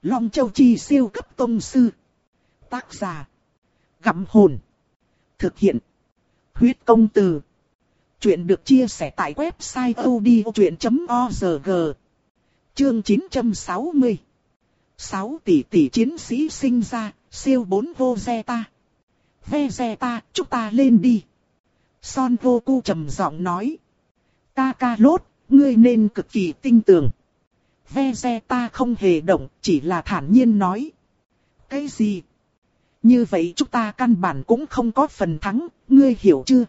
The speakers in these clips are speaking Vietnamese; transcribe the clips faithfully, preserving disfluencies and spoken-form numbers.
Long Châu Chi siêu cấp tông sư. Tác giả. Gặm hồn. Thực hiện. Huyết công từ. Chuyện được chia sẻ tại website audiochuyện chấm org. Chương chín trăm sáu mươi. Sáu tỷ tỷ chiến sĩ sinh ra, siêu bốn Vegeta. Vegeta, chúng ta lên đi. Son Goku trầm giọng nói. Kakarot, ngươi nên cực kỳ tinh tường. Vegeta không hề động, chỉ là thản nhiên nói. Cái gì? Như vậy chúng ta căn bản cũng không có phần thắng, ngươi hiểu chưa?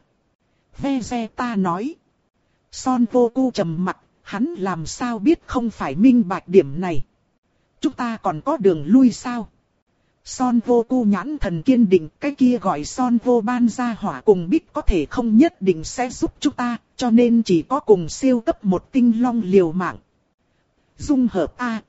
Vegeta nói. Son Goku trầm mặt, hắn làm sao biết không phải minh bạch điểm này. Chúng ta còn có đường lui sao? Son Goku nhãn thần kiên định, cái kia gọi Son Goban ra hỏa cùng Bích có thể không nhất định sẽ giúp chúng ta, cho nên chỉ có cùng siêu cấp một tinh long liều mạng. Dung hợp A.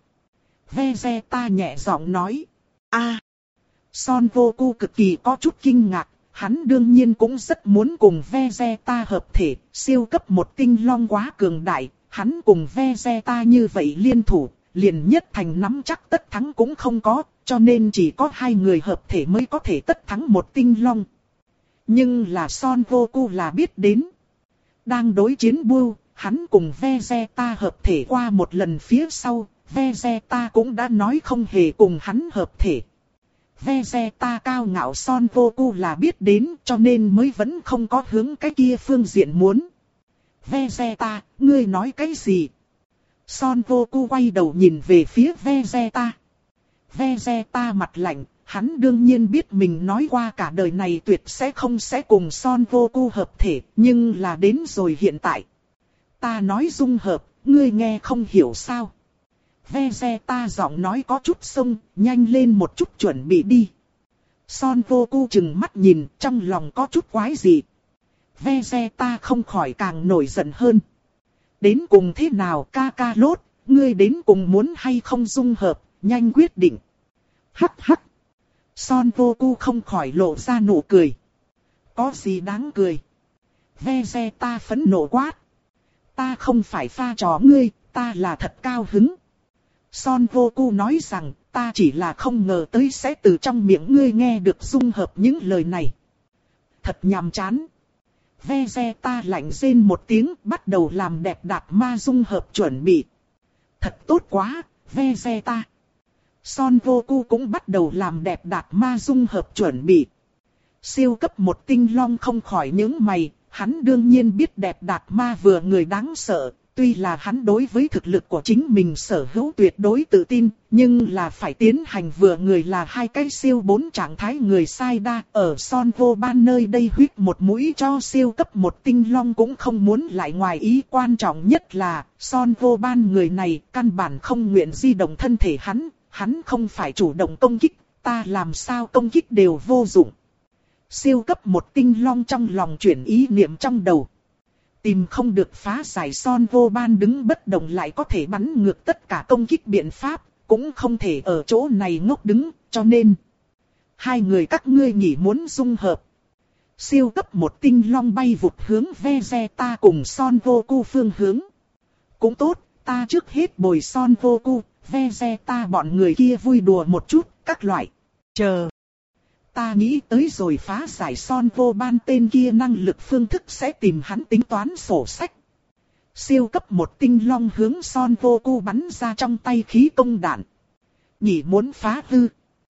Vegeta nhẹ giọng nói. A. Son Goku cực kỳ có chút kinh ngạc, hắn đương nhiên cũng rất muốn cùng Vegeta hợp thể, siêu cấp một tinh long quá cường đại, hắn cùng Vegeta như vậy liên thủ, liền nhất thành nắm chắc tất thắng cũng không có, cho nên chỉ có hai người hợp thể mới có thể tất thắng một tinh long. Nhưng là Son Goku là biết đến. Đang đối chiến Buu, hắn cùng Vegeta hợp thể qua một lần phía sau, Vegeta cũng đã nói không hề cùng hắn hợp thể. Vegeta cao ngạo Son Goku là biết đến cho nên mới vẫn không có hướng cái kia phương diện muốn. Vegeta, ngươi nói cái gì? Son Goku quay đầu nhìn về phía Vegeta. Vegeta mặt lạnh, hắn đương nhiên biết mình nói qua cả đời này tuyệt sẽ không sẽ cùng Son Goku hợp thể, nhưng là đến rồi hiện tại. Ta nói dung hợp, ngươi nghe không hiểu sao? Vegeta giọng nói có chút xông, nhanh lên một chút chuẩn bị đi. Son Goku chừng mắt nhìn, trong lòng có chút quái dị. Vegeta không khỏi càng nổi giận hơn. Đến cùng thế nào Kakarot, ngươi đến cùng muốn hay không dung hợp, nhanh quyết định. Hắc hắc. Son Goku không khỏi lộ ra nụ cười. Có gì đáng cười? Vegeta phẫn nộ quát. Ta không phải pha trò ngươi, ta là thật cao hứng. Son Goku nói rằng, ta chỉ là không ngờ tới sẽ từ trong miệng ngươi nghe được dung hợp những lời này. Thật nhàm chán. Vegeta lạnh rên một tiếng, bắt đầu làm đẹp đạt ma dung hợp chuẩn bị. Thật tốt quá, Vegeta. Son Goku cũng bắt đầu làm đẹp đạt ma dung hợp chuẩn bị. Siêu cấp một tinh long không khỏi những mày, hắn đương nhiên biết đẹp đạt ma vừa người đáng sợ. Tuy là hắn đối với thực lực của chính mình sở hữu tuyệt đối tự tin, nhưng là phải tiến hành vừa người là hai cái siêu bốn trạng thái người sai đa. Ở Son Goban nơi đây huyết một mũi cho siêu cấp một tinh long cũng không muốn lại ngoài ý. Quan trọng nhất là Son Goban người này căn bản không nguyện di động thân thể hắn, hắn không phải chủ động công kích, ta làm sao công kích đều vô dụng. Siêu cấp một tinh long trong lòng chuyển ý niệm trong đầu. Tìm không được phá giải Son Goban đứng bất động lại có thể bắn ngược tất cả công kích biện pháp, cũng không thể ở chỗ này ngốc đứng, cho nên hai người các ngươi nghĩ muốn dung hợp. Siêu cấp một tinh long bay vụt hướng Vegeta cùng Son Goku phương hướng. Cũng tốt, ta trước hết bồi Son Goku, Vegeta bọn người kia vui đùa một chút, các loại. Chờ. Ta nghĩ tới rồi phá giải Son Goban tên kia năng lực phương thức sẽ tìm hắn tính toán sổ sách. Siêu cấp một tinh long hướng Son Goku bắn ra trong tay khí công đạn. Nhỉ muốn phá hư.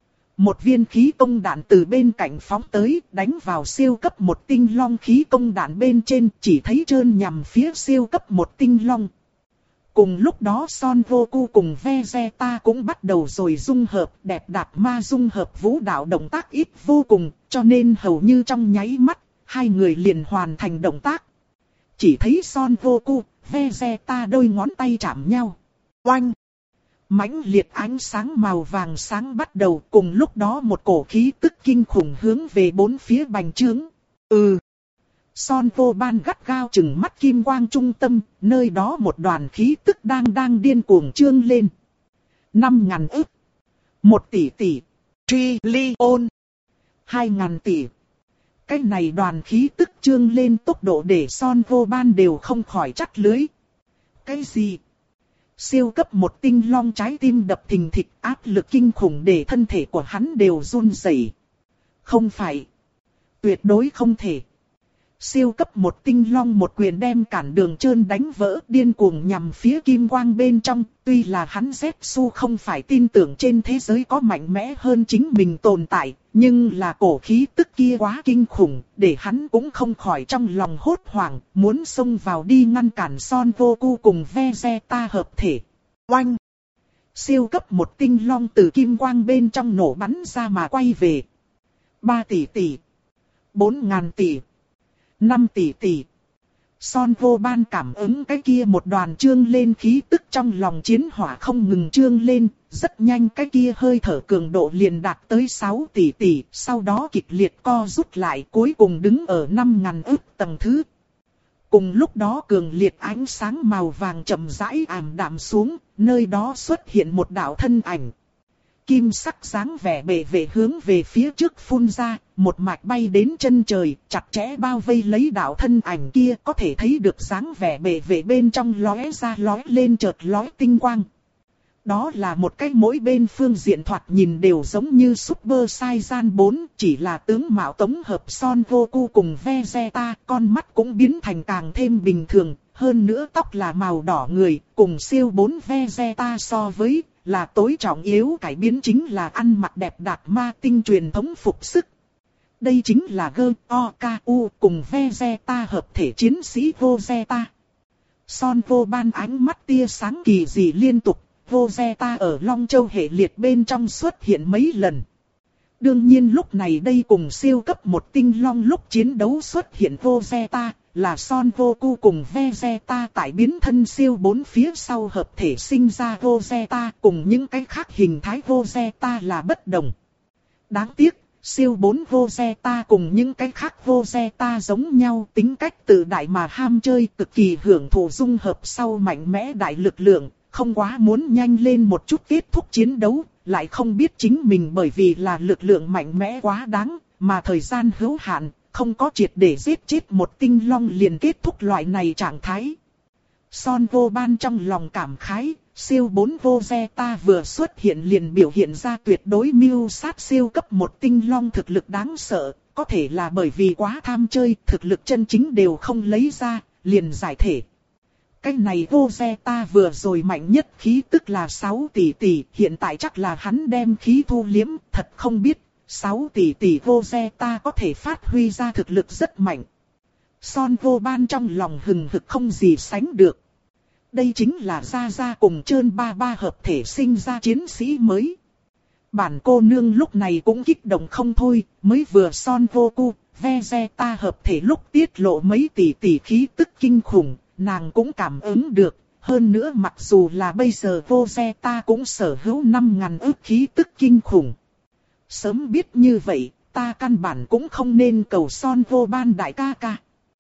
Một viên khí công đạn từ bên cạnh phóng tới đánh vào siêu cấp một tinh long khí công đạn bên trên chỉ thấy trơn nhằm phía siêu cấp một tinh long. Cùng lúc đó Son Goku cùng Vegeta cũng bắt đầu rồi dung hợp đẹp đạt ma dung hợp vũ đạo động tác ít vô cùng, cho nên hầu như trong nháy mắt, hai người liền hoàn thành động tác. Chỉ thấy Son Goku, Vegeta đôi ngón tay chạm nhau. Oanh! Mãnh liệt ánh sáng màu vàng sáng bắt đầu cùng lúc đó một cổ khí tức kinh khủng hướng về bốn phía bành trướng. Ừ! Son Goban gắt gao chừng mắt kim quang trung tâm, nơi đó một đoàn khí tức đang đang điên cuồng trương lên. Năm ngàn ức, một tỷ tỷ, trillion, hai ngàn tỷ. Cái này đoàn khí tức trương lên tốc độ để Son Goban đều không khỏi chắt lưới. Cái gì? Siêu cấp một tinh long trái tim đập thình thịch, áp lực kinh khủng để thân thể của hắn đều run rẩy. Không phải. Tuyệt đối không thể. Siêu cấp một tinh long một quyền đem cản đường trơn đánh vỡ, điên cuồng nhằm phía kim quang bên trong. Tuy là hắn Zetsu không phải tin tưởng trên thế giới có mạnh mẽ hơn chính mình tồn tại, nhưng là cổ khí tức kia quá kinh khủng, để hắn cũng không khỏi trong lòng hốt hoảng, muốn xông vào đi ngăn cản Son Goku cùng Vegeta hợp thể. Oanh! Siêu cấp một tinh long từ kim quang bên trong nổ bắn ra mà quay về. ba tỷ tỷ, bốn ngàn tỷ, năm tỷ tỷ. Son Vô Ban cảm ứng cái kia một đoàn trương lên khí tức trong lòng chiến hỏa không ngừng trương lên, rất nhanh cái kia hơi thở cường độ liền đạt tới sáu tỷ tỷ, sau đó kịch liệt co rút lại cuối cùng đứng ở năm ngàn ức tầng thứ. Cùng lúc đó cường liệt ánh sáng màu vàng chậm rãi ảm đạm xuống, nơi đó xuất hiện một đạo thân ảnh. Kim sắc dáng vẻ bệ vệ hướng về phía trước phun ra, một mạch bay đến chân trời, chặt chẽ bao vây lấy đạo thân ảnh kia, có thể thấy được dáng vẻ bệ vệ bên trong lóe ra lóe lên chợt lóe tinh quang. Đó là một cái mỗi bên phương diện thoạt nhìn đều giống như Super Saiyan bốn, chỉ là tướng mạo tống hợp Son Goku cùng Vegeta, con mắt cũng biến thành càng thêm bình thường, hơn nữa tóc là màu đỏ người, cùng siêu bốn Vegeta so với, là tối trọng yếu cải biến chính là ăn mặc đẹp đạt ma tinh truyền thống phục sức. Đây chính là Goku cùng Vegeta hợp thể chiến sĩ Vegeta. Son Vô Ban ánh mắt tia sáng kỳ dị liên tục. Vegeta ở Long Châu hệ liệt bên trong xuất hiện mấy lần. Đương nhiên lúc này đây cùng siêu cấp một tinh long lúc chiến đấu xuất hiện Vegeta, là Son Goku cùng Vegeta tại biến thân siêu bốn phía sau hợp thể sinh ra Vegeta, cùng những cái khác hình thái Vegeta là bất đồng. Đáng tiếc, siêu bốn Vegeta cùng những cái khác Vegeta giống nhau, tính cách tự đại mà ham chơi, cực kỳ hưởng thụ dung hợp sau mạnh mẽ đại lực lượng. Không quá muốn nhanh lên một chút kết thúc chiến đấu, lại không biết chính mình bởi vì là lực lượng mạnh mẽ quá đáng, mà thời gian hữu hạn, không có triệt để giết chết một tinh long liền kết thúc loại này trạng thái. Son Vô Ban trong lòng cảm khái, siêu bốn Vegeta vừa xuất hiện liền biểu hiện ra tuyệt đối mưu sát siêu cấp một tinh long thực lực đáng sợ, có thể là bởi vì quá tham chơi, thực lực chân chính đều không lấy ra, liền giải thể. Cái này Vegeta vừa rồi mạnh nhất khí tức là sáu tỷ tỷ, hiện tại chắc là hắn đem khí thu liếm, thật không biết, sáu tỷ tỷ Vegeta có thể phát huy ra thực lực rất mạnh. Son Vô Ban trong lòng hừng hực không gì sánh được. Đây chính là Gia Gia cùng Trơn Ba Ba hợp thể sinh ra chiến sĩ mới. Bản cô nương lúc này cũng kích động không thôi, mới vừa Son Goku, Vegeta hợp thể lúc tiết lộ mấy tỷ tỷ khí tức kinh khủng. Nàng cũng cảm ứng được, hơn nữa mặc dù là bây giờ Vegeta cũng sở hữu năm ngàn ức khí tức kinh khủng. Sớm biết như vậy, ta căn bản cũng không nên cầu Son Vô Ban đại ca ca.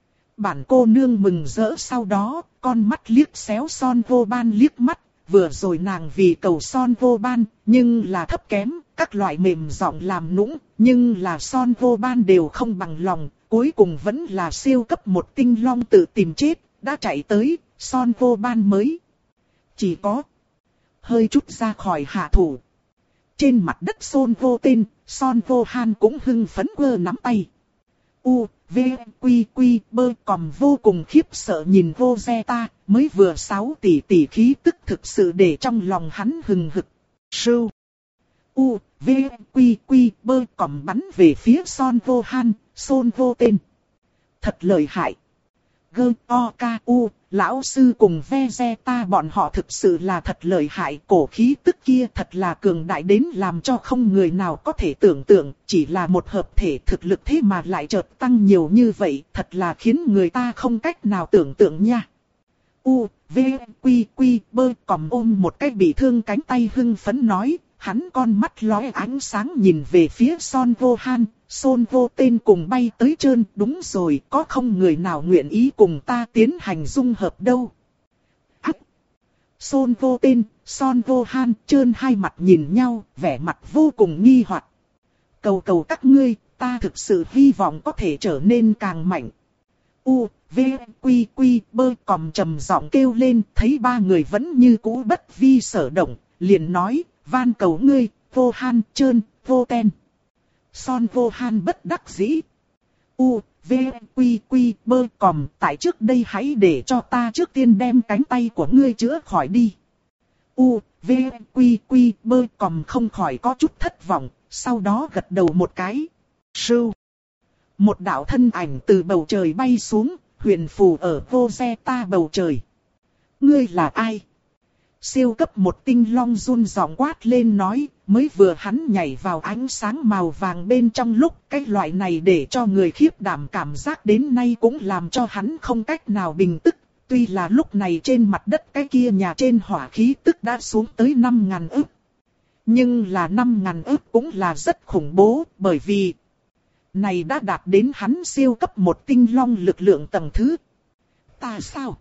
Bản cô nương mừng rỡ sau đó, con mắt liếc xéo Son Vô Ban liếc mắt, vừa rồi nàng vì cầu Son Vô Ban, nhưng là thấp kém, các loại mềm giọng làm nũng, nhưng là Son Vô Ban đều không bằng lòng, cuối cùng vẫn là siêu cấp một tinh long tự tìm chết. Đã chạy tới, Son Vô Ban mới chỉ có hơi chút ra khỏi hạ thủ. Trên mặt đất Son Vô Tên, Son Vô Han cũng hưng phấn quơ nắm tay. U, V, Quy, Quy, Bơ còm vô cùng khiếp sợ nhìn Vegeta, mới vừa sáu tỷ tỷ khí tức thực sự để trong lòng hắn hừng hực. Sưu. U, V, Quy, Quy, Bơ còm bắn về phía Son Vô Han, Son Vô Tên. Thật lợi hại. Goku, lão sư cùng Vegeta bọn họ thực sự là thật lợi hại, cổ khí tức kia thật là cường đại đến làm cho không người nào có thể tưởng tượng, chỉ là một hợp thể thực lực thế mà lại chợt tăng nhiều như vậy, thật là khiến người ta không cách nào tưởng tượng nha. U, V, Quy, Quy, Bơ còm ôm một cái bị thương cánh tay hưng phấn nói, hắn con mắt lóe ánh sáng nhìn về phía Son Vô Han. Son Vô Tên cùng bay tới Trơn, đúng rồi, có không người nào nguyện ý cùng ta tiến hành dung hợp đâu. Ác! Son Vô Tên, Son Vô Han, Trơn hai mặt nhìn nhau, vẻ mặt vô cùng nghi hoặc. Cầu cầu các ngươi, ta thực sự hy vọng có thể trở nên càng mạnh. U, V, Quy, Quy, Bơ còm trầm giọng kêu lên, thấy ba người vẫn như cũ bất vi sở động, liền nói, van cầu ngươi, vô han, trơn, vô ten. Son vô han bất đắc dĩ. U, V, Quy, Quy, Bơ còm, tại trước đây hãy để cho ta trước tiên đem cánh tay của ngươi chữa khỏi đi. U, V, Quy, Quy, Bơ còm không khỏi có chút thất vọng, sau đó gật đầu một cái. Sưu. Một đạo thân ảnh từ bầu trời bay xuống, huyền phù ở Rosetta bầu trời. Ngươi là ai? Siêu cấp một tinh long run giọng quát lên nói, mới vừa hắn nhảy vào ánh sáng màu vàng bên trong lúc, cái loại này để cho người khiếp đảm cảm giác đến nay cũng làm cho hắn không cách nào bình tức. Tuy là lúc này trên mặt đất cái kia nhà trên hỏa khí tức đã xuống tới năm ngàn ức. Nhưng là năm ngàn ức cũng là rất khủng bố, bởi vì này đã đạt đến hắn siêu cấp một tinh long lực lượng tầng thứ. Ta sao?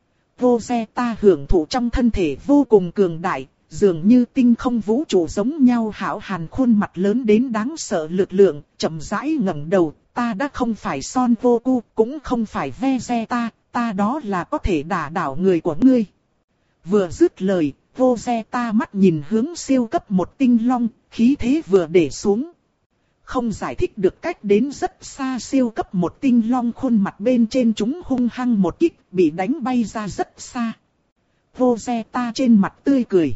Rosetta hưởng thụ trong thân thể vô cùng cường đại, dường như tinh không vũ trụ giống nhau hão hàn khuôn mặt lớn đến đáng sợ lực lượng, chậm rãi ngẩng đầu, ta đã không phải Son Goku, cũng không phải Vegeta, ta đó là có thể đả đảo người của ngươi. Vừa dứt lời, Rosetta mắt nhìn hướng siêu cấp một tinh long, khí thế vừa để xuống. Không giải thích được cách đến rất xa siêu cấp một tinh long khuôn mặt bên trên chúng hung hăng một kích, bị đánh bay ra rất xa. Rosetta trên mặt tươi cười.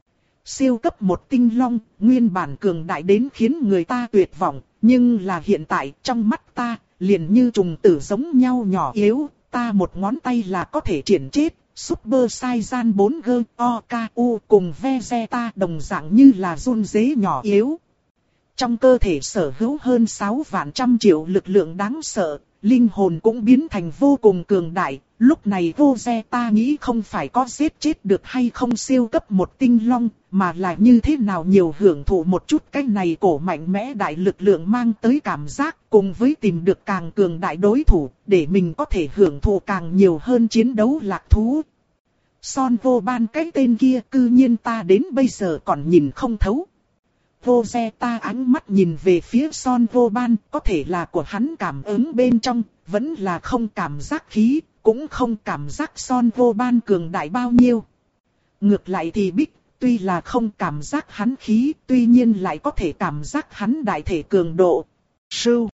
Siêu cấp một tinh long, nguyên bản cường đại đến khiến người ta tuyệt vọng, nhưng là hiện tại trong mắt ta, liền như trùng tử giống nhau nhỏ yếu, ta một ngón tay là có thể triển chết. Super Saiyan bốn G, O, K, U cùng Vegeta đồng dạng như là run rế nhỏ yếu. Trong cơ thể sở hữu hơn sáu vạn trăm triệu lực lượng đáng sợ, linh hồn cũng biến thành vô cùng cường đại. Lúc này Vegeta nghĩ không phải có giết chết được hay không siêu cấp một tinh long, mà là như thế nào nhiều hưởng thụ một chút cái này cổ mạnh mẽ đại lực lượng mang tới cảm giác, cùng với tìm được càng cường đại đối thủ, để mình có thể hưởng thụ càng nhiều hơn chiến đấu lạc thú. Son vô ban cái tên kia cư nhiên ta đến bây giờ còn nhìn không thấu. Rosetta ánh mắt nhìn về phía Son vô ban, có thể là của hắn cảm ứng bên trong, vẫn là không cảm giác khí, cũng không cảm giác Son vô ban cường đại bao nhiêu. Ngược lại thì Bích, tuy là không cảm giác hắn khí, tuy nhiên lại có thể cảm giác hắn đại thể cường độ. Sưu.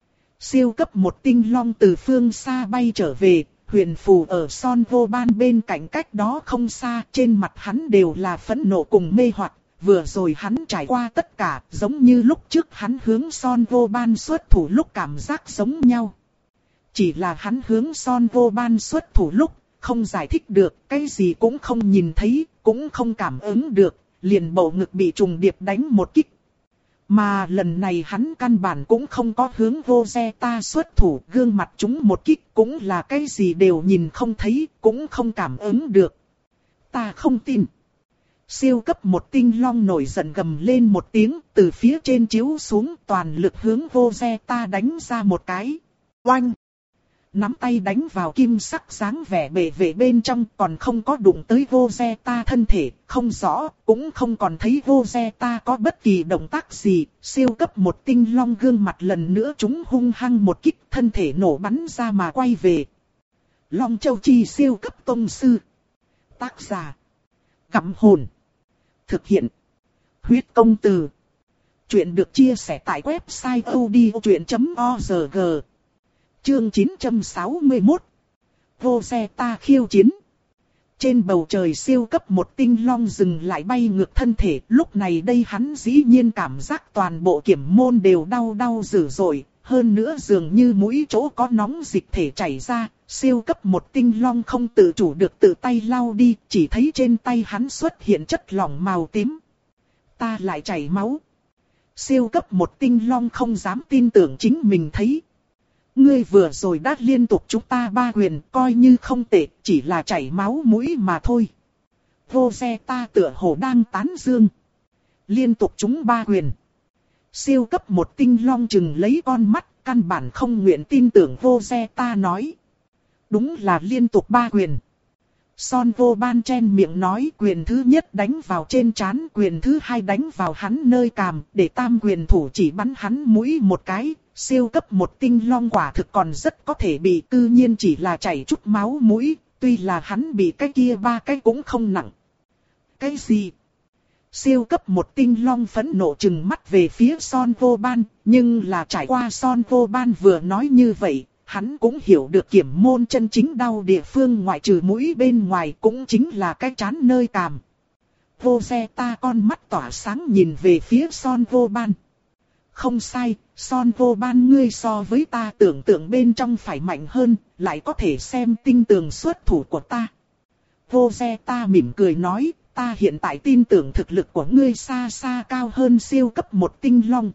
Siêu cấp một tinh long từ phương xa bay trở về, huyền phù ở Son vô ban bên cạnh cách đó không xa, trên mặt hắn đều là phẫn nộ cùng mê hoặc. Vừa rồi hắn trải qua tất cả, giống như lúc trước hắn hướng Son vô ban xuất thủ lúc cảm giác giống nhau. Chỉ là hắn hướng Son vô ban xuất thủ lúc, không giải thích được, cái gì cũng không nhìn thấy, cũng không cảm ứng được, liền bầu ngực bị trùng điệp đánh một kích. Mà lần này hắn căn bản cũng không có hướng Vegeta xuất thủ, gương mặt chúng một kích cũng là cái gì đều nhìn không thấy, cũng không cảm ứng được. Ta không tin. Siêu cấp một tinh long nổi giận gầm lên một tiếng, từ phía trên chiếu xuống toàn lực hướng Vegeta đánh ra một cái. Oanh! Nắm tay đánh vào kim sắc dáng vẻ bề vệ bên trong, còn không có đụng tới Vegeta thân thể, không rõ, cũng không còn thấy Vegeta có bất kỳ động tác gì. Siêu cấp một tinh long gương mặt lần nữa chúng hung hăng một kích, thân thể nổ bắn ra mà quay về. Long Châu Chi siêu cấp tông sư. Tác giả: Gặm Hồn. Thực hiện: Huyết Công Từ. Chuyện được chia sẻ tại website odchuyện chấm org. Chương chín trăm sáu mươi mốt. Rosetta khiêu chiến. Trên bầu trời siêu cấp một tinh long dừng lại bay ngược thân thể. Lúc này đây hắn dĩ nhiên cảm giác toàn bộ kiểm môn đều đau đau dữ dội. Hơn nữa dường như mũi chỗ có nóng dịch thể chảy ra. Siêu cấp một tinh long không tự chủ được tự tay lau đi. Chỉ thấy trên tay hắn xuất hiện chất lỏng màu tím. Ta lại chảy máu. Siêu cấp một tinh long không dám tin tưởng chính mình thấy. Ngươi vừa rồi đã liên tục chúng ta ba quyền, coi như không tệ, chỉ là chảy máu mũi mà thôi. Rosetta tựa hồ đang tán dương. Liên tục chúng ba quyền. Siêu cấp một tinh long chừng lấy con mắt, căn bản không nguyện tin tưởng Rosetta nói. Đúng là liên tục ba quyền. Son vô ban chen miệng nói quyền thứ nhất đánh vào trên trán, quyền thứ hai đánh vào hắn nơi cằm, để tam quyền thủ chỉ bắn hắn mũi một cái. Siêu cấp một tinh long quả thực còn rất có thể bị, tự nhiên chỉ là chảy chút máu mũi, tuy là hắn bị cái kia ba cái cũng không nặng. Cái gì? Siêu cấp một tinh long phẫn nộ trừng mắt về phía Son Vô Ban, nhưng là trải qua Son Vô Ban vừa nói như vậy, hắn cũng hiểu được kiểm môn chân chính đau địa phương ngoại trừ mũi bên ngoài cũng chính là cái trán nơi cằm. Vô Ze Ta con mắt tỏa sáng nhìn về phía Son Vô Ban. Không sai, Son Vô Ban ngươi so với ta tưởng tượng bên trong phải mạnh hơn, lại có thể xem tinh tường xuất thủ của ta. Vô Ze Ta mỉm cười nói, ta hiện tại tin tưởng thực lực của ngươi xa xa cao hơn siêu cấp một tinh long.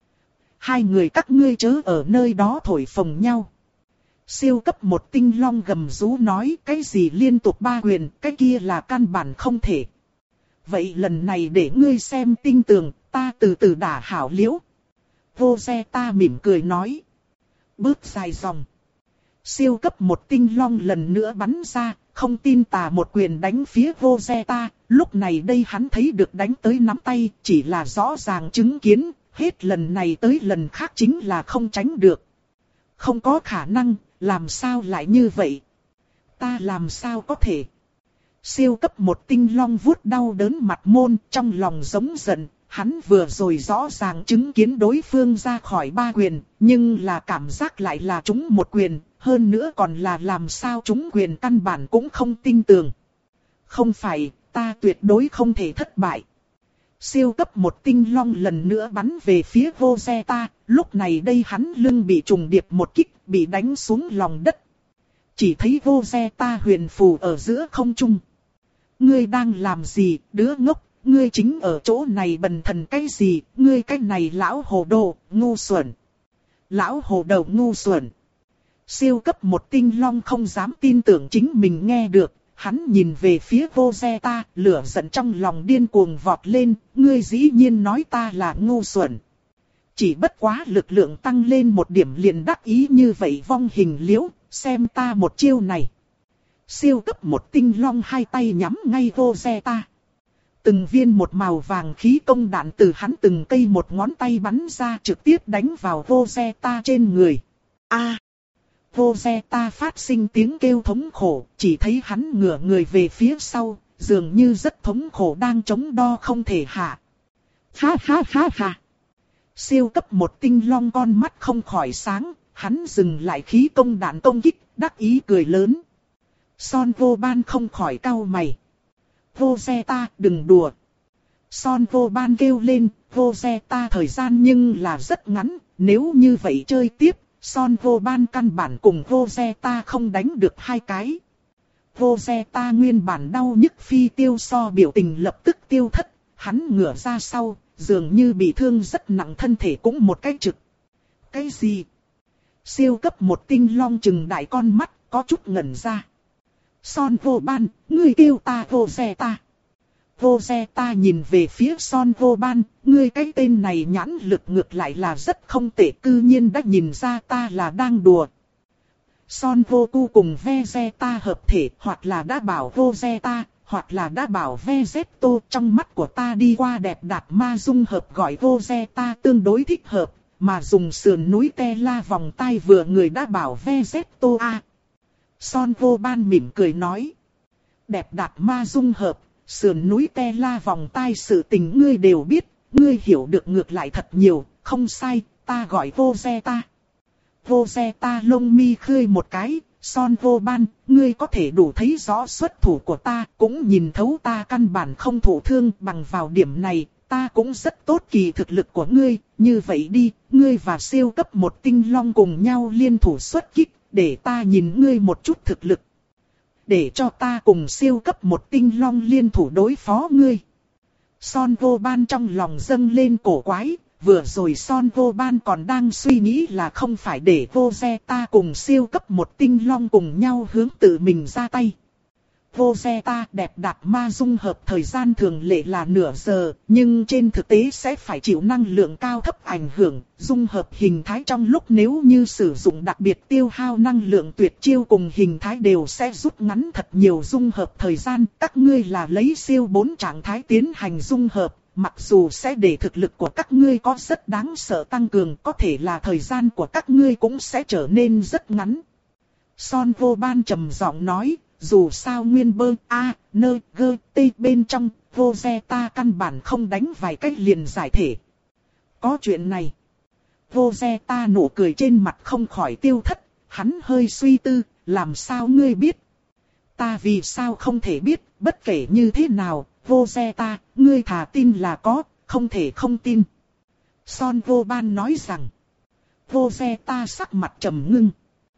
Hai người các ngươi chớ ở nơi đó thổi phồng nhau. Siêu cấp một tinh long gầm rú nói, cái gì liên tục ba quyền, cái kia là căn bản không thể. Vậy lần này để ngươi xem tinh tường, ta từ từ đả hảo liễu. Vô Ze Ta mỉm cười nói. Bước dài dòng. Siêu cấp một tinh long lần nữa bắn ra, không tin tà một quyền đánh phía Vô Ze Ta. Lúc này đây hắn thấy được đánh tới nắm tay, chỉ là rõ ràng chứng kiến, hết lần này tới lần khác chính là không tránh được. Không có khả năng, làm sao lại như vậy? Ta làm sao có thể? Siêu cấp một tinh long vuốt đau đớn mặt môn, trong lòng giống giận. Hắn vừa rồi rõ ràng chứng kiến đối phương ra khỏi ba quyền, nhưng là cảm giác lại là trúng một quyền, hơn nữa còn là làm sao trúng quyền căn bản cũng không tin tưởng. Không phải, ta tuyệt đối không thể thất bại. Siêu cấp một tinh long lần nữa bắn về phía Vô Ze Ta, lúc này đây hắn lưng bị trùng điệp một kích, bị đánh xuống lòng đất. Chỉ thấy Vô Ze Ta huyền phù ở giữa không trung. Ngươi đang làm gì, đứa ngốc? Ngươi chính ở chỗ này bần thần cái gì, ngươi cái này lão hồ đồ, ngu xuẩn. Lão hồ đầu ngu xuẩn. Siêu cấp một tinh long không dám tin tưởng chính mình nghe được, hắn nhìn về phía Vô Ze Ta, lửa giận trong lòng điên cuồng vọt lên, ngươi dĩ nhiên nói ta là ngu xuẩn. Chỉ bất quá lực lượng tăng lên một điểm liền đắc ý như vậy vong hình liễu, xem ta một chiêu này. Siêu cấp một tinh long hai tay nhắm ngay Vô Ze Ta. Từng viên một màu vàng khí công đạn từ hắn từng cây một ngón tay bắn ra trực tiếp đánh vào Vô Ze Ta trên người. A! À, Vô Ze Ta phát sinh tiếng kêu thống khổ, chỉ thấy hắn ngửa người về phía sau, dường như rất thống khổ đang chống đo không thể hạ. Ha ha ha ha! Siêu cấp một tinh long con mắt không khỏi sáng, hắn dừng lại khí công đạn công kích, đắc ý cười lớn. Son Vô Ban không khỏi cau mày. Vô Ze Ta đừng đùa. Son Vô Ban kêu lên, Vô Ze Ta thời gian nhưng là rất ngắn, nếu như vậy chơi tiếp, Son Vô Ban căn bản cùng Vô Ze Ta không đánh được hai cái. Vô Ze Ta nguyên bản đau nhức phi tiêu so biểu tình lập tức tiêu thất, hắn ngửa ra sau, dường như bị thương rất nặng thân thể cũng một cái trực. Cái gì? Siêu cấp một tinh long trừng đại con mắt, có chút ngẩn ra. Son Vô Ban, ngươi kêu ta Vô Ze Ta. Vô Ze Ta nhìn về phía Son Vô Ban, ngươi cái tên này nhãn lực ngược lại là rất không tệ, cư nhiên đã nhìn ra ta là đang đùa. Son Vô Cu cùng Ve Ze Ta hợp thể, hoặc là đã bảo Vô Ze Ta, hoặc là đã bảo Ve Zetto, trong mắt của ta đi qua đẹp đạt ma dung hợp gọi Vô Ze Ta tương đối thích hợp, mà dùng sườn núi te la vòng tay vừa người đã bảo Ve Zetto a. Son Vô Ban mỉm cười nói. Đẹp đạt ma dung hợp, sườn núi te la vòng tai sự tình ngươi đều biết, ngươi hiểu được ngược lại thật nhiều, không sai, ta gọi Vô Ze Ta. Vô Ze Ta lông mi khơi một cái, Son Vô Ban, ngươi có thể đủ thấy rõ xuất thủ của ta, cũng nhìn thấu ta căn bản không thụ thương, bằng vào điểm này, ta cũng rất tốt kỳ thực lực của ngươi, như vậy đi, ngươi và siêu cấp một tinh long cùng nhau liên thủ xuất kích. Để ta nhìn ngươi một chút thực lực. Để cho ta cùng siêu cấp một tinh long liên thủ đối phó ngươi. Son Vô Ban trong lòng dâng lên cổ quái. Vừa rồi Son Vô Ban còn đang suy nghĩ là không phải để Vô Ze Ta cùng siêu cấp một tinh long cùng nhau hướng tự mình ra tay. Vô Ze Ta đẹp đạt ma dung hợp thời gian thường lệ là nửa giờ, nhưng trên thực tế sẽ phải chịu năng lượng cao thấp ảnh hưởng. Dung hợp hình thái trong lúc nếu như sử dụng đặc biệt tiêu hao năng lượng tuyệt chiêu cùng hình thái đều sẽ rút ngắn thật nhiều dung hợp thời gian. Các ngươi là lấy siêu bốn trạng thái tiến hành dung hợp, mặc dù sẽ để thực lực của các ngươi có rất đáng sợ tăng cường, có thể là thời gian của các ngươi cũng sẽ trở nên rất ngắn. Son Vô Ban trầm giọng nói, dù sao nguyên bơ a, nơ, gơ, tê bên trong, vô xe ta căn bản không đánh vài cách liền giải thể. Có chuyện này. Vô xe ta nụ cười trên mặt không khỏi tiêu thất, hắn hơi suy tư, làm sao ngươi biết? Ta vì sao không thể biết, bất kể như thế nào, vô xe ta, ngươi thà tin là có, không thể không tin. Son Vô Ban nói rằng, vô xe ta sắc mặt trầm ngưng.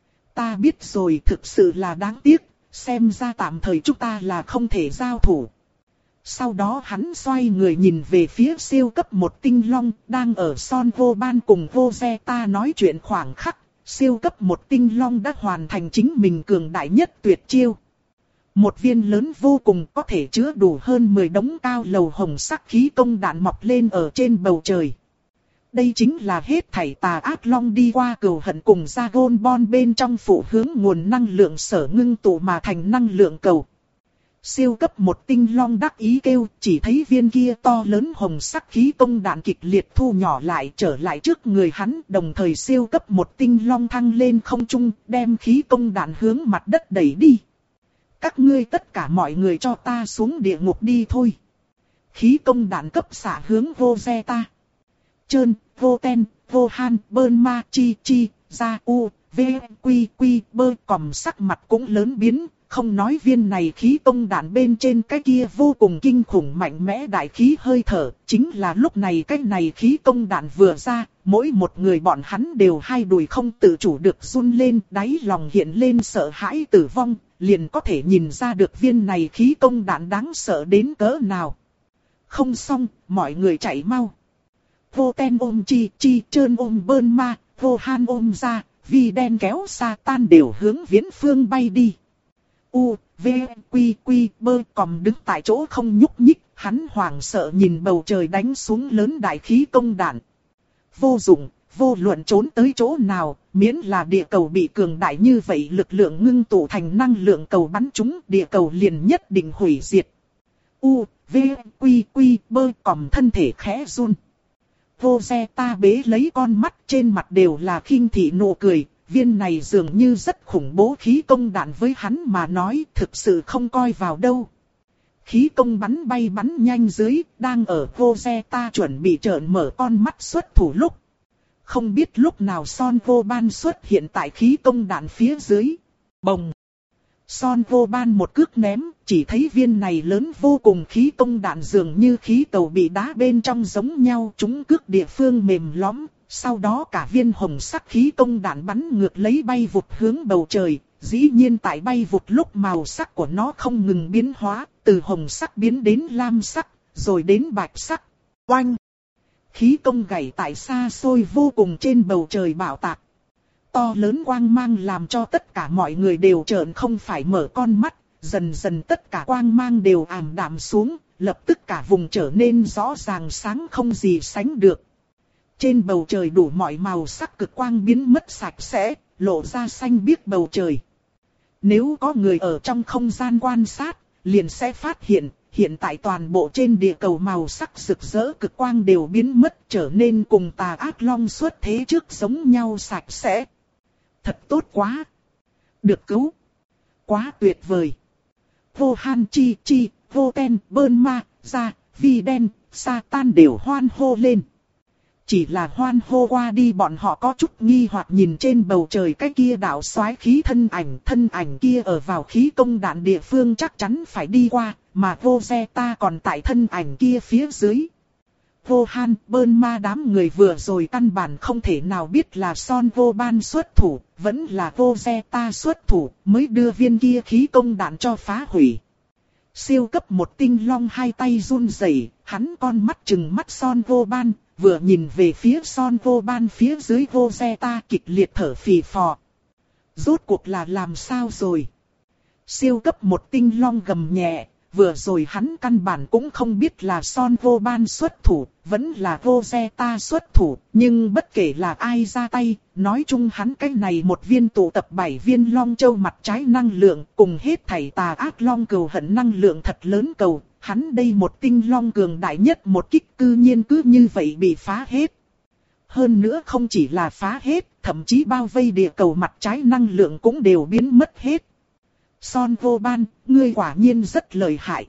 Ta biết rồi, thực sự là đáng tiếc, xem ra tạm thời chúng ta là không thể giao thủ. Sau đó hắn xoay người nhìn về phía siêu cấp một tinh long, đang ở Son Vô Ban cùng vô xe ta nói chuyện khoảng khắc, siêu cấp một tinh long đã hoàn thành chính mình cường đại nhất tuyệt chiêu. Một viên lớn vô cùng có thể chứa đủ hơn mười đống cao lầu hồng sắc khí công đạn mọc lên ở trên bầu trời. Đây chính là hết thảy tà ác long đi qua cừu hận cùng Dragon Ball bên trong phụ hướng nguồn năng lượng sở ngưng tụ mà thành năng lượng cầu. Siêu cấp một tinh long đắc ý kêu, chỉ thấy viên kia to lớn hồng sắc khí công đạn kịch liệt thu nhỏ lại trở lại trước người hắn, đồng thời siêu cấp một tinh long thăng lên không trung, đem khí công đạn hướng mặt đất đẩy đi. Các ngươi tất cả mọi người cho ta xuống địa ngục đi thôi. Khí công đạn cấp xạ hướng vô xe ta. Trơn, vô ten, vô han, bơn ma, chi, chi, ra u, v, quy, quy, bơ, còm sắc mặt cũng lớn biến. Không nói viên này khí công đạn bên trên cái kia vô cùng kinh khủng mạnh mẽ đại khí hơi thở. Chính là lúc này cái này khí công đạn vừa ra, mỗi một người bọn hắn đều hai đùi không tự chủ được run lên, đáy lòng hiện lên sợ hãi tử vong. Liền có thể nhìn ra được viên này khí công đạn đáng sợ đến cỡ nào. Không xong, mọi người chạy mau. Vô ten ôm chi, chi trơn ôm bơn ma, vô han ôm ra, vi đen kéo sa tan đều hướng viễn phương bay đi. U, V, Quy, Quy, bơ còm đứng tại chỗ không nhúc nhích, hắn hoảng sợ nhìn bầu trời đánh xuống lớn đại khí công đạn. Vô dụng, vô luận trốn tới chỗ nào, miễn là địa cầu bị cường đại như vậy lực lượng ngưng tụ thành năng lượng cầu bắn trúng, địa cầu liền nhất định hủy diệt. U, V, Quy, Quy, bơ còm thân thể khẽ run. Vô xe ta bế lấy con mắt, trên mặt đều là khinh thị nụ cười. Viên này dường như rất khủng bố khí công đạn với hắn mà nói thực sự không coi vào đâu. Khí công bắn bay bắn nhanh dưới, đang ở vô xe ta chuẩn bị trợn mở con mắt xuất thủ lúc. Không biết lúc nào Son Vô Ban xuất hiện tại khí công đạn phía dưới. Bồng! Son Vô Ban một cước ném, chỉ thấy viên này lớn vô cùng khí công đạn dường như khí tàu bị đá bên trong giống nhau, chúng cước địa phương mềm lõm. Sau đó cả viên hồng sắc khí công đạn bắn ngược lấy bay vụt hướng bầu trời, dĩ nhiên tại bay vụt lúc màu sắc của nó không ngừng biến hóa, từ hồng sắc biến đến lam sắc, rồi đến bạch sắc. Oanh! Khí công gảy tại xa xôi vô cùng trên bầu trời bạo tạc. To lớn quang mang làm cho tất cả mọi người đều trợn không phải mở con mắt, dần dần tất cả quang mang đều ảm đạm xuống, lập tức cả vùng trở nên rõ ràng sáng không gì sánh được. Trên bầu trời đủ mọi màu sắc cực quang biến mất sạch sẽ, lộ ra xanh biếc bầu trời. Nếu có người ở trong không gian quan sát, liền sẽ phát hiện, hiện tại toàn bộ trên địa cầu màu sắc rực rỡ cực quang đều biến mất, trở nên cùng tà ác long xuất thế trước giống nhau sạch sẽ. Thật tốt quá! Được cứu! Quá tuyệt vời! Vô han chi chi, vô ten, bơn ma, ra, vi đen, sa tan đều hoan hô lên. Chỉ là hoan hô qua đi bọn họ có chút nghi hoặc nhìn trên bầu trời cái kia đạo xoái khí thân ảnh. Thân ảnh kia ở vào khí công đạn địa phương chắc chắn phải đi qua, mà vô xe ta còn tại thân ảnh kia phía dưới. Vô han, bơn ma đám người vừa rồi căn bản không thể nào biết là Son Vô Ban xuất thủ, vẫn là vô xe ta xuất thủ mới đưa viên kia khí công đạn cho phá hủy. Siêu cấp một tinh long hai tay run rẩy, hắn con mắt trừng mắt Son Vô Ban. Vừa nhìn về phía Son Vô Ban phía dưới vô xe ta kịch liệt thở phì phò. Rốt cuộc là làm sao rồi? Siêu cấp một tinh long gầm nhẹ, vừa rồi hắn căn bản cũng không biết là Son Vô Ban xuất thủ, vẫn là Rosetta xuất thủ, nhưng bất kể là ai ra tay, nói chung hắn cái này một viên tụ tập bảy viên long châu mặt trái năng lượng, cùng hết thảy tà ác long cầu hận năng lượng thật lớn cầu, hắn đây một tinh long cường đại nhất một kích cư nhiên cứ như vậy bị phá hết. Hơn nữa không chỉ là phá hết, thậm chí bao vây địa cầu mặt trái năng lượng cũng đều biến mất hết. Son Vô Ban, ngươi quả nhiên rất lợi hại.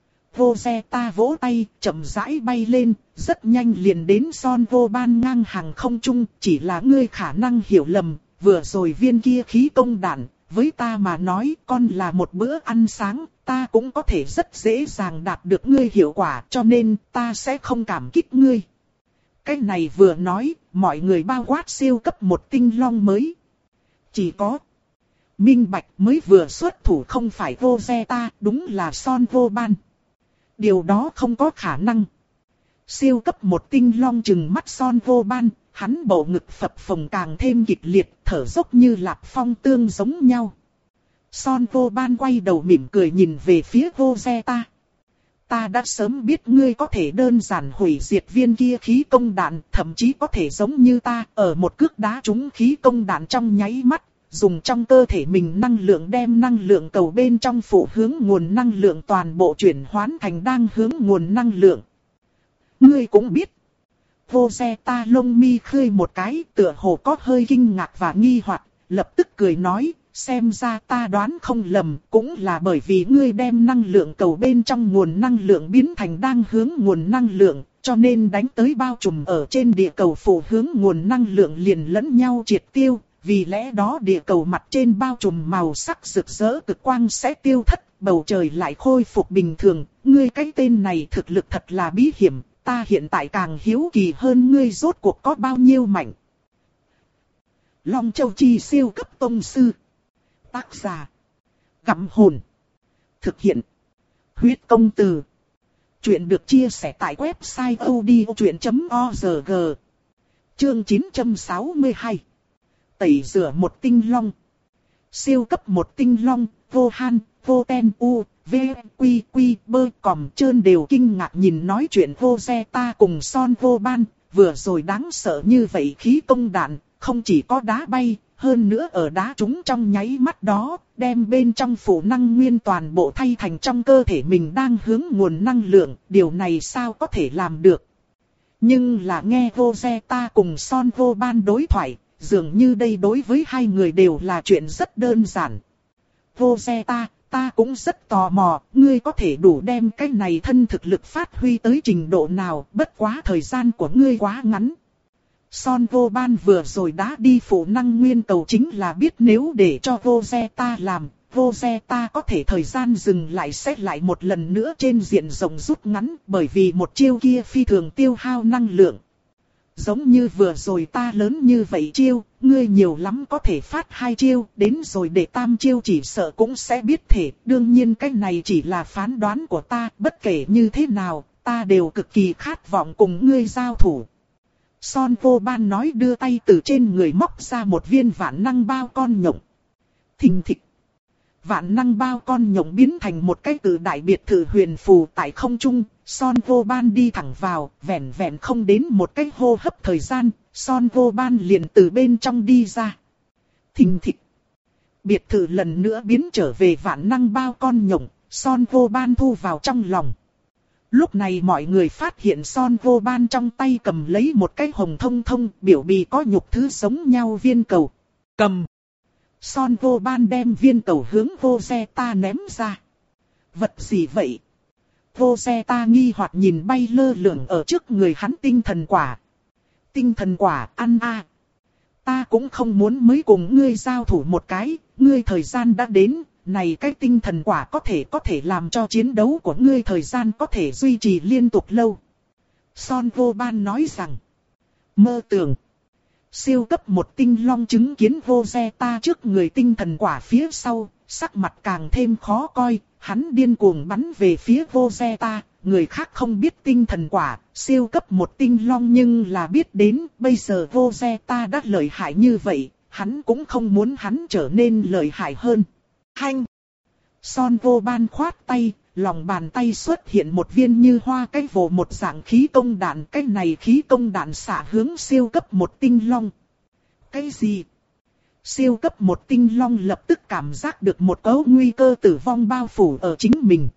Rosetta vỗ tay, chậm rãi bay lên, rất nhanh liền đến Son Vô Ban ngang hàng không trung, chỉ là ngươi khả năng hiểu lầm, vừa rồi viên kia khí công đạn, với ta mà nói con là một bữa ăn sáng, ta cũng có thể rất dễ dàng đạt được ngươi hiệu quả, cho nên ta sẽ không cảm kích ngươi. Cái này vừa nói, mọi người bao quát siêu cấp một tinh long mới. Chỉ có minh bạch mới vừa xuất thủ không phải Rosetta, đúng là Son Vô Ban. Điều đó không có khả năng. Siêu cấp một tinh long trừng mắt Son Vô Ban, hắn bầu ngực phập phồng càng thêm kịch liệt, thở dốc như lạp phong tương giống nhau. Son Vô Ban quay đầu mỉm cười nhìn về phía Rosetta. Ta đã sớm biết ngươi có thể đơn giản hủy diệt viên kia khí công đạn, thậm chí có thể giống như ta, ở một cước đá trúng khí công đạn trong nháy mắt, dùng trong cơ thể mình năng lượng đem năng lượng cầu bên trong phụ hướng nguồn năng lượng toàn bộ chuyển hóa thành đang hướng nguồn năng lượng. Ngươi cũng biết. Rosetta lông mi khơi một cái, tựa hồ có hơi kinh ngạc và nghi hoặc, lập tức cười nói, xem ra ta đoán không lầm, cũng là bởi vì ngươi đem năng lượng cầu bên trong nguồn năng lượng biến thành đang hướng nguồn năng lượng, cho nên đánh tới bao trùm ở trên địa cầu phụ hướng nguồn năng lượng liền lẫn nhau triệt tiêu, vì lẽ đó địa cầu mặt trên bao trùm màu sắc rực rỡ cực quang sẽ tiêu thất, bầu trời lại khôi phục bình thường, ngươi cái tên này thực lực thật là bí hiểm, ta hiện tại càng hiếu kỳ hơn ngươi rốt cuộc có bao nhiêu mạnh. Long Châu Chi siêu cấp tông sư. Tác giả Gặm Hồn. Thực hiện Huyết Công Từ. Chuyện được chia sẻ tại website odchuyện chấm org. Chương chín trăm sáu mươi hai. Tẩy rửa một tinh long. Siêu cấp một tinh long, vô han, vô ten u, v, quy quy, bơ, còm trơn đều kinh ngạc nhìn nói chuyện Rosetta cùng Son Vô Ban, vừa rồi đáng sợ như vậy khí công đạn, không chỉ có đá bay, hơn nữa ở đá trúng trong nháy mắt đó, đem bên trong phủ năng nguyên toàn bộ thay thành trong cơ thể mình đang hướng nguồn năng lượng, điều này sao có thể làm được. Nhưng là nghe Rosetta cùng Son Vô Ban đối thoại, dường như đây đối với hai người đều là chuyện rất đơn giản. Rosetta, ta cũng rất tò mò, ngươi có thể đủ đem cái này thân thực lực phát huy tới trình độ nào, bất quá thời gian của ngươi quá ngắn. Son Vô Ban vừa rồi đã đi phủ năng nguyên cầu chính là biết nếu để cho Rosetta làm, Rosetta có thể thời gian dừng lại xét lại một lần nữa trên diện rộng rút ngắn, bởi vì một chiêu kia phi thường tiêu hao năng lượng. Giống như vừa rồi ta lớn như vậy chiêu, ngươi nhiều lắm có thể phát hai chiêu, đến rồi để tam chiêu chỉ sợ cũng sẽ biết thể. Đương nhiên cái này chỉ là phán đoán của ta, bất kể như thế nào, ta đều cực kỳ khát vọng cùng ngươi giao thủ. Son Vô Ban nói đưa tay từ trên người móc ra một viên vạn năng bao con nhộng. Thình thịch. Vạn năng bao con nhộng biến thành một cái cự đại biệt thự huyền phù tại không trung. Son Vô Ban đi thẳng vào, vẹn vẹn không đến một cái hô hấp thời gian, Son Vô Ban liền từ bên trong đi ra. Thình thịch. Biệt thự lần nữa biến trở về vạn năng bao con nhộng, Son Vô Ban thu vào trong lòng. Lúc này mọi người phát hiện Son Vô Ban trong tay cầm lấy một cái hồng thông thông, biểu bì có nhục thứ giống nhau viên cầu. Cầm. Son Vô Ban đem viên cầu hướng Rosetta ném ra. Vật gì vậy? Rosetta nghi hoặc nhìn bay lơ lửng ở trước người hắn tinh thần quả. Tinh thần quả ăn a. À. Ta cũng không muốn mới cùng ngươi giao thủ một cái, ngươi thời gian đã đến, này cái tinh thần quả có thể có thể làm cho chiến đấu của ngươi thời gian có thể duy trì liên tục lâu. Son Vô Ban nói rằng, mơ tưởng. Siêu cấp một tinh long chứng kiến Rosetta trước người tinh thần quả phía sau, sắc mặt càng thêm khó coi, hắn điên cuồng bắn về phía Rosetta, người khác không biết tinh thần quả, siêu cấp một tinh long nhưng là biết đến, bây giờ Rosetta đã lợi hại như vậy, hắn cũng không muốn hắn trở nên lợi hại hơn. Hanh! Son Vô Ban khoát tay, lòng bàn tay xuất hiện một viên như hoa cái vồ một dạng khí công đạn. Cái này khí công đạn xạ hướng siêu cấp một tinh long. Cái gì? Siêu cấp một tinh long lập tức cảm giác được một cấu nguy cơ tử vong bao phủ ở chính mình.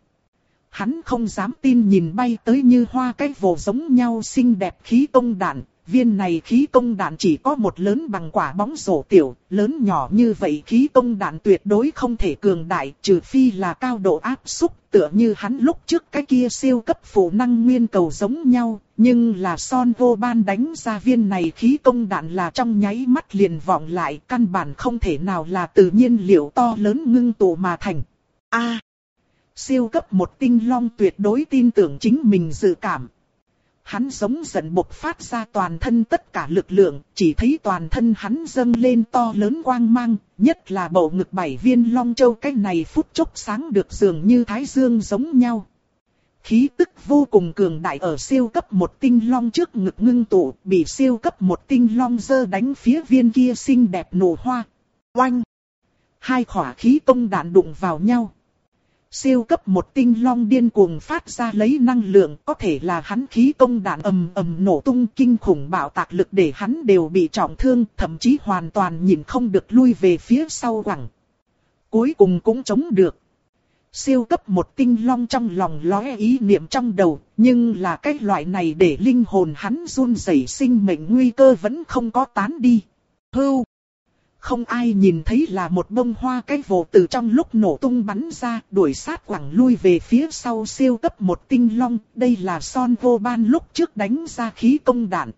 Hắn không dám tin nhìn bay tới như hoa cái vồ giống nhau xinh đẹp khí công đạn. Viên này khí công đạn chỉ có một lớn bằng quả bóng rổ tiểu, lớn nhỏ như vậy khí công đạn tuyệt đối không thể cường đại, trừ phi là cao độ áp xúc, tựa như hắn lúc trước cái kia siêu cấp phụ năng nguyên cầu giống nhau, nhưng là Son Vô Ban đánh ra viên này khí công đạn là trong nháy mắt liền vọng lại, căn bản không thể nào là tự nhiên liệu to lớn ngưng tụ mà thành. A, siêu cấp một tinh long tuyệt đối tin tưởng chính mình dự cảm. Hắn giống giận bộc phát ra toàn thân tất cả lực lượng, chỉ thấy toàn thân hắn dâng lên to lớn quang mang, nhất là bầu ngực bảy viên long châu cái này phút chốc sáng được dường như thái dương giống nhau. Khí tức vô cùng cường đại ở siêu cấp một tinh long trước ngực ngưng tụ, bị siêu cấp một tinh long giơ đánh phía viên kia xinh đẹp nổ hoa. Oanh! Hai khỏa khí công đạn đụng vào nhau. Siêu cấp một tinh long điên cuồng phát ra lấy năng lượng, có thể là hắn khí công đạn ầm ầm nổ tung kinh khủng bạo tạc lực để hắn đều bị trọng thương, thậm chí hoàn toàn nhìn không được lui về phía sau quẳng. Cuối cùng cũng chống được. Siêu cấp một tinh long trong lòng lóe ý niệm trong đầu, nhưng là cái loại này để linh hồn hắn run rẩy sinh mệnh nguy cơ vẫn không có tán đi. Hưu! Không ai nhìn thấy là một bông hoa cái vồ từ trong lúc nổ tung bắn ra, đuổi sát quẳng lui về phía sau siêu cấp một tinh long. Đây là Son Vô Ban lúc trước đánh ra khí công đạn.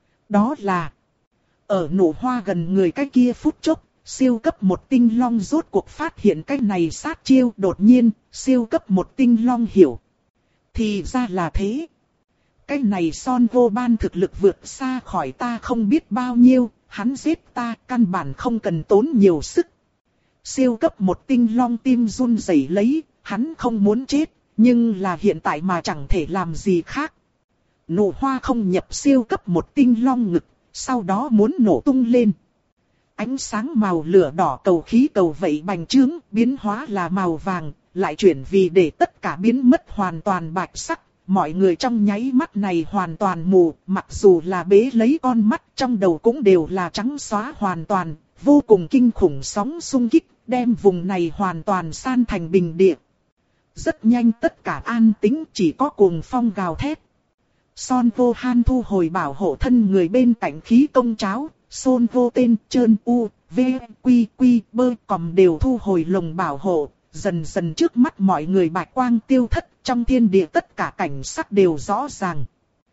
Đó là ở nổ hoa gần người cái kia phút chốc, siêu cấp một tinh long rốt cuộc phát hiện cái này sát chiêu. Đột nhiên, siêu cấp một tinh long hiểu. Thì ra là thế. Cái này Son Vô Ban thực lực vượt xa khỏi ta không biết bao nhiêu. Hắn giết ta căn bản không cần tốn nhiều sức. Siêu cấp một tinh long tim run rẩy lấy, hắn không muốn chết, nhưng là hiện tại mà chẳng thể làm gì khác. Nổ hoa không nhập siêu cấp một tinh long ngực, sau đó muốn nổ tung lên. Ánh sáng màu lửa đỏ cầu khí cầu vậy bành trướng, biến hóa là màu vàng, lại chuyển vì để tất cả biến mất hoàn toàn bạch sắc. Mọi người trong nháy mắt này hoàn toàn mù, mặc dù là bế lấy con mắt trong đầu cũng đều là trắng xóa hoàn toàn, vô cùng kinh khủng sóng xung kích, đem vùng này hoàn toàn san thành bình địa. Rất nhanh tất cả an tĩnh, chỉ có cuồng phong gào thét. Son Vô Han thu hồi bảo hộ thân người bên cạnh khí công cháo, Son Vô tên, Trơn U, V, Quy, Quy, Bơ, Còm đều thu hồi lồng bảo hộ. Dần dần trước mắt mọi người bạch quang tiêu thất, trong thiên địa tất cả cảnh sắc đều rõ ràng.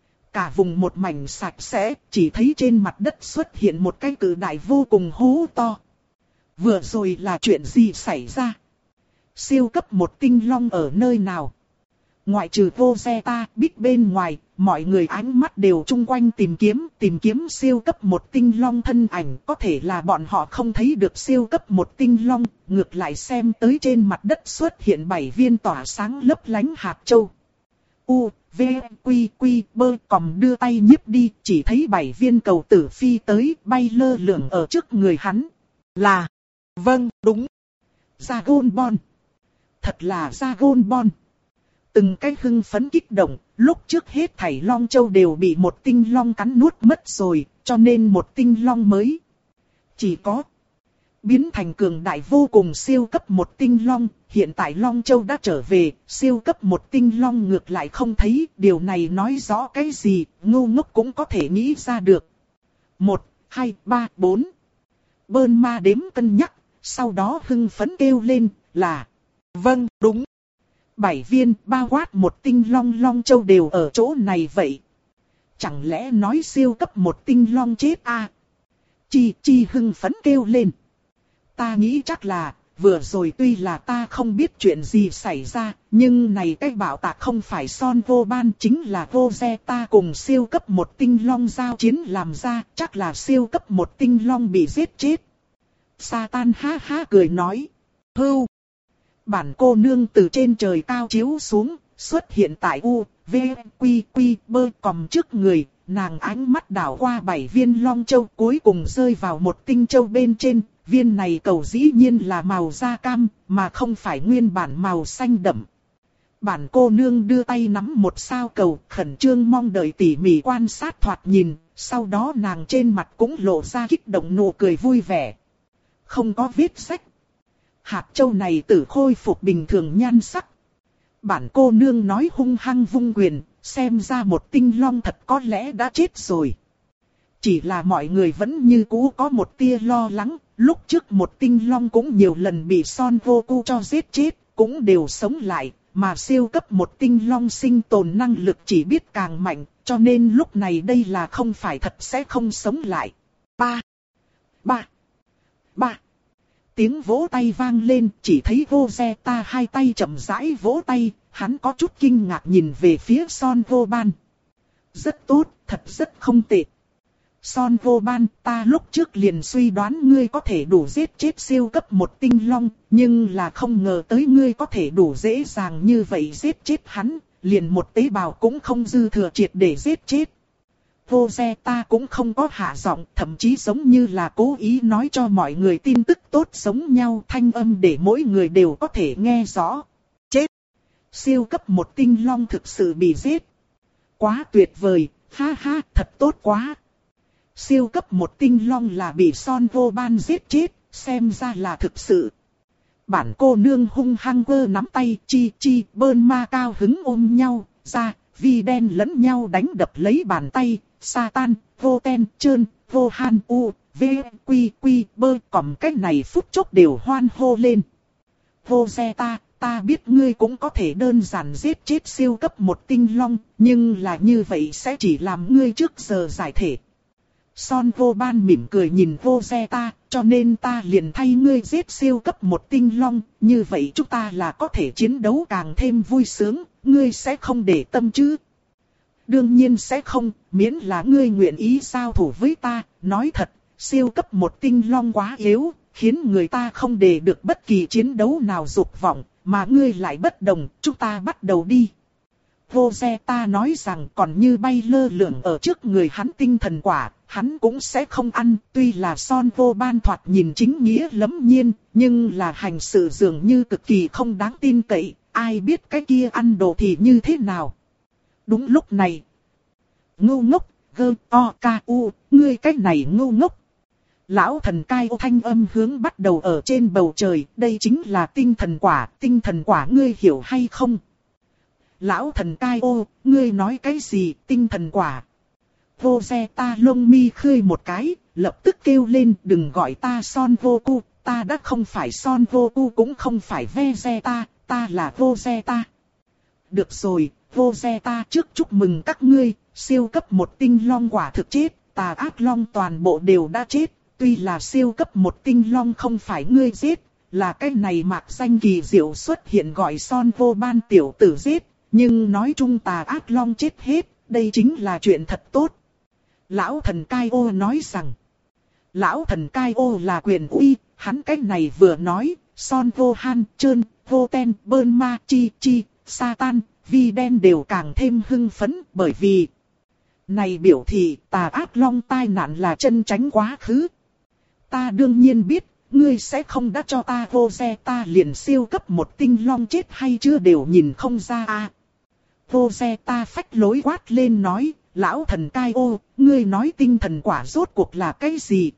Cả vùng một mảnh sạch sẽ, chỉ thấy trên mặt đất xuất hiện một cái cự đại vô cùng hố to. Vừa rồi là chuyện gì xảy ra? Siêu cấp một tinh long ở nơi nào? Ngoại trừ vô xe ta biết bên ngoài, mọi người ánh mắt đều chung quanh tìm kiếm, tìm kiếm siêu cấp một tinh long thân ảnh. Có thể là bọn họ không thấy được siêu cấp một tinh long, ngược lại xem tới trên mặt đất xuất hiện bảy viên tỏa sáng lấp lánh hạt châu. U, V, Quy, Quy, Bơ, Còm đưa tay nhíp đi, chỉ thấy bảy viên cầu tử phi tới, bay lơ lửng ở trước người hắn. Là, vâng, đúng, Dragon Ball. Thật là Dragon Ball. Từng cái hưng phấn kích động, lúc trước hết thảy long châu đều bị một tinh long cắn nuốt mất rồi, cho nên một tinh long mới. Chỉ có biến thành cường đại vô cùng siêu cấp một tinh long, hiện tại long châu đã trở về, siêu cấp một tinh long ngược lại không thấy, điều này nói rõ cái gì, ngu ngốc cũng có thể nghĩ ra được. Một, hai, ba, bốn. Bơn ma đếm cân nhắc, sau đó hưng phấn kêu lên, là vâng, đúng. Bảy viên bao quát một tinh long long châu đều ở chỗ này vậy. Chẳng lẽ nói siêu cấp một tinh long chết à? Chi chi hưng phấn kêu lên. Ta nghĩ chắc là, vừa rồi tuy là ta không biết chuyện gì xảy ra, nhưng này cái bảo tạc không phải Son Vô Ban chính là vô xe ta cùng siêu cấp một tinh long giao chiến làm ra, chắc là siêu cấp một tinh long bị giết chết. Satan ha ha cười nói. Hưu. Bản cô nương từ trên trời cao chiếu xuống, xuất hiện tại U, V, Quy, Quy, Bơ, Còm trước người, nàng ánh mắt đảo qua bảy viên long châu cuối cùng rơi vào một tinh châu bên trên, viên này cầu dĩ nhiên là màu da cam, mà không phải nguyên bản màu xanh đậm. Bản cô nương đưa tay nắm một sao cầu, khẩn trương mong đợi tỉ mỉ quan sát thoạt nhìn, sau đó nàng trên mặt cũng lộ ra kích động nụ cười vui vẻ. Không có vết rách. Hạt châu này tự khôi phục bình thường nhan sắc. Bản cô nương nói hung hăng vung quyền, xem ra một tinh long thật có lẽ đã chết rồi. Chỉ là mọi người vẫn như cũ có một tia lo lắng, lúc trước một tinh long cũng nhiều lần bị Son Goku cho giết chết, cũng đều sống lại, mà siêu cấp một tinh long sinh tồn năng lực chỉ biết càng mạnh, cho nên lúc này đây là không phải thật sẽ không sống lại. Ba, ba, ba. Tiếng vỗ tay vang lên, chỉ thấy Vegeta hai tay chậm rãi vỗ tay, hắn có chút kinh ngạc nhìn về phía Son Goban. Rất tốt, thật rất không tệ. Son Goban, ta lúc trước liền suy đoán ngươi có thể đủ giết chết siêu cấp một tinh long, nhưng là không ngờ tới ngươi có thể đủ dễ dàng như vậy giết chết hắn, liền một tế bào cũng không dư thừa triệt để giết chết. Vegeta cũng không có hạ giọng, thậm chí giống như là cố ý nói cho mọi người tin tức tốt giống nhau, thanh âm để mỗi người đều có thể nghe rõ. Chết! Siêu cấp một tinh long thực sự bị giết. Quá tuyệt vời, ha ha, thật tốt quá. Siêu cấp một tinh long là bị Son Goban giết chết, xem ra là thực sự. Bản cô nương hung hăng vơ nắm tay, chi chi bơn ma cao hứng ôm nhau, ra, vi đen lẫn nhau đánh đập lấy bàn tay. Satan, vô ten, trơn, vô han, u, v, quy, quy, bơ, còm cách này phút chốc đều hoan hô lên. Vegeta, ta biết ngươi cũng có thể đơn giản giết chết siêu cấp một tinh long, nhưng là như vậy sẽ chỉ làm ngươi trước giờ giải thể. Son Goban mỉm cười nhìn Vegeta, cho nên ta liền thay ngươi giết siêu cấp một tinh long, như vậy chúng ta là có thể chiến đấu càng thêm vui sướng, ngươi sẽ không để tâm chứ? Đương nhiên sẽ không, miễn là ngươi nguyện ý giao thủ với ta, nói thật, siêu cấp một tinh long quá yếu, khiến người ta không để được bất kỳ chiến đấu nào dục vọng, mà ngươi lại bất đồng, chúng ta bắt đầu đi. Vegeta nói rằng còn như bay lơ lửng ở trước người hắn tinh thần quả, hắn cũng sẽ không ăn, tuy là Son Goban thoạt nhìn chính nghĩa lẫm nhiên, nhưng là hành sự dường như cực kỳ không đáng tin cậy, ai biết cái kia ăn đồ thì như thế nào. Đúng lúc này, ngu ngốc, gơ, o, ca, u, ngươi cái này ngu ngốc. Lão thần cai ô thanh âm hướng bắt đầu ở trên bầu trời, đây chính là tinh thần quả, tinh thần quả ngươi hiểu hay không? Lão thần cai ô, ngươi nói cái gì, tinh thần quả? Vegeta lông mi khơi một cái, lập tức kêu lên đừng gọi ta Son Goku, ta đã không phải Son Goku cũng không phải Vegeta, ta là Vegeta. Được rồi, Vegeta trước chúc mừng các ngươi, siêu cấp một tinh long quả thực chết, tà ác long toàn bộ đều đã chết, tuy là siêu cấp một tinh long không phải ngươi giết, là cái này mạc danh kỳ diệu xuất hiện gọi Son Goban tiểu tử giết, nhưng nói chung tà ác long chết hết, đây chính là chuyện thật tốt. Lão thần cai ô nói rằng, lão thần cai ô là quyền uy, hắn cái này vừa nói, Son Gohan, Trơn, Goten, Bơn Ma, Chi Chi, Satan, Vi đen đều càng thêm hưng phấn bởi vì này biểu thị tà ác long tai nạn là chân tránh quá khứ. Ta đương nhiên biết, ngươi sẽ không đã cho ta Vegeta liền siêu cấp một tinh long chết hay chưa đều nhìn không ra à. Vegeta phách lối quát lên nói, lão thần cai ô, ngươi nói tinh thần quả rốt cuộc là cái gì?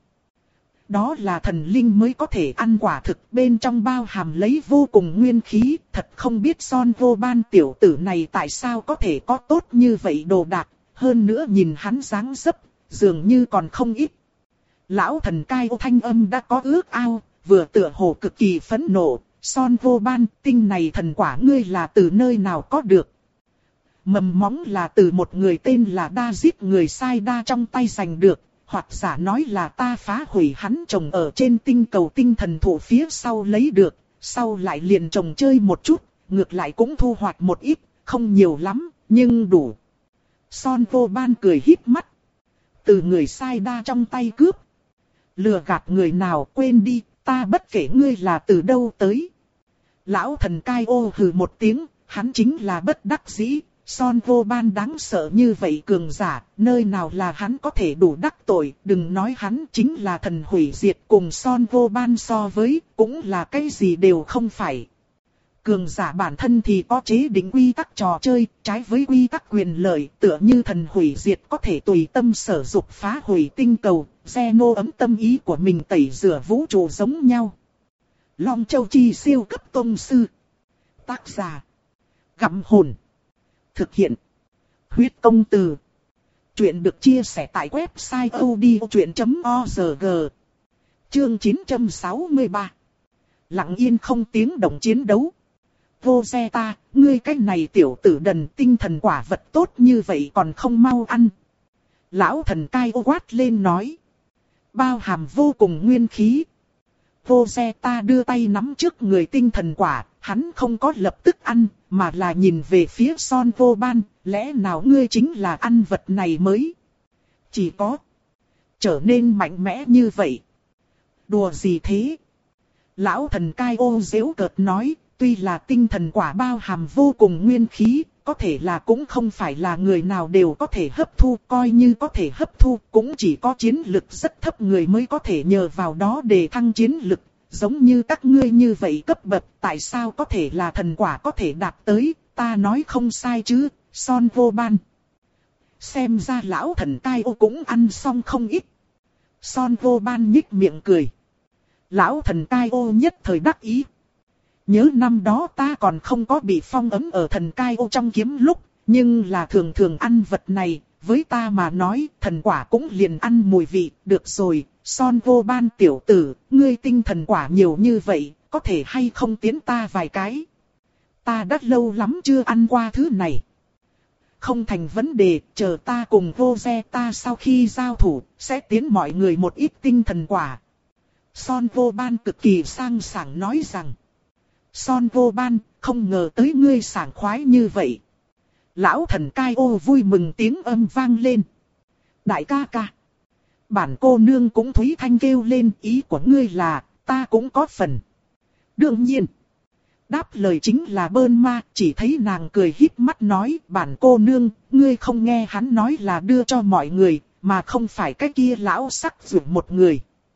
Đó là thần linh mới có thể ăn quả thực, bên trong bao hàm lấy vô cùng nguyên khí, thật không biết Son Goban tiểu tử này tại sao có thể có tốt như vậy đồ đạc, hơn nữa nhìn hắn dáng dấp, dường như còn không ít. Lão thần cai ô thanh âm đã có ước ao, vừa tựa hồ cực kỳ phẫn nộ, Son Goban tinh này thần quả ngươi là từ nơi nào có được? Mầm móng là từ một người tên là Đa giết người sai đa trong tay giành được. Hoặc giả nói là ta phá hủy hắn trồng ở trên tinh cầu tinh thần thụ phía sau lấy được, sau lại liền trồng chơi một chút, ngược lại cũng thu hoạch một ít, không nhiều lắm, nhưng đủ. Son Goban cười híp mắt. Từ người sai đa trong tay cướp. Lừa gạt người nào quên đi, ta bất kể ngươi là từ đâu tới. Lão thần cai ô hừ một tiếng, hắn chính là bất đắc dĩ. Son Goban đáng sợ như vậy cường giả, nơi nào là hắn có thể đủ đắc tội, đừng nói hắn chính là thần hủy diệt cùng Son Goban so với, cũng là cái gì đều không phải. Cường giả bản thân thì có chế định quy tắc trò chơi, trái với quy tắc quyền lợi, tựa như thần hủy diệt có thể tùy tâm sở dục phá hủy tinh cầu, Zeno ấm tâm ý của mình tẩy rửa vũ trụ giống nhau. Long Châu Chi siêu cấp tông sư. Tác giả: Gặm Hồn. Thực hiện: Huyết Công Từ. Chuyện được chia sẻ tại website odchuyện chấm org. Chương chín trăm sáu mươi ba. Lặng yên không tiếng động chiến đấu. Vegeta, ngươi cái này tiểu tử đần, tinh thần quả vật tốt như vậy còn không mau ăn. Lão thần cai ô quát lên nói. Bao hàm vô cùng nguyên khí. Vegeta đưa tay nắm trước người tinh thần quả, hắn không có lập tức ăn, mà là nhìn về phía Son Gohan, lẽ nào ngươi chính là ăn vật này mới? Chỉ có trở nên mạnh mẽ như vậy. Đùa gì thế? Lão thần cai ô giễu cợt nói, tuy là tinh thần quả bao hàm vô cùng nguyên khí, có thể là cũng không phải là người nào đều có thể hấp thu, coi như có thể hấp thu, cũng chỉ có chiến lực rất thấp người mới có thể nhờ vào đó để thăng chiến lực. Giống như các ngươi như vậy cấp bậc, tại sao có thể là thần quả có thể đạt tới, ta nói không sai chứ, Son Gohan. Xem ra lão thần cai ô cũng ăn xong không ít. Son Gohan nhích miệng cười. Lão thần cai ô nhất thời đắc ý. Nhớ năm đó ta còn không có bị phong ấn ở thần cai ô trong kiếm lúc, nhưng là thường thường ăn vật này, với ta mà nói thần quả cũng liền ăn mùi vị, được rồi, Son Gohan tiểu tử, ngươi tinh thần quả nhiều như vậy, có thể hay không tiến ta vài cái. Ta đã lâu lắm chưa ăn qua thứ này. Không thành vấn đề, chờ ta cùng Vegeta sau khi giao thủ, sẽ tiến mọi người một ít tinh thần quả. Son Gohan cực kỳ sang sảng nói rằng. Son Gohan, không ngờ tới ngươi sảng khoái như vậy. Lão thần cai ô vui mừng tiếng âm vang lên. Đại ca ca. Bản cô nương cũng thúy thanh kêu lên, ý của ngươi là, ta cũng có phần. Đương nhiên. Đáp lời chính là Bơn Ma, chỉ thấy nàng cười híp mắt nói, bản cô nương, ngươi không nghe hắn nói là đưa cho mọi người, mà không phải cái kia lão sắc dụng một người.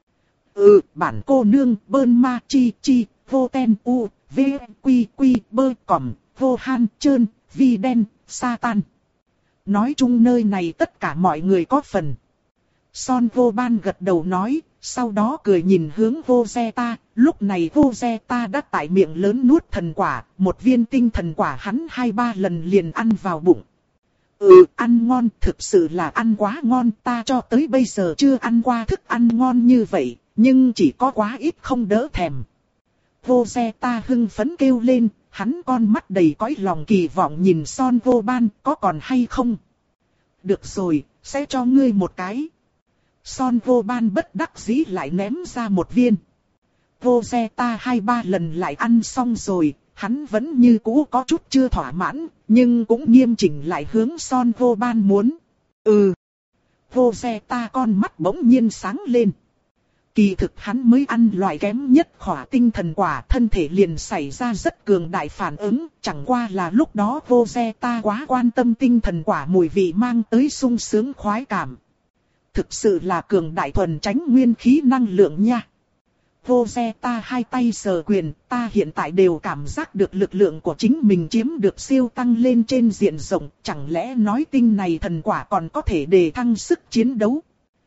Ừ, bản cô nương, Bơn Ma chi chi, vô ten u, v, quy quy, bơ cỏm, vô han, trơn, vi đen, sa tan. Nói chung nơi này tất cả mọi người có phần. Son Gohan gật đầu nói, sau đó cười nhìn hướng Vegeta, lúc này Vegeta đã tại miệng lớn nuốt thần quả, một viên tinh thần quả hắn hai ba lần liền ăn vào bụng. Ừ, ăn ngon, thực sự là ăn quá ngon, ta cho tới bây giờ chưa ăn qua thức ăn ngon như vậy, nhưng chỉ có quá ít không đỡ thèm. Vegeta hưng phấn kêu lên, hắn con mắt đầy cõi lòng kỳ vọng nhìn Son Gohan, có còn hay không? Được rồi, sẽ cho ngươi một cái. Son Gohan bất đắc dĩ lại ném ra một viên. Vegeta hai ba lần lại ăn xong rồi, hắn vẫn như cũ có chút chưa thỏa mãn, nhưng cũng nghiêm chỉnh lại hướng Son Gohan muốn. Ừ. Vegeta con mắt bỗng nhiên sáng lên. Kỳ thực hắn mới ăn loại kém nhất khỏa tinh thần quả, thân thể liền xảy ra rất cường đại phản ứng, chẳng qua là lúc đó Vegeta quá quan tâm tinh thần quả mùi vị mang tới sung sướng khoái cảm. Thực sự là cường đại thuần tránh nguyên khí năng lượng nha. Vegeta hai tay sờ quyền, ta hiện tại đều cảm giác được lực lượng của chính mình chiếm được siêu tăng lên trên diện rộng, chẳng lẽ nói tinh này thần quả còn có thể đề thăng sức chiến đấu.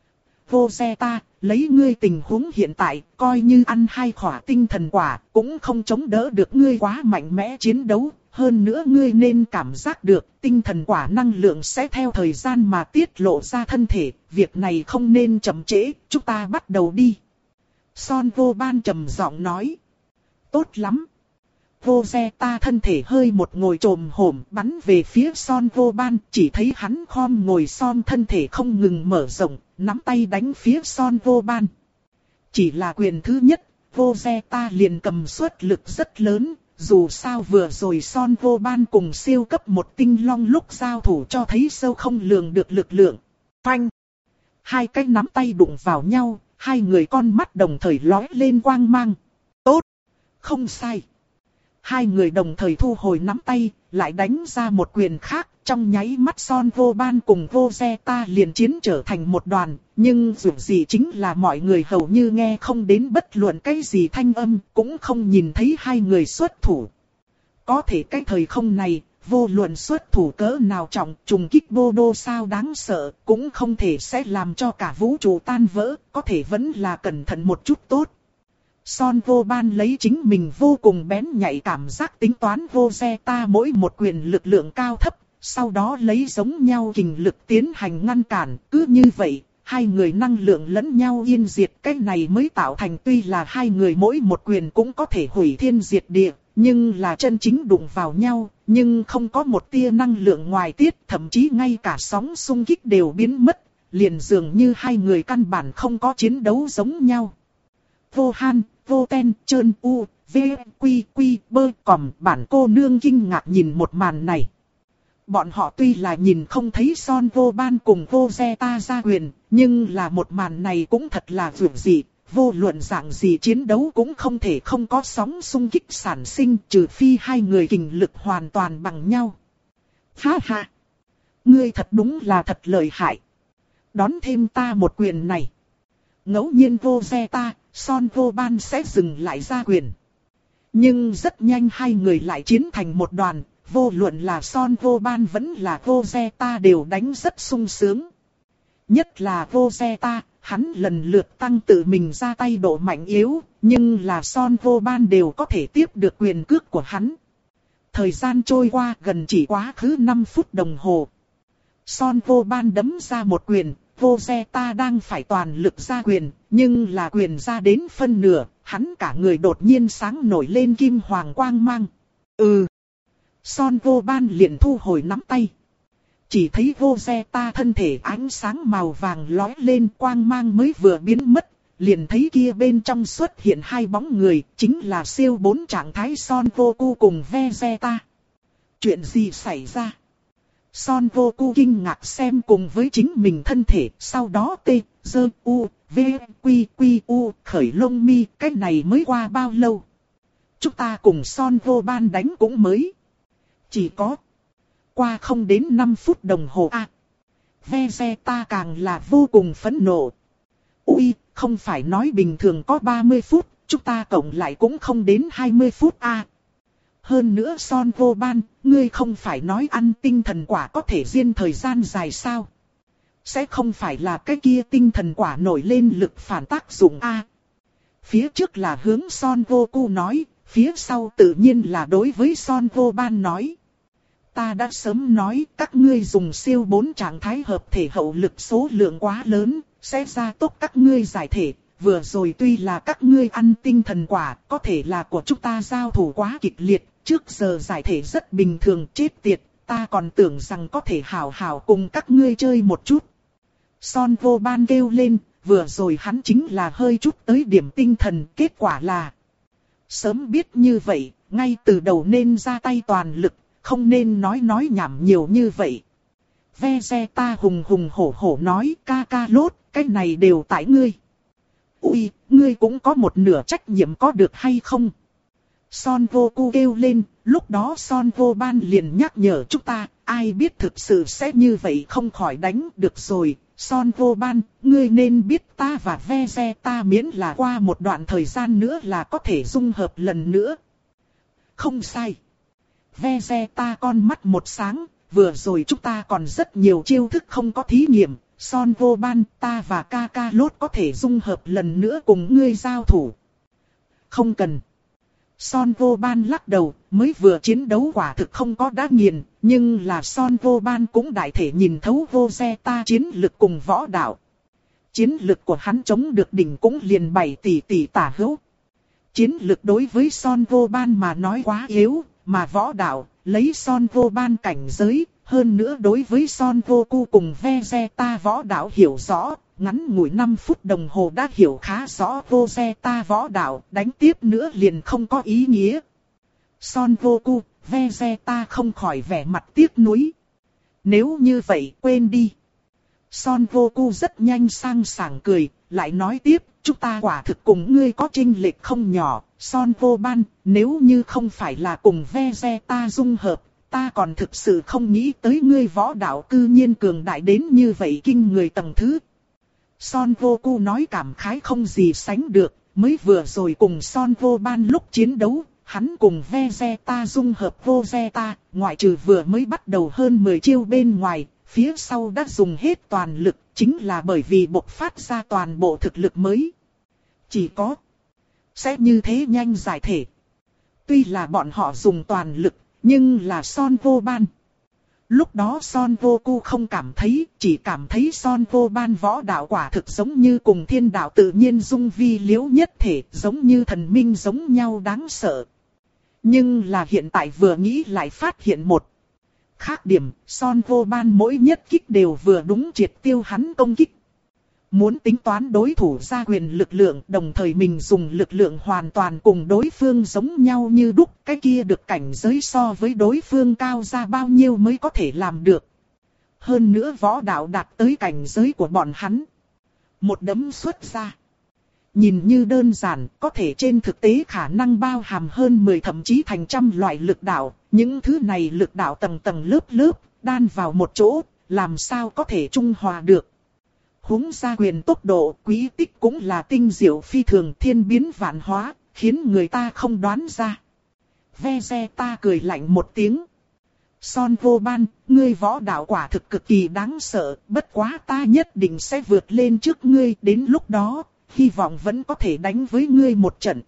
Vegeta, lấy ngươi tình huống hiện tại, coi như ăn hai khỏa tinh thần quả, cũng không chống đỡ được ngươi quá mạnh mẽ chiến đấu. Hơn nữa ngươi nên cảm giác được, tinh thần quả năng lượng sẽ theo thời gian mà tiết lộ ra thân thể, việc này không nên chậm trễ, chúng ta bắt đầu đi. Son Gohan trầm giọng nói. Tốt lắm. Vegeta thân thể hơi một ngồi trồm hổm bắn về phía Son Gohan, chỉ thấy hắn khom ngồi Son thân thể không ngừng mở rộng, nắm tay đánh phía Son Gohan. Chỉ là quyền thứ nhất, Vegeta liền cầm suất lực rất lớn, dù sao vừa rồi Son Gohan cùng siêu cấp một tinh long lúc giao thủ cho thấy sâu không lường được lực lượng. Phanh! Hai cái nắm tay đụng vào nhau, hai người con mắt đồng thời lóe lên quang mang. Tốt! Không sai! Hai người đồng thời thu hồi nắm tay, lại đánh ra một quyền khác, trong nháy mắt Son Gohan cùng Vegeta liền chiến trở thành một đoàn, nhưng dù gì chính là mọi người hầu như nghe không đến bất luận cái gì thanh âm, cũng không nhìn thấy hai người xuất thủ. Có thể cái thời không này, vô luận xuất thủ cỡ nào trọng, trùng kích vô đô sao đáng sợ, cũng không thể sẽ làm cho cả vũ trụ tan vỡ, có thể vẫn là cẩn thận một chút tốt. Son vô ban lấy chính mình vô cùng bén nhạy cảm giác tính toán vô Zeta mỗi một quyền lực lượng cao thấp, sau đó lấy giống nhau kình lực tiến hành ngăn cản, cứ như vậy, hai người năng lượng lẫn nhau yên diệt, cái này mới tạo thành tuy là hai người mỗi một quyền cũng có thể hủy thiên diệt địa, nhưng là chân chính đụng vào nhau, nhưng không có một tia năng lượng ngoài tiết, thậm chí ngay cả sóng xung kích đều biến mất, liền dường như hai người căn bản không có chiến đấu giống nhau. Vô Han, vô ten, trơn u, v, quy, quy, bơ, còm, bản cô nương kinh ngạc nhìn một màn này. Bọn họ tuy là nhìn không thấy Son vô ban cùng vô Zeta ra quyền, nhưng là một màn này cũng thật là vượt dị, vô luận dạng gì chiến đấu cũng không thể không có sóng xung kích sản sinh trừ phi hai người kình lực hoàn toàn bằng nhau. Ha ha! Ngươi thật đúng là thật lợi hại. Đón thêm ta một quyền này. Ngẫu nhiên vô Zeta, Son vô ban sẽ dừng lại ra quyền. Nhưng rất nhanh hai người lại chiến thành một đoàn, vô luận là Son vô ban vẫn là vô Zeta đều đánh rất sung sướng. Nhất là vô Zeta, hắn lần lượt tăng tự mình ra tay độ mạnh yếu, nhưng là Son vô ban đều có thể tiếp được quyền cước của hắn. Thời gian trôi qua gần chỉ quá khứ năm phút đồng hồ. Son vô ban đấm ra một quyền, vô Zeta đang phải toàn lực ra quyền, nhưng là quyền ra đến phân nửa, hắn cả người đột nhiên sáng nổi lên kim hoàng quang mang. Ừ. Son vô ban liền thu hồi nắm tay. Chỉ thấy vô Zeta thân thể ánh sáng màu vàng lóe lên, quang mang mới vừa biến mất, liền thấy kia bên trong xuất hiện hai bóng người, chính là siêu bốn trạng thái Son vô cu cùng Vegeta. Chuyện gì xảy ra? Son vô cu kinh ngạc xem cùng với chính mình thân thể, sau đó T, D, U, V, Quy, Quy, U, khởi lông mi, cái này mới qua bao lâu? Chúng ta cùng Son vô ban đánh cũng mới. Chỉ có qua không đến năm phút đồng hồ a. À, Vegeta càng là vô cùng phẫn nộ. Ui, không phải nói bình thường có ba mươi phút, chúng ta cộng lại cũng không đến hai mươi phút a. À, hơn nữa Son vô ban, ngươi không phải nói ăn tinh thần quả có thể diên thời gian dài sao? Sẽ không phải là cái kia tinh thần quả nổi lên lực phản tác dụng a. À, phía trước là hướng Son vô cu nói, phía sau tự nhiên là đối với Son vô ban nói. Ta đã sớm nói các ngươi dùng siêu bốn trạng thái hợp thể hậu lực số lượng quá lớn, sẽ gia tốc các ngươi giải thể. Vừa rồi tuy là các ngươi ăn tinh thần quả, có thể là của chúng ta giao thủ quá kịch liệt, trước giờ giải thể rất bình thường, chết tiệt, ta còn tưởng rằng có thể hào hào cùng các ngươi chơi một chút. Son vô ban kêu lên, vừa rồi hắn chính là hơi chút tới điểm tinh thần, kết quả là sớm biết như vậy, ngay từ đầu nên ra tay toàn lực. Không nên nói nói nhảm nhiều như vậy. Vegeta hùng hùng hổ hổ nói, ca ca lốt, cái này đều tại ngươi. Ui, ngươi cũng có một nửa trách nhiệm có được hay không? Son vô cu kêu lên, lúc đó Son vô ban liền nhắc nhở chúng ta, ai biết thực sự sẽ như vậy không khỏi đánh được rồi. Son vô ban, ngươi nên biết ta và Vegeta miễn là qua một đoạn thời gian nữa là có thể dung hợp lần nữa. Không sai. Vegeta con mắt một sáng, vừa rồi chúng ta còn rất nhiều chiêu thức không có thí nghiệm, Son vô ban, ta và Kakarot có thể dung hợp lần nữa cùng ngươi giao thủ. Không cần. Son vô ban lắc đầu, mới vừa chiến đấu quả thực không có đá nghiền, nhưng là Son vô ban cũng đại thể nhìn thấu Vegeta chiến lực cùng võ đạo. Chiến lực của hắn chống được đỉnh cũng liền bảy tỷ tỷ tả hữu. Chiến lực đối với Son vô ban mà nói quá yếu. Mà võ đạo, lấy Son vô ban cảnh giới, hơn nữa đối với Son vô cu cùng Vegeta võ đạo hiểu rõ, ngắn ngủi năm phút đồng hồ đã hiểu khá rõ Vegeta võ đạo, đánh tiếp nữa liền không có ý nghĩa. Son vô cu, Vegeta không khỏi vẻ mặt tiếc nuối. Nếu như vậy, quên đi. Son vô cu rất nhanh sang sảng cười, lại nói tiếp, chúng ta quả thực cùng ngươi có chênh lệch không nhỏ. Son vô ban, nếu như không phải là cùng Vegeta dung hợp, ta còn thực sự không nghĩ tới ngươi võ đạo cư nhiên cường đại đến như vậy kinh người tầng thứ. Son vô cu nói cảm khái không gì sánh được, mới vừa rồi cùng Son vô ban lúc chiến đấu, hắn cùng Vegeta dung hợp Vegeta, ngoại trừ vừa mới bắt đầu hơn mười chiêu bên ngoài, phía sau đã dùng hết toàn lực, chính là bởi vì bộc phát ra toàn bộ thực lực mới. Chỉ có sẽ như thế nhanh giải thể. Tuy là bọn họ dùng toàn lực, nhưng là Son Goban. Lúc đó Son Goku không cảm thấy, chỉ cảm thấy Son Goban võ đạo quả thực giống như cùng thiên đạo tự nhiên dung vi liễu nhất thể, giống như thần minh giống nhau đáng sợ. Nhưng là hiện tại vừa nghĩ lại phát hiện một khác điểm, Son Goban mỗi nhất kích đều vừa đúng triệt tiêu hắn công kích. Muốn tính toán đối thủ ra quyền lực lượng, đồng thời mình dùng lực lượng hoàn toàn cùng đối phương giống nhau như đúc, cái kia được cảnh giới so với đối phương cao ra bao nhiêu mới có thể làm được. Hơn nữa võ đạo đạt tới cảnh giới của bọn hắn. Một đấm xuất ra. Nhìn như đơn giản, có thể trên thực tế khả năng bao hàm hơn mười thậm chí thành trăm loại lực đạo. Những thứ này lực đạo tầng tầng lớp lớp, đan vào một chỗ, làm sao có thể trung hòa được. Húng ra quyền tốc độ, quý tích cũng là tinh diệu phi thường, thiên biến vạn hóa, khiến người ta không đoán ra. Vegeta cười lạnh một tiếng. Son Goban, ngươi võ đạo quả thực cực kỳ đáng sợ, bất quá ta nhất định sẽ vượt lên trước ngươi, đến lúc đó, hy vọng vẫn có thể đánh với ngươi một trận.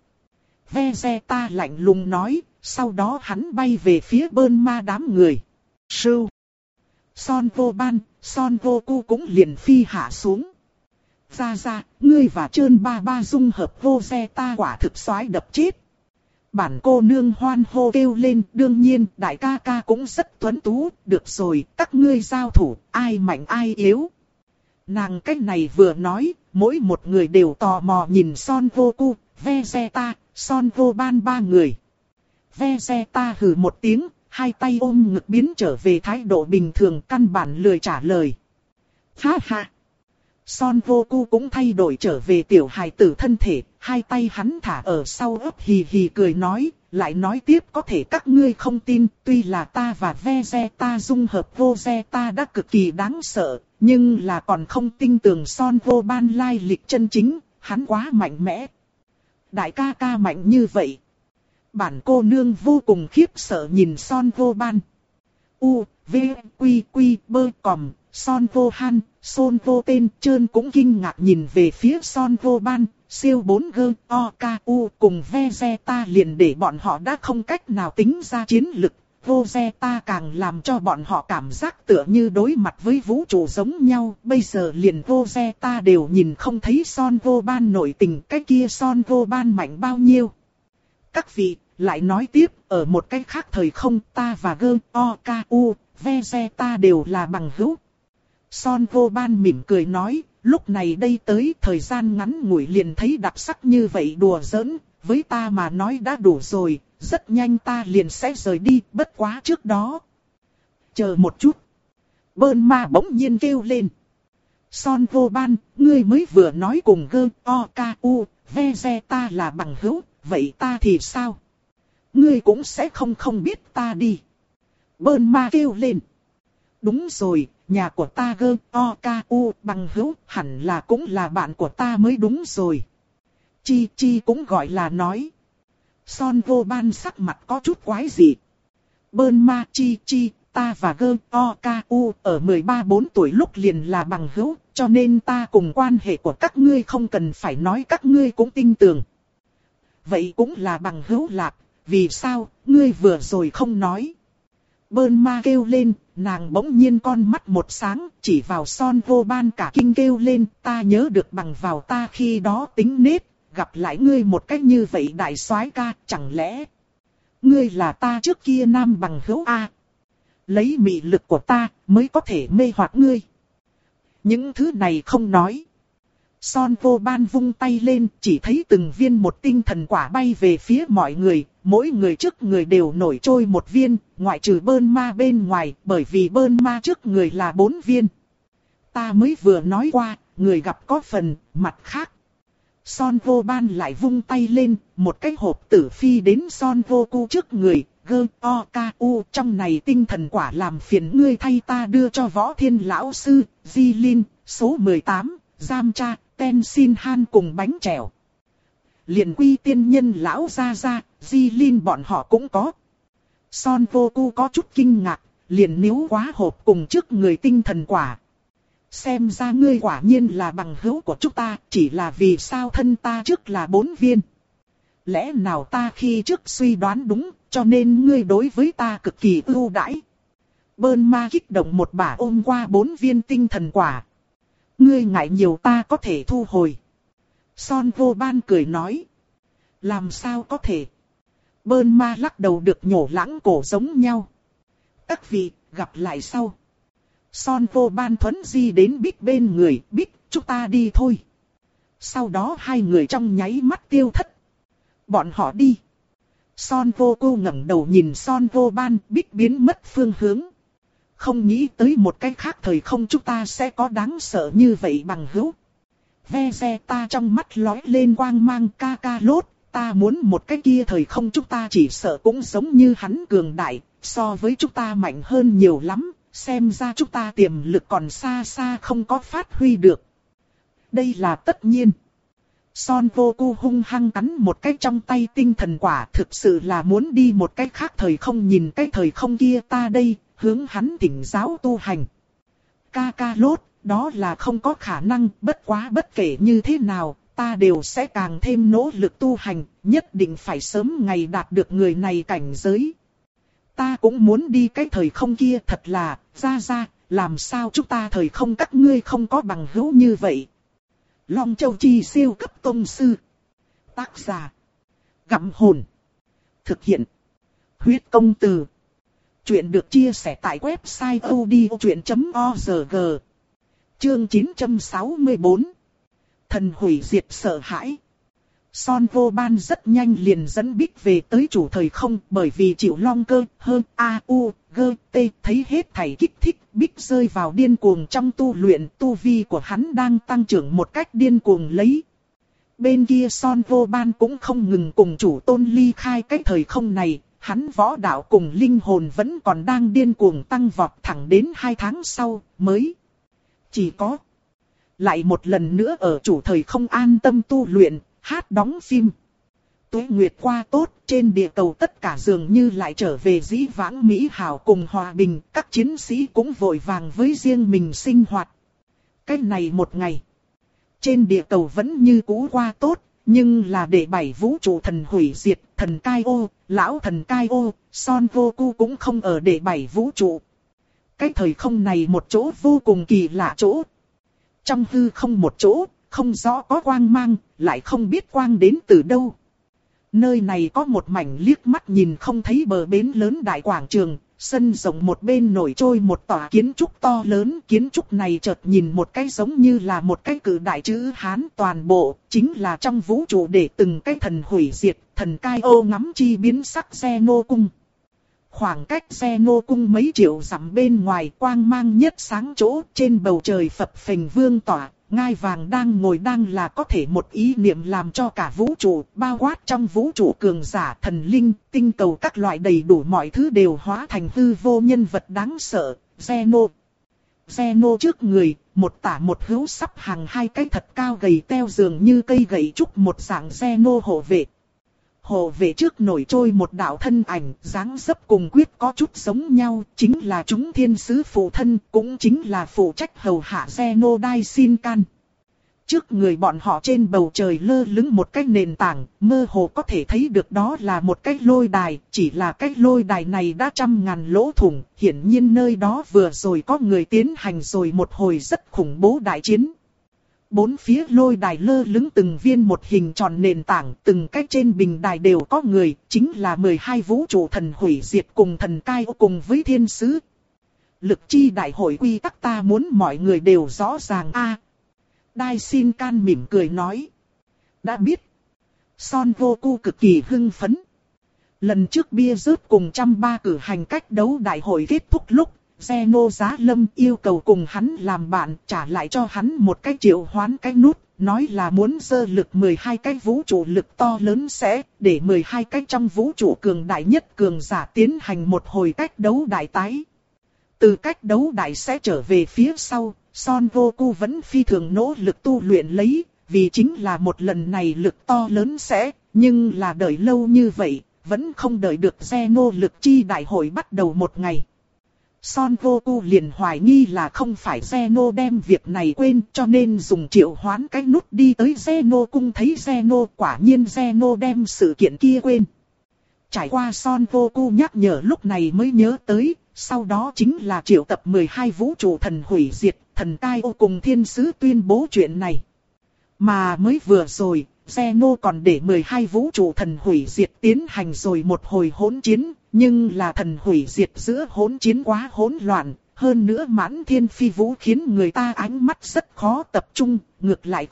Vegeta lạnh lùng nói, sau đó hắn bay về phía Bulma đám người. Sưu. Son Goban, Son Goku cũng liền phi hạ xuống. Ra ra, ngươi và Trơn Ba Ba dung hợp Vegeta quả thực xoái đập chết. Bản cô nương hoan hô kêu lên, đương nhiên đại ca ca cũng rất tuấn tú, được rồi, các ngươi giao thủ, ai mạnh ai yếu. Nàng cách này vừa nói, mỗi một người đều tò mò nhìn Son Goku, Vegeta, Son Goban ba người. Vegeta hừ một tiếng, hai tay ôm ngực biến trở về thái độ bình thường, căn bản lười trả lời. Ha ha! Son Goku cũng thay đổi trở về tiểu hài tử thân thể, hai tay hắn thả ở sau ấp hì hì cười nói, lại nói tiếp có thể các ngươi không tin, tuy là ta và Vegeta dung hợp Vegeta đã cực kỳ đáng sợ, nhưng là còn không tin tưởng Son Goban lai lịch chân chính, hắn quá mạnh mẽ. Đại ca ca mạnh như vậy. Bản cô nương vô cùng khiếp sợ nhìn Son Goban. U, V, Quy, Quy, Bơ, Còm, Son Gohan, Son Go tên Trơn cũng kinh ngạc nhìn về phía Son Goban, siêu bốn G, O, K, U cùng Vegeta liền để bọn họ đã không cách nào tính ra chiến lực. Vegeta càng làm cho bọn họ cảm giác tựa như đối mặt với vũ trụ giống nhau. Bây giờ liền Vegeta đều nhìn không thấy Son Goban nội tình, cái kia Son Goban mạnh bao nhiêu. Các vị, lại nói tiếp, ở một cách khác thời không ta và G, O, K, U, Vegeta đều là bằng hữu. Son Goban mỉm cười nói, lúc này đây tới thời gian ngắn ngủi liền thấy đặc sắc như vậy đùa giỡn, với ta mà nói đã đủ rồi, rất nhanh ta liền sẽ rời đi, bất quá trước đó. Chờ một chút. Bulma bỗng nhiên kêu lên. Son Goban, ngươi mới vừa nói cùng G, O, K, U, Vegeta là bằng hữu, vậy ta thì sao? Ngươi cũng sẽ không không biết ta đi. Bulma kêu lên. Đúng rồi, nhà của ta G, O, K, U bằng hữu hẳn là cũng là bạn của ta mới đúng rồi. Chi Chi cũng gọi là nói. Son Goban sắc mặt có chút quái dị. Bulma Chi Chi, ta và G, O, K, U ở mười ba bốn tuổi lúc liền là bằng hữu, cho nên ta cùng quan hệ của các ngươi không cần phải nói các ngươi cũng tin tưởng. Vậy cũng là bằng hữu lạc, vì sao, ngươi vừa rồi không nói. Bulma kêu lên, nàng bỗng nhiên con mắt một sáng, chỉ vào Son Goban cả kinh kêu lên, ta nhớ được bằng vào ta khi đó tính nết, gặp lại ngươi một cách như vậy đại soái ca, chẳng lẽ ngươi là ta trước kia nam bằng hữu A. Lấy mị lực của ta mới có thể mê hoặc ngươi. Những thứ này không nói. Son Goban vung tay lên, chỉ thấy từng viên một tinh thần quả bay về phía mọi người, mỗi người trước người đều nổi trôi một viên, ngoại trừ Bulma bên ngoài, bởi vì Bulma trước người là bốn viên. Ta mới vừa nói qua, người gặp có phần, mặt khác. Son Goban lại vung tay lên, một cái hộp tử phi đến Son Goku trước người, G, O, K, U trong này tinh thần quả làm phiền ngươi thay ta đưa cho Võ Thiên Lão Sư, Di Linh, số mười tám, Giam Cha, Ten Xin Han cùng bánh chèo. Liền quy tiên nhân lão ra ra, Jilin bọn họ cũng có. Son Goku có chút kinh ngạc, liền níu quá hộp cùng trước người tinh thần quả. Xem ra ngươi quả nhiên là bằng hữu của chúng ta, chỉ là vì sao thân ta trước là bốn viên. Lẽ nào ta khi trước suy đoán đúng, cho nên ngươi đối với ta cực kỳ ưu đãi. Bơn ma kích động một bả ôm qua bốn viên tinh thần quả. Ngươi ngại nhiều ta có thể thu hồi. Son Vô Ban cười nói. Làm sao có thể. Bơn ma lắc đầu được nhổ lãng cổ giống nhau. Các vị, gặp lại sau. Son Vô Ban thuấn di đến Bích bên người, Bích, chúng ta đi thôi. Sau đó hai người trong nháy mắt tiêu thất. Bọn họ đi. Son Vô Cô ngẩng đầu nhìn Son Vô Ban, Bích biến mất phương hướng. Không nghĩ tới một cái khác thời không chúng ta sẽ có đáng sợ như vậy bằng hữu. Ve ve ta trong mắt lóe lên quang mang ca ca lốt, ta muốn một cái kia thời không chúng ta chỉ sợ cũng giống như hắn cường đại, so với chúng ta mạnh hơn nhiều lắm, xem ra chúng ta tiềm lực còn xa xa không có phát huy được. Đây là tất nhiên. Son Goku hung hăng cắn một cái trong tay tinh thần quả, thực sự là muốn đi một cái khác thời không, nhìn cái thời không kia ta đây, hướng hắn thỉnh giáo tu hành. Ca ca lốt, đó là không có khả năng, bất quá bất kể như thế nào, ta đều sẽ càng thêm nỗ lực tu hành, nhất định phải sớm ngày đạt được người này cảnh giới. Ta cũng muốn đi cái thời không kia, thật là, ra ra, làm sao chúng ta thời không các ngươi không có bằng hữu như vậy. Long Châu Chi siêu cấp tông sư. Tác giả. Gặm hồn. Thực hiện. Huyết công từ. Chuyện được chia sẻ tại website odchuyện chấm org. Chương chín trăm sáu mươi tư. Thần hủy diệt sợ hãi. Son Vô Ban rất nhanh liền dẫn Bích về tới chủ thời không, bởi vì chịu long cơ, hơn, a, u, g, t, thấy hết thảy kích thích, Bích rơi vào điên cuồng trong tu luyện, tu vi của hắn đang tăng trưởng một cách điên cuồng lấy. Bên kia Son Vô Ban cũng không ngừng cùng chủ tôn ly khai cái thời không này, hắn võ đạo cùng linh hồn vẫn còn đang điên cuồng tăng vọt thẳng đến hai tháng sau, mới chỉ có lại một lần nữa ở chủ thời không an tâm tu luyện, hát đóng phim. Tuế nguyệt qua tốt, trên địa cầu tất cả dường như lại trở về dĩ vãng mỹ hảo cùng hòa bình, các chiến sĩ cũng vội vàng với riêng mình sinh hoạt. Cái này một ngày, trên địa cầu vẫn như cũ qua tốt, nhưng là để bảy vũ trụ thần hủy diệt, thần Cai Ô, lão thần Cai Ô, Son Goku cũng không ở để bảy vũ trụ. Cái thời không này một chỗ vô cùng kỳ lạ chỗ. Trong hư không một chỗ, không rõ có quang mang, lại không biết quang đến từ đâu. Nơi này có một mảnh liếc mắt nhìn không thấy bờ bến lớn đại quảng trường, sân rộng một bên nổi trôi một tòa kiến trúc to lớn. Kiến trúc này chợt nhìn một cái giống như là một cái cự đại chữ Hán, toàn bộ, chính là trong vũ trụ để từng cái thần hủy diệt, thần Cai Ô ngắm chi biến sắc Zeno cung. Khoảng cách Zeno cung mấy triệu dặm bên ngoài, quang mang nhất sáng chỗ, trên bầu trời phập phình vương tỏa. Ngai vàng đang ngồi đang là có thể một ý niệm làm cho cả vũ trụ, bao quát trong vũ trụ cường giả, thần linh, tinh cầu các loại đầy đủ mọi thứ đều hóa thành hư vô nhân vật đáng sợ, Zeno. Zeno trước người, một tả một hữu sắp hàng hai cái thật cao gầy teo dường như cây gậy trúc một dạng Zeno hộ vệ. Hộ vệ trước nổi trôi một đạo thân ảnh, dáng dấp cùng quyết có chút giống nhau, chính là chúng thiên sứ phụ thân, cũng chính là phụ trách hầu hạ Zeno Daishinkan. Trước người bọn họ trên bầu trời lơ lửng một cái nền tảng, mơ hồ có thể thấy được đó là một cái lôi đài, chỉ là cái lôi đài này đã trăm ngàn lỗ thủng, hiển nhiên nơi đó vừa rồi có người tiến hành rồi một hồi rất khủng bố đại chiến. Bốn phía lôi đài lơ lửng từng viên một hình tròn nền tảng, từng cái trên bình đài đều có người, chính là mười hai vũ trụ thần hủy diệt cùng thần Cai Ô cùng với thiên sứ. Lực chi đại hội quy tắc ta muốn mọi người đều rõ ràng a. À, Daishinkan mỉm cười nói. Đã biết. Son Goku cực kỳ hưng phấn. Lần trước bia rớt cùng trăm ba cử hành cách đấu đại hội kết thúc lúc, Zeno Giá Lâm yêu cầu cùng hắn làm bạn, trả lại cho hắn một cái triệu hoán cái nút, nói là muốn dơ lực mười hai cái vũ trụ lực to lớn sẽ, để mười hai cái trong vũ trụ cường đại nhất cường giả tiến hành một hồi cách đấu đại tái. Từ cách đấu đại sẽ trở về phía sau, Son Goku vẫn phi thường nỗ lực tu luyện lấy, vì chính là một lần này lực to lớn sẽ, nhưng là đợi lâu như vậy, vẫn không đợi được Geno lực chi đại hội bắt đầu một ngày. Son Goku liền hoài nghi là không phải Geno đem việc này quên, cho nên dùng triệu hoán cái nút đi tới Geno cung thấy Geno, quả nhiên Geno đem sự kiện kia quên. Trải qua Son Goku nhắc nhở lúc này mới nhớ tới, sau đó chính là triệu tập mười hai vũ trụ thần hủy diệt, thần Kaio cùng thiên sứ tuyên bố chuyện này. Mà mới vừa rồi, Geno còn để mười hai vũ trụ thần hủy diệt tiến hành rồi một hồi hỗn chiến, nhưng là thần hủy diệt giữa hỗn chiến quá hỗn loạn, hơn nữa mãn thiên phi vũ khiến người ta ánh mắt rất khó tập trung, ngược lại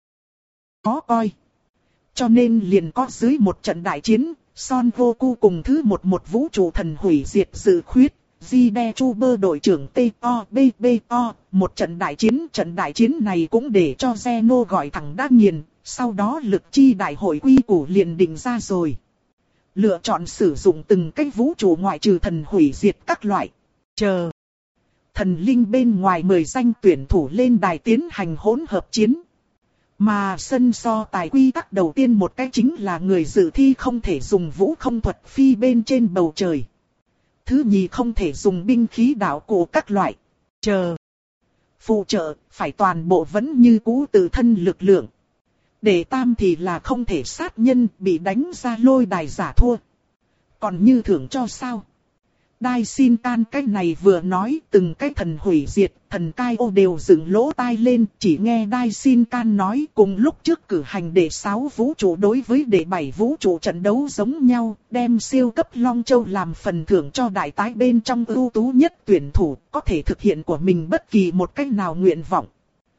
khó coi. Cho nên liền có dưới một trận đại chiến, Son Goku cùng thứ một một vũ trụ thần hủy diệt dự khuyết, Zide Chuber đội trưởng T O B B O, một trận đại chiến. Trận đại chiến này cũng để cho Geno gọi thẳng đã nghiền, sau đó lực chi đại hội quy củ liền định ra rồi. Lựa chọn sử dụng từng cái vũ trụ ngoại trừ thần hủy diệt các loại. Chờ thần linh bên ngoài mười danh tuyển thủ lên đài tiến hành hỗn hợp chiến. Mà sân so tài quy tắc đầu tiên một cái chính là người dự thi không thể dùng vũ không thuật phi bên trên bầu trời. Thứ nhì không thể dùng binh khí đạo cụ các loại. Chờ phụ trợ phải toàn bộ vẫn như cũ tự thân lực lượng. Để tam thì là không thể sát nhân, bị đánh ra lôi đài giả thua. Còn như thưởng cho sao? Đai xin can cái này vừa nói, từng cái thần hủy diệt, thần Kaio đều dựng lỗ tai lên, chỉ nghe Đai xin can nói cùng lúc trước cử hành đệ sáu vũ trụ đối với đệ bảy vũ trụ trận đấu giống nhau, đem siêu cấp Long Châu làm phần thưởng cho đại tái bên trong ưu tú nhất tuyển thủ, có thể thực hiện của mình bất kỳ một cách nào nguyện vọng.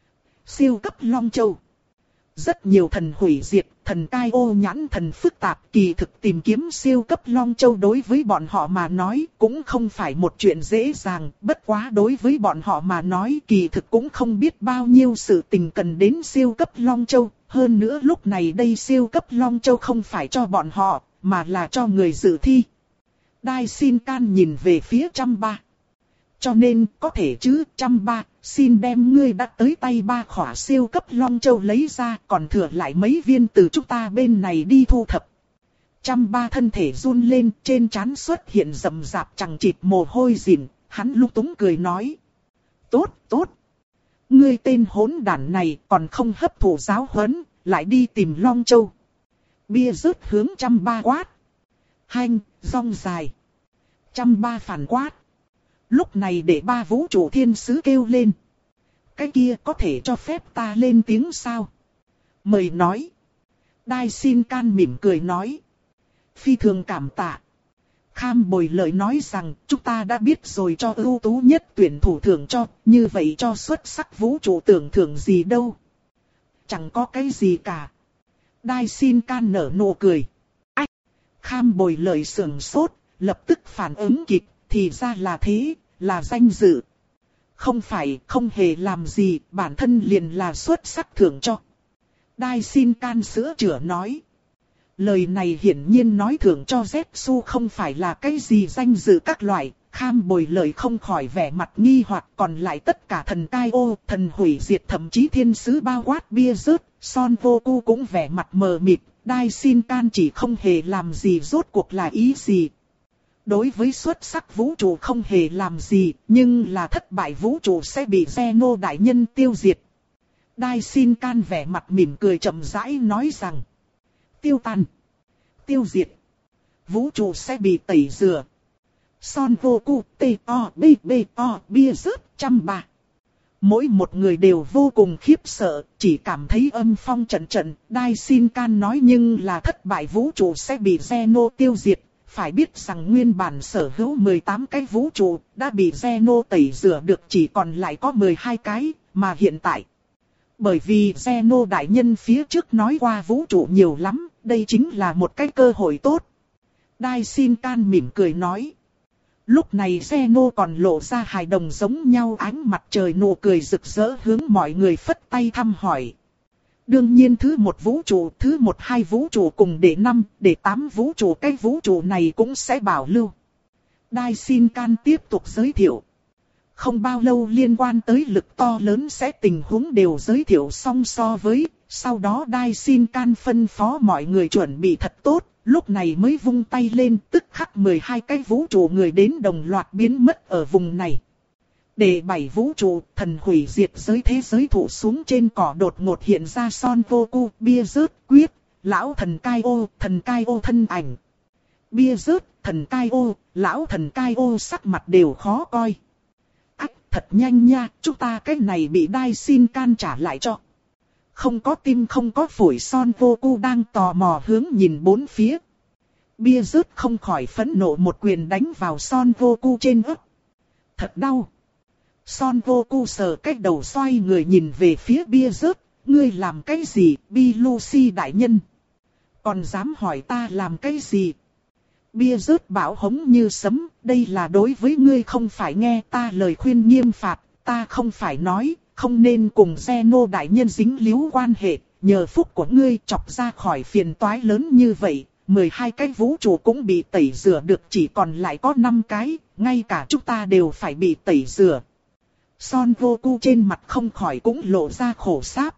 Siêu cấp Long Châu. Rất nhiều thần hủy diệt, thần Kaio nhãn thần phức tạp, kỳ thực tìm kiếm siêu cấp Long Châu đối với bọn họ mà nói cũng không phải một chuyện dễ dàng, bất quá đối với bọn họ mà nói kỳ thực cũng không biết bao nhiêu sự tình cần đến siêu cấp Long Châu, hơn nữa lúc này đây siêu cấp Long Châu không phải cho bọn họ, mà là cho người dự thi. Đai xin can nhìn về phía trăm ba. Cho nên có thể chứ, trăm ba, xin đem ngươi đã tới tay ba khỏa siêu cấp Long Châu lấy ra, còn thừa lại mấy viên từ chúng ta bên này đi thu thập. Trăm ba thân thể run lên, trên trán xuất hiện rầm rạp chằng chịt mồ hôi dịn, hắn lung túng cười nói. Tốt, tốt. Ngươi tên hỗn đản này còn không hấp thụ giáo huấn, lại đi tìm Long Châu. Bia rớt hướng trăm ba quát. Hanh, rong dài. Trăm ba phản quát. Lúc này để ba vũ trụ thiên sứ kêu lên. Cái kia có thể cho phép ta lên tiếng sao? Mời nói. Đai xin can mỉm cười nói. Phi thường cảm tạ. Kham bồi lời nói rằng chúng ta đã biết rồi cho ưu tú nhất tuyển thủ thưởng cho, như vậy cho xuất sắc vũ trụ tưởng thưởng gì đâu. Chẳng có cái gì cả. Đai xin can nở nụ cười. Ách! Kham bồi lời sườn sốt, lập tức phản ứng kịp. Thì ra là thế, là danh dự. Không phải, không hề làm gì, bản thân liền là xuất sắc thưởng cho. Đai xin can sữa chữa nói. Lời này hiển nhiên nói thưởng cho Zetsu không phải là cái gì danh dự các loại. Kham bồi lời không khỏi vẻ mặt nghi hoặc, còn lại tất cả thần Kaio, thần hủy diệt thậm chí thiên sứ bao quát bia rớt, Son Goku cũng vẻ mặt mờ mịt. Đai xin can chỉ không hề làm gì rốt cuộc là ý gì. Đối với xuất sắc vũ trụ không hề làm gì, nhưng là thất bại vũ trụ sẽ bị Geno đại nhân tiêu diệt. Đai xin can vẻ mặt mỉm cười chậm rãi nói rằng. Tiêu tan. Tiêu diệt. Vũ trụ sẽ bị tẩy rửa. Son Goku, T O B B O, bia rớt, trăm ba. Mỗi một người đều vô cùng khiếp sợ, chỉ cảm thấy âm phong trận trận. Đai xin can nói nhưng là thất bại vũ trụ sẽ bị Geno tiêu diệt. Phải biết rằng nguyên bản sở hữu mười tám cái vũ trụ đã bị Geno tẩy rửa được chỉ còn lại có mười hai cái, mà hiện tại. Bởi vì Geno đại nhân phía trước nói qua vũ trụ nhiều lắm, đây chính là một cái cơ hội tốt. Đai xin can mỉm cười nói. Lúc này Geno còn lộ ra hài đồng giống nhau ánh mặt trời nụ cười rực rỡ hướng mọi người phất tay thăm hỏi. Đương nhiên thứ một vũ trụ, thứ một hai vũ trụ cùng để năm, để tám vũ trụ cái vũ trụ này cũng sẽ bảo lưu. Đai xin can tiếp tục giới thiệu. Không bao lâu liên quan tới lực to lớn sẽ tình huống đều giới thiệu xong so với, sau đó Đai xin can phân phó mọi người chuẩn bị thật tốt, lúc này mới vung tay lên, tức khắc mười hai cái vũ trụ người đến đồng loạt biến mất ở vùng này. Để bảy vũ trụ, thần hủy diệt giới thế giới thụ xuống trên cỏ đột ngột hiện ra Son Goku, bia rớt, quyết, lão thần Kai ô, thần Kai ô thân ảnh. Bia rớt, thần Kai ô, lão thần Kai ô sắc mặt đều khó coi. Ách, thật nhanh nha, chúng ta cái này bị đai xin can trả lại cho. Không có tim không có phổi Son Goku đang tò mò hướng nhìn bốn phía. Bia rớt không khỏi phẫn nộ một quyền đánh vào Son Goku trên ức. Thật đau. Son Goku sờ cái đầu xoay người nhìn về phía bia rớt. Ngươi làm cái gì, Bi Lucy đại nhân? Còn dám hỏi ta làm cái gì? Bia rớt bảo hống như sấm. Đây là đối với ngươi không phải nghe ta lời khuyên nghiêm phạt. Ta không phải nói, không nên cùng Zeno đại nhân dính líu quan hệ. Nhờ phúc của ngươi chọc ra khỏi phiền toái lớn như vậy. mười hai cái vũ trụ cũng bị tẩy rửa được, chỉ còn lại có năm cái. Ngay cả chúng ta đều phải bị tẩy rửa. Son Goku trên mặt không khỏi cũng lộ ra khổ sáp.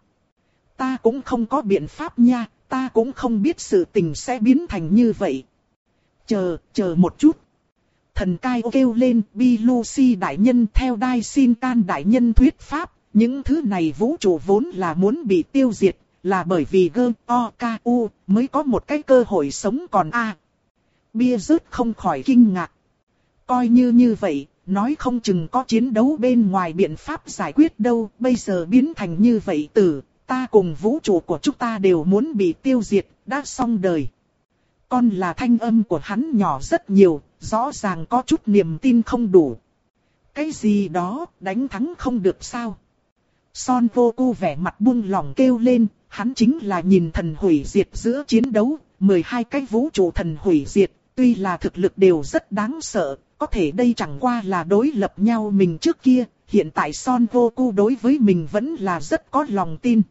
Ta cũng không có biện pháp nha, ta cũng không biết sự tình sẽ biến thành như vậy. Chờ, chờ một chút. Thần Kai kêu lên, Bi Lucy đại nhân theo Dai Sin Can đại nhân thuyết pháp. Những thứ này vũ trụ vốn là muốn bị tiêu diệt, là bởi vì G O K U mới có một cái cơ hội sống còn a. À, bia rớt không khỏi kinh ngạc. Coi như như vậy, nói không chừng có chiến đấu bên ngoài biện pháp giải quyết đâu, bây giờ biến thành như vậy tử, ta cùng vũ trụ của chúng ta đều muốn bị tiêu diệt, đã xong đời. Con là thanh âm của hắn nhỏ rất nhiều, rõ ràng có chút niềm tin không đủ. Cái gì đó, đánh thắng không được sao? Son Goku vẻ mặt buông lỏng kêu lên, hắn chính là nhìn thần hủy diệt giữa chiến đấu, mười hai cái vũ trụ thần hủy diệt, tuy là thực lực đều rất đáng sợ, có thể đây chẳng qua là đối lập nhau mình trước kia, hiện tại Son Goku đối với mình vẫn là rất có lòng tin.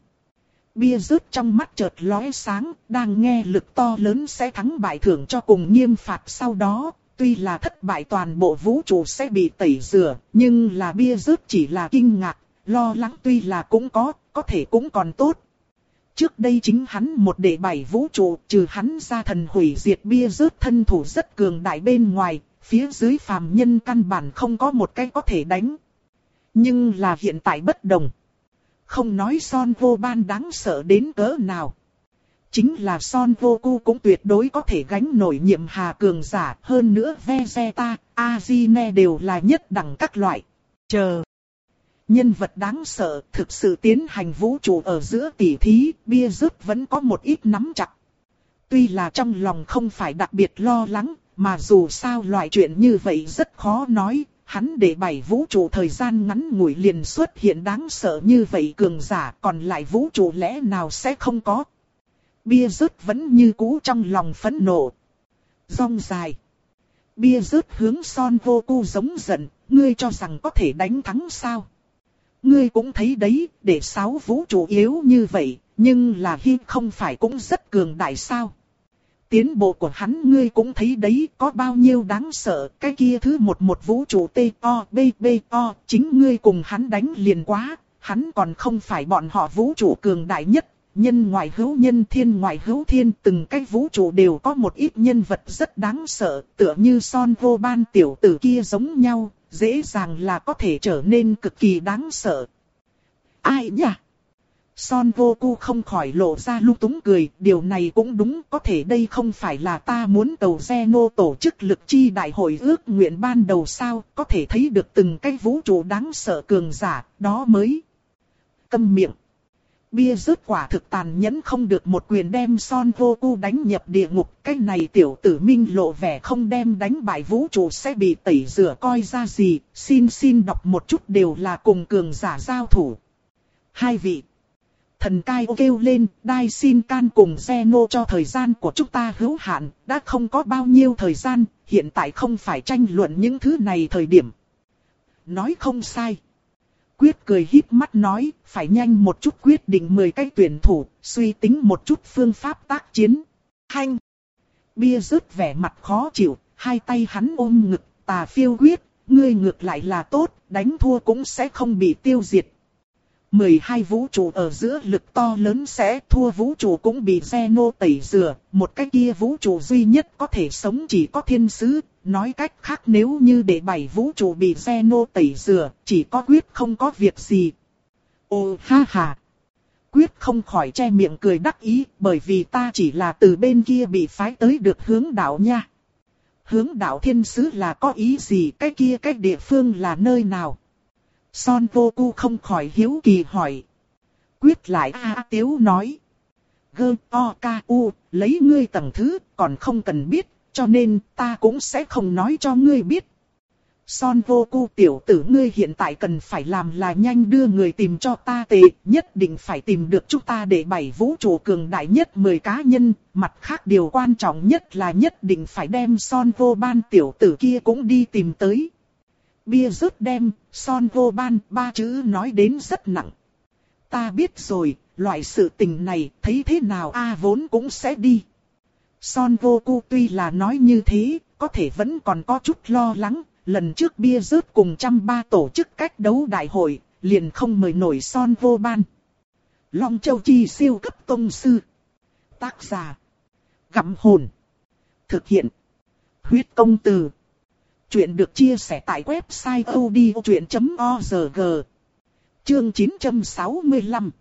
Bia rớt trong mắt chợt lóe sáng, đang nghe lực to lớn sẽ thắng bại thưởng cho cùng nghiêm phạt sau đó, tuy là thất bại toàn bộ vũ trụ sẽ bị tẩy rửa, nhưng là bia rớt chỉ là kinh ngạc, lo lắng tuy là cũng có, có thể cũng còn tốt. Trước đây chính hắn một đệ bảy vũ trụ, trừ hắn ra thần hủy diệt bia rớt thân thủ rất cường đại bên ngoài, phía dưới phàm nhân căn bản không có một cái có thể đánh. Nhưng là hiện tại bất đồng. Không nói Son Goban đáng sợ đến cỡ nào. Chính là Son Goku cũng tuyệt đối có thể gánh nổi nhiệm hà cường giả, hơn nữa Vegeta, Azine đều là nhất đẳng các loại. Chờ. Nhân vật đáng sợ thực sự tiến hành vũ trụ ở giữa tỷ thí, bia rớt vẫn có một ít nắm chặt. Tuy là trong lòng không phải đặc biệt lo lắng, mà dù sao loại chuyện như vậy rất khó nói, hắn để bảy vũ trụ thời gian ngắn ngủi liền xuất hiện đáng sợ như vậy cường giả, còn lại vũ trụ lẽ nào sẽ không có. Bia rớt vẫn như cũ trong lòng phẫn nộ. Rong dài. Bia rớt hướng Son Goku giống giận, ngươi cho rằng có thể đánh thắng sao? Ngươi cũng thấy đấy, để sáu vũ trụ yếu như vậy, nhưng là Hi không phải cũng rất cường đại sao? Tiến bộ của hắn ngươi cũng thấy đấy, có bao nhiêu đáng sợ, cái kia thứ một một vũ trụ T O B B O, chính ngươi cùng hắn đánh liền quá, hắn còn không phải bọn họ vũ trụ cường đại nhất, nhân ngoại hữu nhân thiên ngoại hữu thiên, từng cái vũ trụ đều có một ít nhân vật rất đáng sợ, tựa như Son Goban tiểu tử kia giống nhau, dễ dàng là có thể trở nên cực kỳ đáng sợ. Ai nhỉ? Son Goku không khỏi lộ ra lung túng cười, điều này cũng đúng, có thể đây không phải là ta muốn cầu Zeno tổ chức lực chi đại hội ước nguyện ban đầu sao, có thể thấy được từng cái vũ trụ đáng sợ cường giả, đó mới. Câm miệng. Bia rớt quả thực tàn nhẫn không được một quyền đem Son Goku đánh nhập địa ngục, cái này tiểu tử minh lộ vẻ không đem đánh bại vũ trụ sẽ bị tẩy rửa coi ra gì, xin xin đọc một chút đều là cùng cường giả giao thủ. Hai vị. Thần Kai kêu lên, Dai Sin Can cùng Zeno cho thời gian của chúng ta hữu hạn, đã không có bao nhiêu thời gian, hiện tại không phải tranh luận những thứ này thời điểm. Nói không sai. Quyết cười híp mắt nói, phải nhanh một chút quyết định mười cái tuyển thủ, suy tính một chút phương pháp tác chiến. Hanh! Bia rớt vẻ mặt khó chịu, hai tay hắn ôm ngực, tà phiêu quyết, ngươi ngược lại là tốt, đánh thua cũng sẽ không bị tiêu diệt. mười hai vũ trụ ở giữa lực to lớn sẽ thua vũ trụ cũng bị Zeno tẩy rửa, một cái kia vũ trụ duy nhất có thể sống chỉ có thiên sứ, nói cách khác nếu như để bảy vũ trụ bị Zeno tẩy rửa, chỉ có Quyết không có việc gì. Ồ ha ha! Quyết không khỏi che miệng cười đắc ý, bởi vì ta chỉ là từ bên kia bị phái tới được hướng đạo nha. Hướng đạo thiên sứ là có ý gì, cái kia cái địa phương là nơi nào? Son vô cu không khỏi hiếu kỳ hỏi. Quyết lại a à, tiếu nói. Gơ o ca u, lấy ngươi tầng thứ, còn không cần biết, cho nên ta cũng sẽ không nói cho ngươi biết. Son vô cu tiểu tử ngươi hiện tại cần phải làm là nhanh đưa người tìm cho ta tệ, nhất định phải tìm được chúng ta để bảy vũ trụ cường đại nhất mười cá nhân, mặt khác điều quan trọng nhất là nhất định phải đem Son vô ban tiểu tử kia cũng đi tìm tới. Bia rớt đem, Son vô ban ba chữ nói đến rất nặng. Ta biết rồi, loại sự tình này thấy thế nào a vốn cũng sẽ đi. Son vô cu tuy là nói như thế, có thể vẫn còn có chút lo lắng. Lần trước bia rớt cùng trăm ba tổ chức cách đấu đại hội, liền không mời nổi Son vô ban. Long Châu Chi siêu cấp tông sư. Tác giả. Gặm hồn. Thực hiện. Huyết công từ. Chuyện được chia sẻ tại website odchuyện chấm org. Chương chín trăm sáu mươi lăm.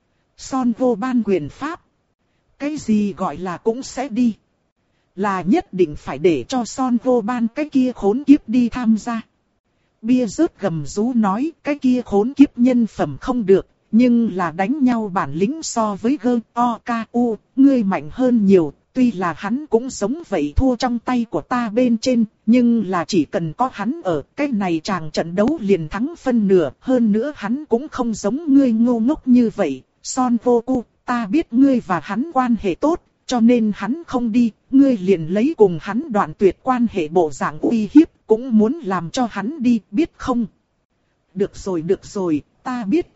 Son vô ban quyền pháp. Cái gì gọi là cũng sẽ đi. Là nhất định phải để cho Son vô ban cái kia khốn kiếp đi tham gia. Bia rớt gầm rú nói cái kia khốn kiếp nhân phẩm không được, nhưng là đánh nhau bản lĩnh so với gơ o ca u, ngươi mạnh hơn nhiều. Tuy là hắn cũng giống vậy thua trong tay của ta bên trên, nhưng là chỉ cần có hắn ở cái này chàng trận đấu liền thắng phân nửa. Hơn nữa hắn cũng không giống ngươi ngu ngốc như vậy. Son vô cu, ta biết ngươi và hắn quan hệ tốt, cho nên hắn không đi, ngươi liền lấy cùng hắn đoạn tuyệt quan hệ bộ dạng uy hiếp, cũng muốn làm cho hắn đi, biết không? Được rồi được rồi, ta biết.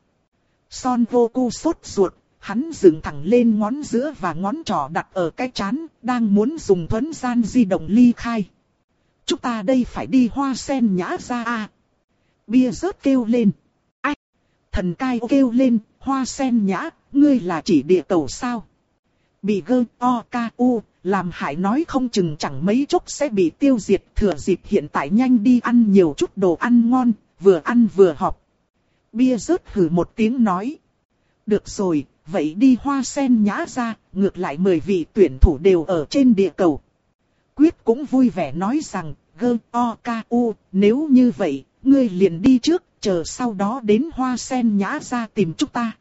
Son vô cu sốt ruột, hắn dựng thẳng lên ngón giữa và ngón trỏ đặt ở cái trán, đang muốn dùng thuấn gian di động ly khai. Chúng ta đây phải đi Hoa Sen Nhã ra à? Bia rớt kêu lên. Ách! Thần cai kêu lên, Hoa Sen Nhã, ngươi là chỉ địa cầu sao? Bị gơ o ca u, làm hại nói không chừng chẳng mấy chốc sẽ bị tiêu diệt, thừa dịp hiện tại nhanh đi ăn nhiều chút đồ ăn ngon, vừa ăn vừa học. Bia rớt hừ một tiếng nói. Được rồi, vậy đi Hoa Sen Nhã ra, ngược lại mười vị tuyển thủ đều ở trên địa cầu. Quyết cũng vui vẻ nói rằng, gơ o ca u, nếu như vậy, ngươi liền đi trước, chờ sau đó đến Hoa Sen Nhã ra tìm chúng ta.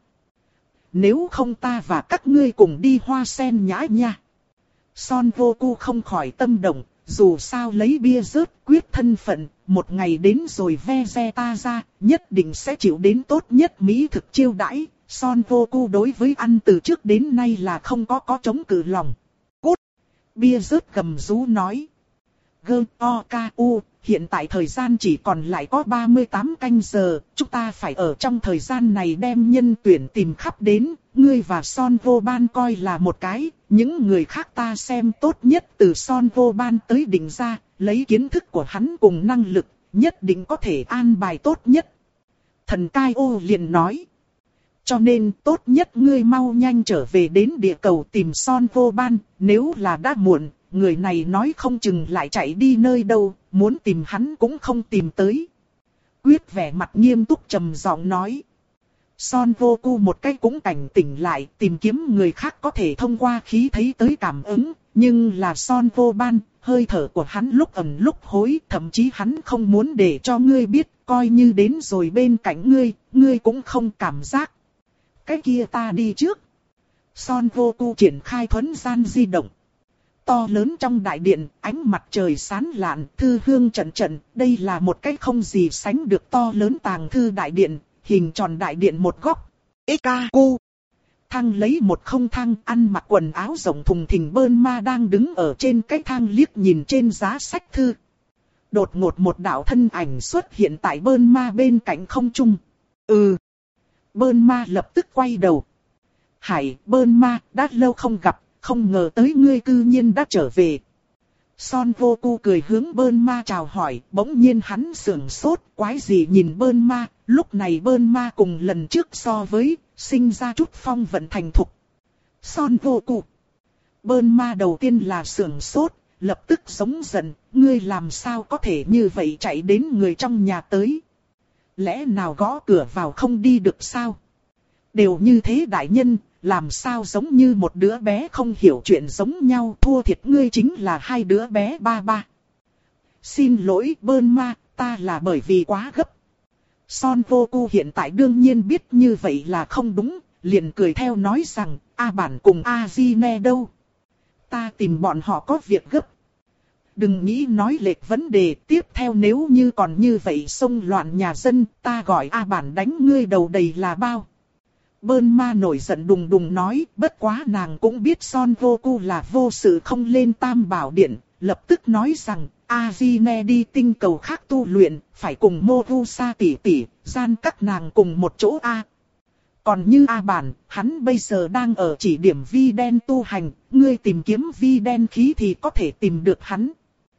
Nếu không ta và các ngươi cùng đi Hoa Sen Nhã nha. Son vô cu không khỏi tâm động, dù sao lấy bia rớt Quyết thân phận, một ngày đến rồi ve ve ta ra, nhất định sẽ chịu đến tốt nhất mỹ thực chiêu đãi. Son vô cu đối với ăn từ trước đến nay là không có có chống cự lòng. Cút! Bia rớt gầm rú nói. Gơ o ca u, hiện tại thời gian chỉ còn lại có ba mươi tám canh giờ, chúng ta phải ở trong thời gian này đem nhân tuyển tìm khắp đến, ngươi và Son vô ban coi là một cái, những người khác ta xem tốt nhất từ Son vô ban tới đỉnh ra, lấy kiến thức của hắn cùng năng lực, nhất định có thể an bài tốt nhất. Thần cai ô liền nói. Cho nên tốt nhất ngươi mau nhanh trở về đến địa cầu tìm Son vô ban, nếu là đã muộn, người này nói không chừng lại chạy đi nơi đâu, muốn tìm hắn cũng không tìm tới. Quyết vẻ mặt nghiêm túc trầm giọng nói. Son vô cu một cái cũng cảnh tỉnh lại, tìm kiếm người khác có thể thông qua khí thấy tới cảm ứng, nhưng là Son vô ban, hơi thở của hắn lúc ẩn lúc hối, thậm chí hắn không muốn để cho ngươi biết, coi như đến rồi bên cạnh ngươi, ngươi cũng không cảm giác. Cái kia ta đi trước. Son vô cu triển khai thuấn gian di động. To lớn trong đại điện, ánh mặt trời sáng lạn, thư hương trận trận, đây là một cái không gì sánh được to lớn tàng thư đại điện, hình tròn đại điện một góc. Eka cu. Thang lấy một không thang, ăn mặc quần áo rộng thùng thình Bơn Ma đang đứng ở trên cái thang liếc nhìn trên giá sách thư. Đột ngột một đạo thân ảnh xuất hiện tại Bơn Ma bên cạnh không trung. Ừ. Bơn Ma lập tức quay đầu. Hải, Bơn Ma, đã lâu không gặp, không ngờ tới ngươi cư nhiên đã trở về. Son vô cu cười hướng Bơn Ma chào hỏi, bỗng nhiên hắn sưởng sốt, quái gì nhìn Bơn Ma, Lúc này Bơn Ma cùng lần trước so với, sinh ra chút phong vận thành thục. Son vô cụ. Bơn Ma đầu tiên là sưởng sốt, lập tức giống giận, ngươi làm sao có thể như vậy chạy đến người trong nhà tới. Lẽ nào gõ cửa vào không đi được sao? Đều như thế đại nhân, làm sao giống như một đứa bé không hiểu chuyện giống nhau, thua thiệt ngươi chính là hai đứa bé ba ba. Xin lỗi Bơn Ma, ta là bởi vì quá gấp. Son vô cu hiện tại đương nhiên biết như vậy là không đúng, liền cười theo nói rằng, A bản cùng A Di Ne đâu. Ta tìm bọn họ có việc gấp. Đừng nghĩ nói lệch vấn đề, tiếp theo nếu như còn như vậy xông loạn nhà dân, ta gọi A bản đánh ngươi đầu đầy là bao. Bơn Ma nổi giận đùng đùng nói, bất quá nàng cũng biết Son vô cu là vô sự không lên Tam Bảo Điện, lập tức nói rằng, A Di Ne đi tinh cầu khác tu luyện, phải cùng Morusa tỷ tỷ, gian các nàng cùng một chỗ A. Còn như A bản, hắn bây giờ đang ở chỉ điểm vi đen tu hành, ngươi tìm kiếm vi đen khí thì có thể tìm được hắn.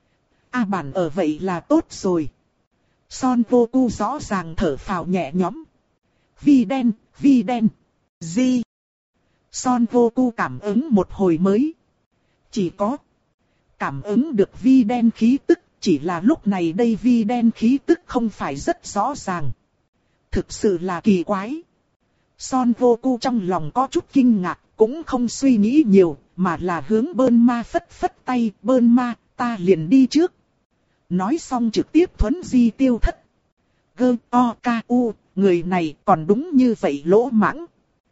A bản ở vậy là tốt rồi. Son vô cu rõ ràng thở phào nhẹ nhõm. Vi đen, vi đen, gì? Son vô cu cảm ứng một hồi mới. Chỉ có cảm ứng được vi đen khí tức, chỉ là lúc này đây vi đen khí tức không phải rất rõ ràng. Thực sự là kỳ quái. Son vô cu trong lòng có chút kinh ngạc, cũng không suy nghĩ nhiều, mà là hướng Bơn Ma phất phất tay, Bơn Ma, ta liền đi trước. Nói xong trực tiếp thuấn di tiêu thất. Gơ, o, ca, u, người này còn đúng như vậy lỗ mãng.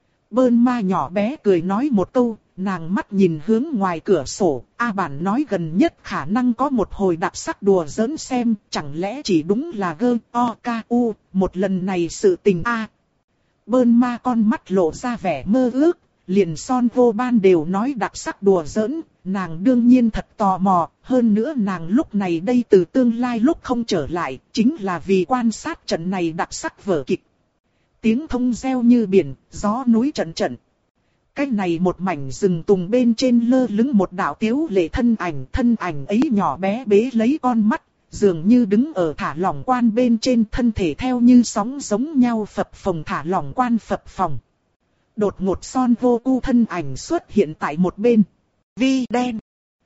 Bơn Ma nhỏ bé cười nói một câu, nàng mắt nhìn hướng ngoài cửa sổ, A bản nói gần nhất khả năng có một hồi đặc sắc đùa giỡn xem, chẳng lẽ chỉ đúng là gơ, o, ca, u, một lần này sự tình A. Bơn Ma con mắt lộ ra vẻ mơ ước, liền Son vô ban đều nói đặc sắc đùa giỡn, nàng đương nhiên thật tò mò, hơn nữa nàng lúc này đây từ tương lai lúc không trở lại, chính là vì quan sát trận này đặc sắc vở kịch. Tiếng thông reo như biển, gió núi trận trận. Cái này một mảnh rừng tùng bên trên lơ lửng một đạo tiếu lệ thân ảnh, thân ảnh ấy nhỏ bé bế lấy con mắt, dường như đứng ở thả lỏng quan bên trên, thân thể theo như sóng giống nhau phập phồng, thả lỏng quan phập phồng. Đột ngột Son vô cu thân ảnh xuất hiện tại một bên. Vi đen.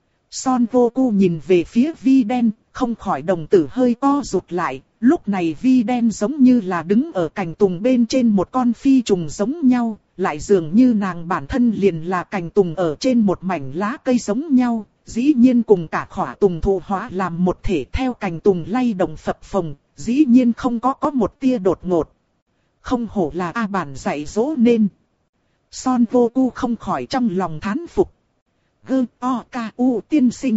Son vô cu nhìn về phía vi đen, không khỏi đồng tử hơi co rụt lại. Lúc này vi đen giống như là đứng ở cành tùng bên trên một con phi trùng giống nhau, lại dường như nàng bản thân liền là cành tùng ở trên một mảnh lá cây giống nhau, dĩ nhiên cùng cả khỏa tùng thụ hóa làm một thể, theo cành tùng lay động phập phồng, dĩ nhiên không có có một tia đột ngột. Không hổ là A bản dạy dỗ nên. Son vô cu không khỏi trong lòng thán phục. Gơ, o, ca, u tiên sinh.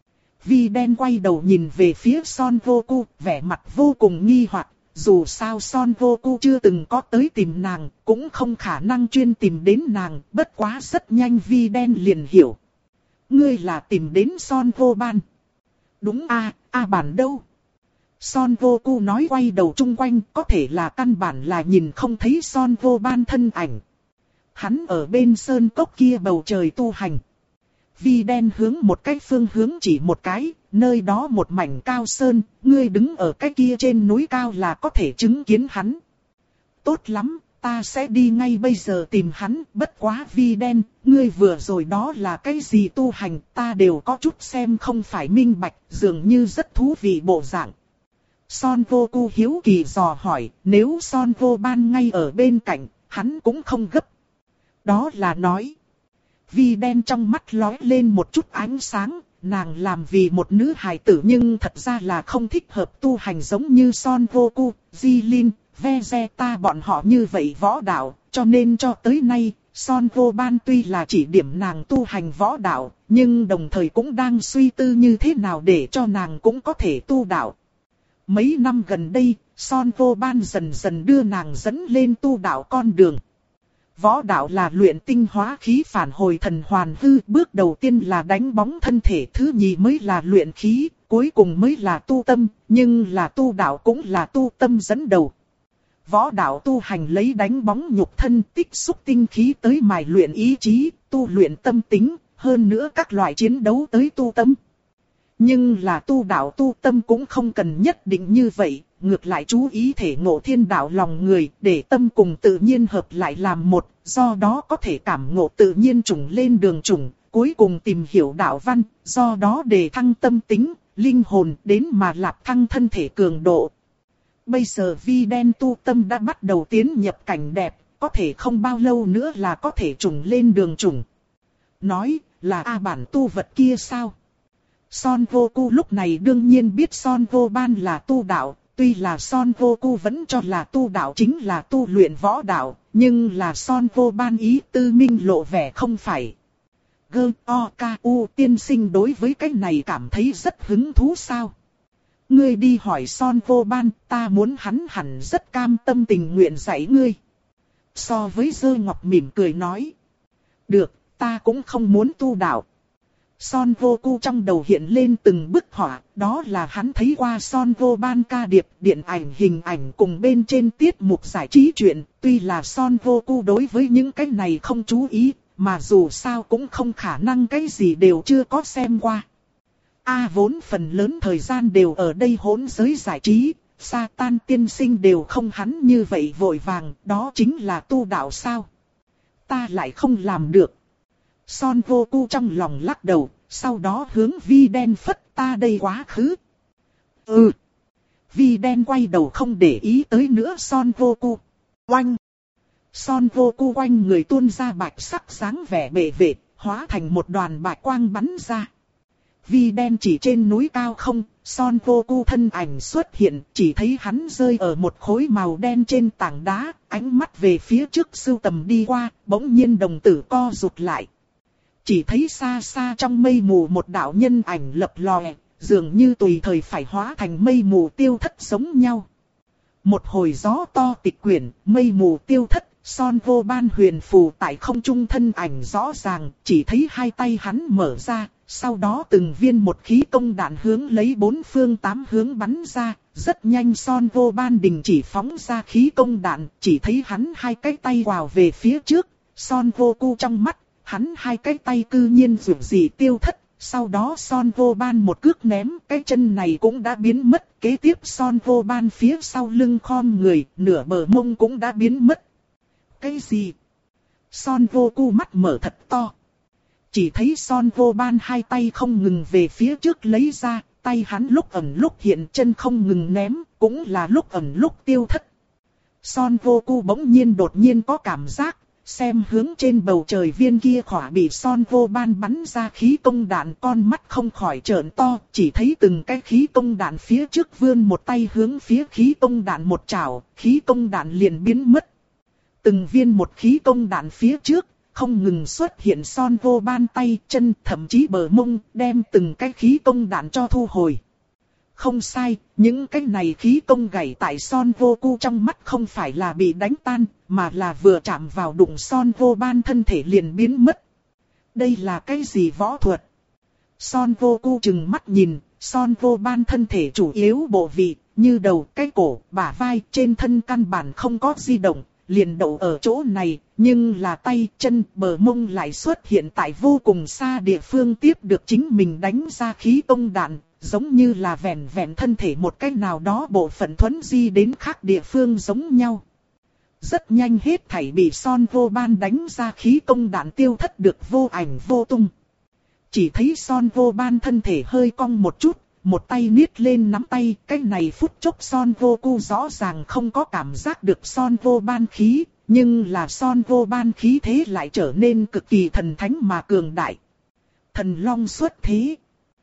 Vi đen quay đầu nhìn về phía Son vô cu, vẻ mặt vô cùng nghi hoặc. Dù sao Son vô cu chưa từng có tới tìm nàng, cũng không khả năng chuyên tìm đến nàng, bất quá rất nhanh Vi đen liền hiểu. Ngươi là tìm đến Son vô ban. Đúng a, A bản đâu? Son vô cu nói quay đầu chung quanh, có thể là căn bản là nhìn không thấy Son vô ban thân ảnh. Hắn ở bên sơn cốc kia bầu trời tu hành. Vi đen hướng một cái phương hướng chỉ một cái, nơi đó một mảnh cao sơn, ngươi đứng ở cái kia trên núi cao là có thể chứng kiến hắn. Tốt lắm, ta sẽ đi ngay bây giờ tìm hắn, bất quá Vi đen, ngươi vừa rồi đó là cái gì tu hành, ta đều có chút xem không phải minh bạch, dường như rất thú vị bộ dạng. Son vô cu hiếu kỳ dò hỏi, nếu Son vô ban ngay ở bên cạnh, hắn cũng không gấp. Đó là nói. Vi đen trong mắt lóe lên một chút ánh sáng, nàng làm vì một nữ hài tử nhưng thật ra là không thích hợp tu hành giống như Son vô cu, Jilin, Vegeta bọn họ như vậy võ đạo, cho nên cho tới nay, Son vô ban tuy là chỉ điểm nàng tu hành võ đạo, nhưng đồng thời cũng đang suy tư như thế nào để cho nàng cũng có thể tu đạo. Mấy năm gần đây, Son vô ban dần dần đưa nàng dẫn lên tu đạo con đường. Võ đạo là luyện tinh hóa khí phản hồi thần hoàn hư, bước đầu tiên là đánh bóng thân thể, thứ nhì mới là luyện khí, cuối cùng mới là tu tâm, nhưng là tu đạo cũng là tu tâm dẫn đầu. Võ đạo tu hành lấy đánh bóng nhục thân, tích xúc tinh khí tới mài luyện ý chí, tu luyện tâm tính, hơn nữa các loại chiến đấu tới tu tâm. Nhưng là tu đạo tu tâm cũng không cần nhất định như vậy, ngược lại chú ý thể ngộ thiên đạo lòng người, để tâm cùng tự nhiên hợp lại làm một, do đó có thể cảm ngộ tự nhiên trùng lên đường trùng, cuối cùng tìm hiểu đạo văn, do đó đề thăng tâm tính, linh hồn đến mà lạp thăng thân thể cường độ. Bây giờ Vi Đen tu tâm đã bắt đầu tiến nhập cảnh đẹp, có thể không bao lâu nữa là có thể trùng lên đường trùng. Nói là A bản tu vật kia sao? Son Goku lúc này đương nhiên biết Son Vô Ban là tu đạo, tuy là Son Goku vẫn cho là tu đạo chính là tu luyện võ đạo, nhưng là Son Vô Ban ý tư minh lộ vẻ không phải. Gơ o ca u tiên sinh đối với cái này cảm thấy rất hứng thú sao? Ngươi đi hỏi Son Vô Ban, ta muốn hắn hẳn rất cam tâm tình nguyện dạy ngươi. So với Dơ Ngọc mỉm cười nói. Được, ta cũng không muốn tu đạo. Son Goku trong đầu hiện lên từng bức họa, đó là hắn thấy qua Son Vô Ban ca điệp, điện ảnh hình ảnh cùng bên trên tiết mục giải trí truyện, tuy là Son Goku đối với những cái này không chú ý, mà dù sao cũng không khả năng cái gì đều chưa có xem qua. A vốn phần lớn thời gian đều ở đây hỗn giới giải trí, Satan tiên sinh đều không hắn như vậy vội vàng, đó chính là tu đạo sao? Ta lại không làm được. Son Goku trong lòng lắc đầu, sau đó hướng Vi Đen phất ta đây quá khứ. Ừ. Vi Đen quay đầu không để ý tới nữa Son Goku. Oanh. Son Goku quanh người tuôn ra bạch sắc sáng vẻ bệ vệ, hóa thành một đoàn bạch quang bắn ra. Vi Đen chỉ trên núi cao không, Son Goku thân ảnh xuất hiện, chỉ thấy hắn rơi ở một khối màu đen trên tảng đá, ánh mắt về phía trước sưu tầm đi qua, bỗng nhiên đồng tử co rụt lại. Chỉ thấy xa xa trong mây mù một đạo nhân ảnh lập lòe, dường như tùy thời phải hóa thành mây mù tiêu thất giống nhau. Một hồi gió to tịch quyển, mây mù tiêu thất, Son Vô Ban huyền phù tại không trung thân ảnh rõ ràng, chỉ thấy hai tay hắn mở ra, sau đó từng viên một khí công đạn hướng lấy bốn phương tám hướng bắn ra, rất nhanh Son Vô Ban đình chỉ phóng ra khí công đạn, chỉ thấy hắn hai cái tay quào về phía trước, Son Goku trong mắt, hắn hai cái tay cư nhiên rủ gì tiêu thất, sau đó Son Vô Ban một cước ném, cái chân này cũng đã biến mất, kế tiếp Son Vô Ban phía sau lưng khom người, nửa bờ mông cũng đã biến mất. Cái gì? Son Goku mắt mở thật to. Chỉ thấy Son Vô Ban hai tay không ngừng về phía trước lấy ra, tay hắn lúc ẩn lúc hiện, chân không ngừng ném, cũng là lúc ẩn lúc tiêu thất. Son Goku bỗng nhiên đột nhiên có cảm giác, xem hướng trên bầu trời viên kia khỏa bị Son Vô Ban bắn ra khí công đạn, con mắt không khỏi trợn to, chỉ thấy từng cái khí công đạn phía trước vươn một tay hướng phía khí công đạn một chảo, khí công đạn liền biến mất. Từng viên một khí công đạn phía trước, không ngừng xuất hiện Son Vô Ban tay, chân, thậm chí bờ mông, đem từng cái khí công đạn cho thu hồi. Không sai, những cái này khí công gảy tại Son Goku trong mắt không phải là bị đánh tan, mà là vừa chạm vào đụng Son Vô Ban thân thể liền biến mất. Đây là cái gì võ thuật? Son Goku chừng mắt nhìn, Son Vô Ban thân thể chủ yếu bộ vị, như đầu, cái cổ, bả vai, trên thân căn bản không có di động, liền đậu ở chỗ này, nhưng là tay, chân, bờ mông lại xuất hiện tại vô cùng xa địa phương tiếp được chính mình đánh ra khí công đạn, giống như là vẹn vẹn thân thể một cách nào đó bộ phận thuấn di đến khác địa phương giống nhau. Rất nhanh hết thảy bị Son Vô Ban đánh ra khí công đạn tiêu thất được vô ảnh vô tung. Chỉ thấy Son Vô Ban thân thể hơi cong một chút, một tay niết lên nắm tay, cái này phút chốc Son Goku rõ ràng không có cảm giác được Son Vô Ban khí, nhưng là Son Vô Ban khí thế lại trở nên cực kỳ thần thánh mà cường đại. Thần Long xuất thế.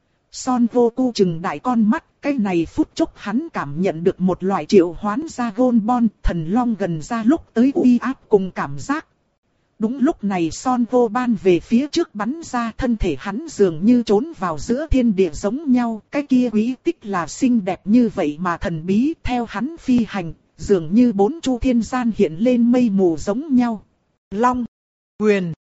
Son Goku trừng đại con mắt, cái này phút chốc hắn cảm nhận được một loại triệu hoán ra Gonbon, thần Long gần ra lúc tới uy áp cùng cảm giác. Đúng lúc này Son Vô Ban về phía trước bắn ra, thân thể hắn dường như trốn vào giữa thiên địa giống nhau, cái kia quý tích là xinh đẹp như vậy mà thần bí, theo hắn phi hành, dường như bốn chu thiên gian hiện lên mây mù giống nhau. Long, quyền.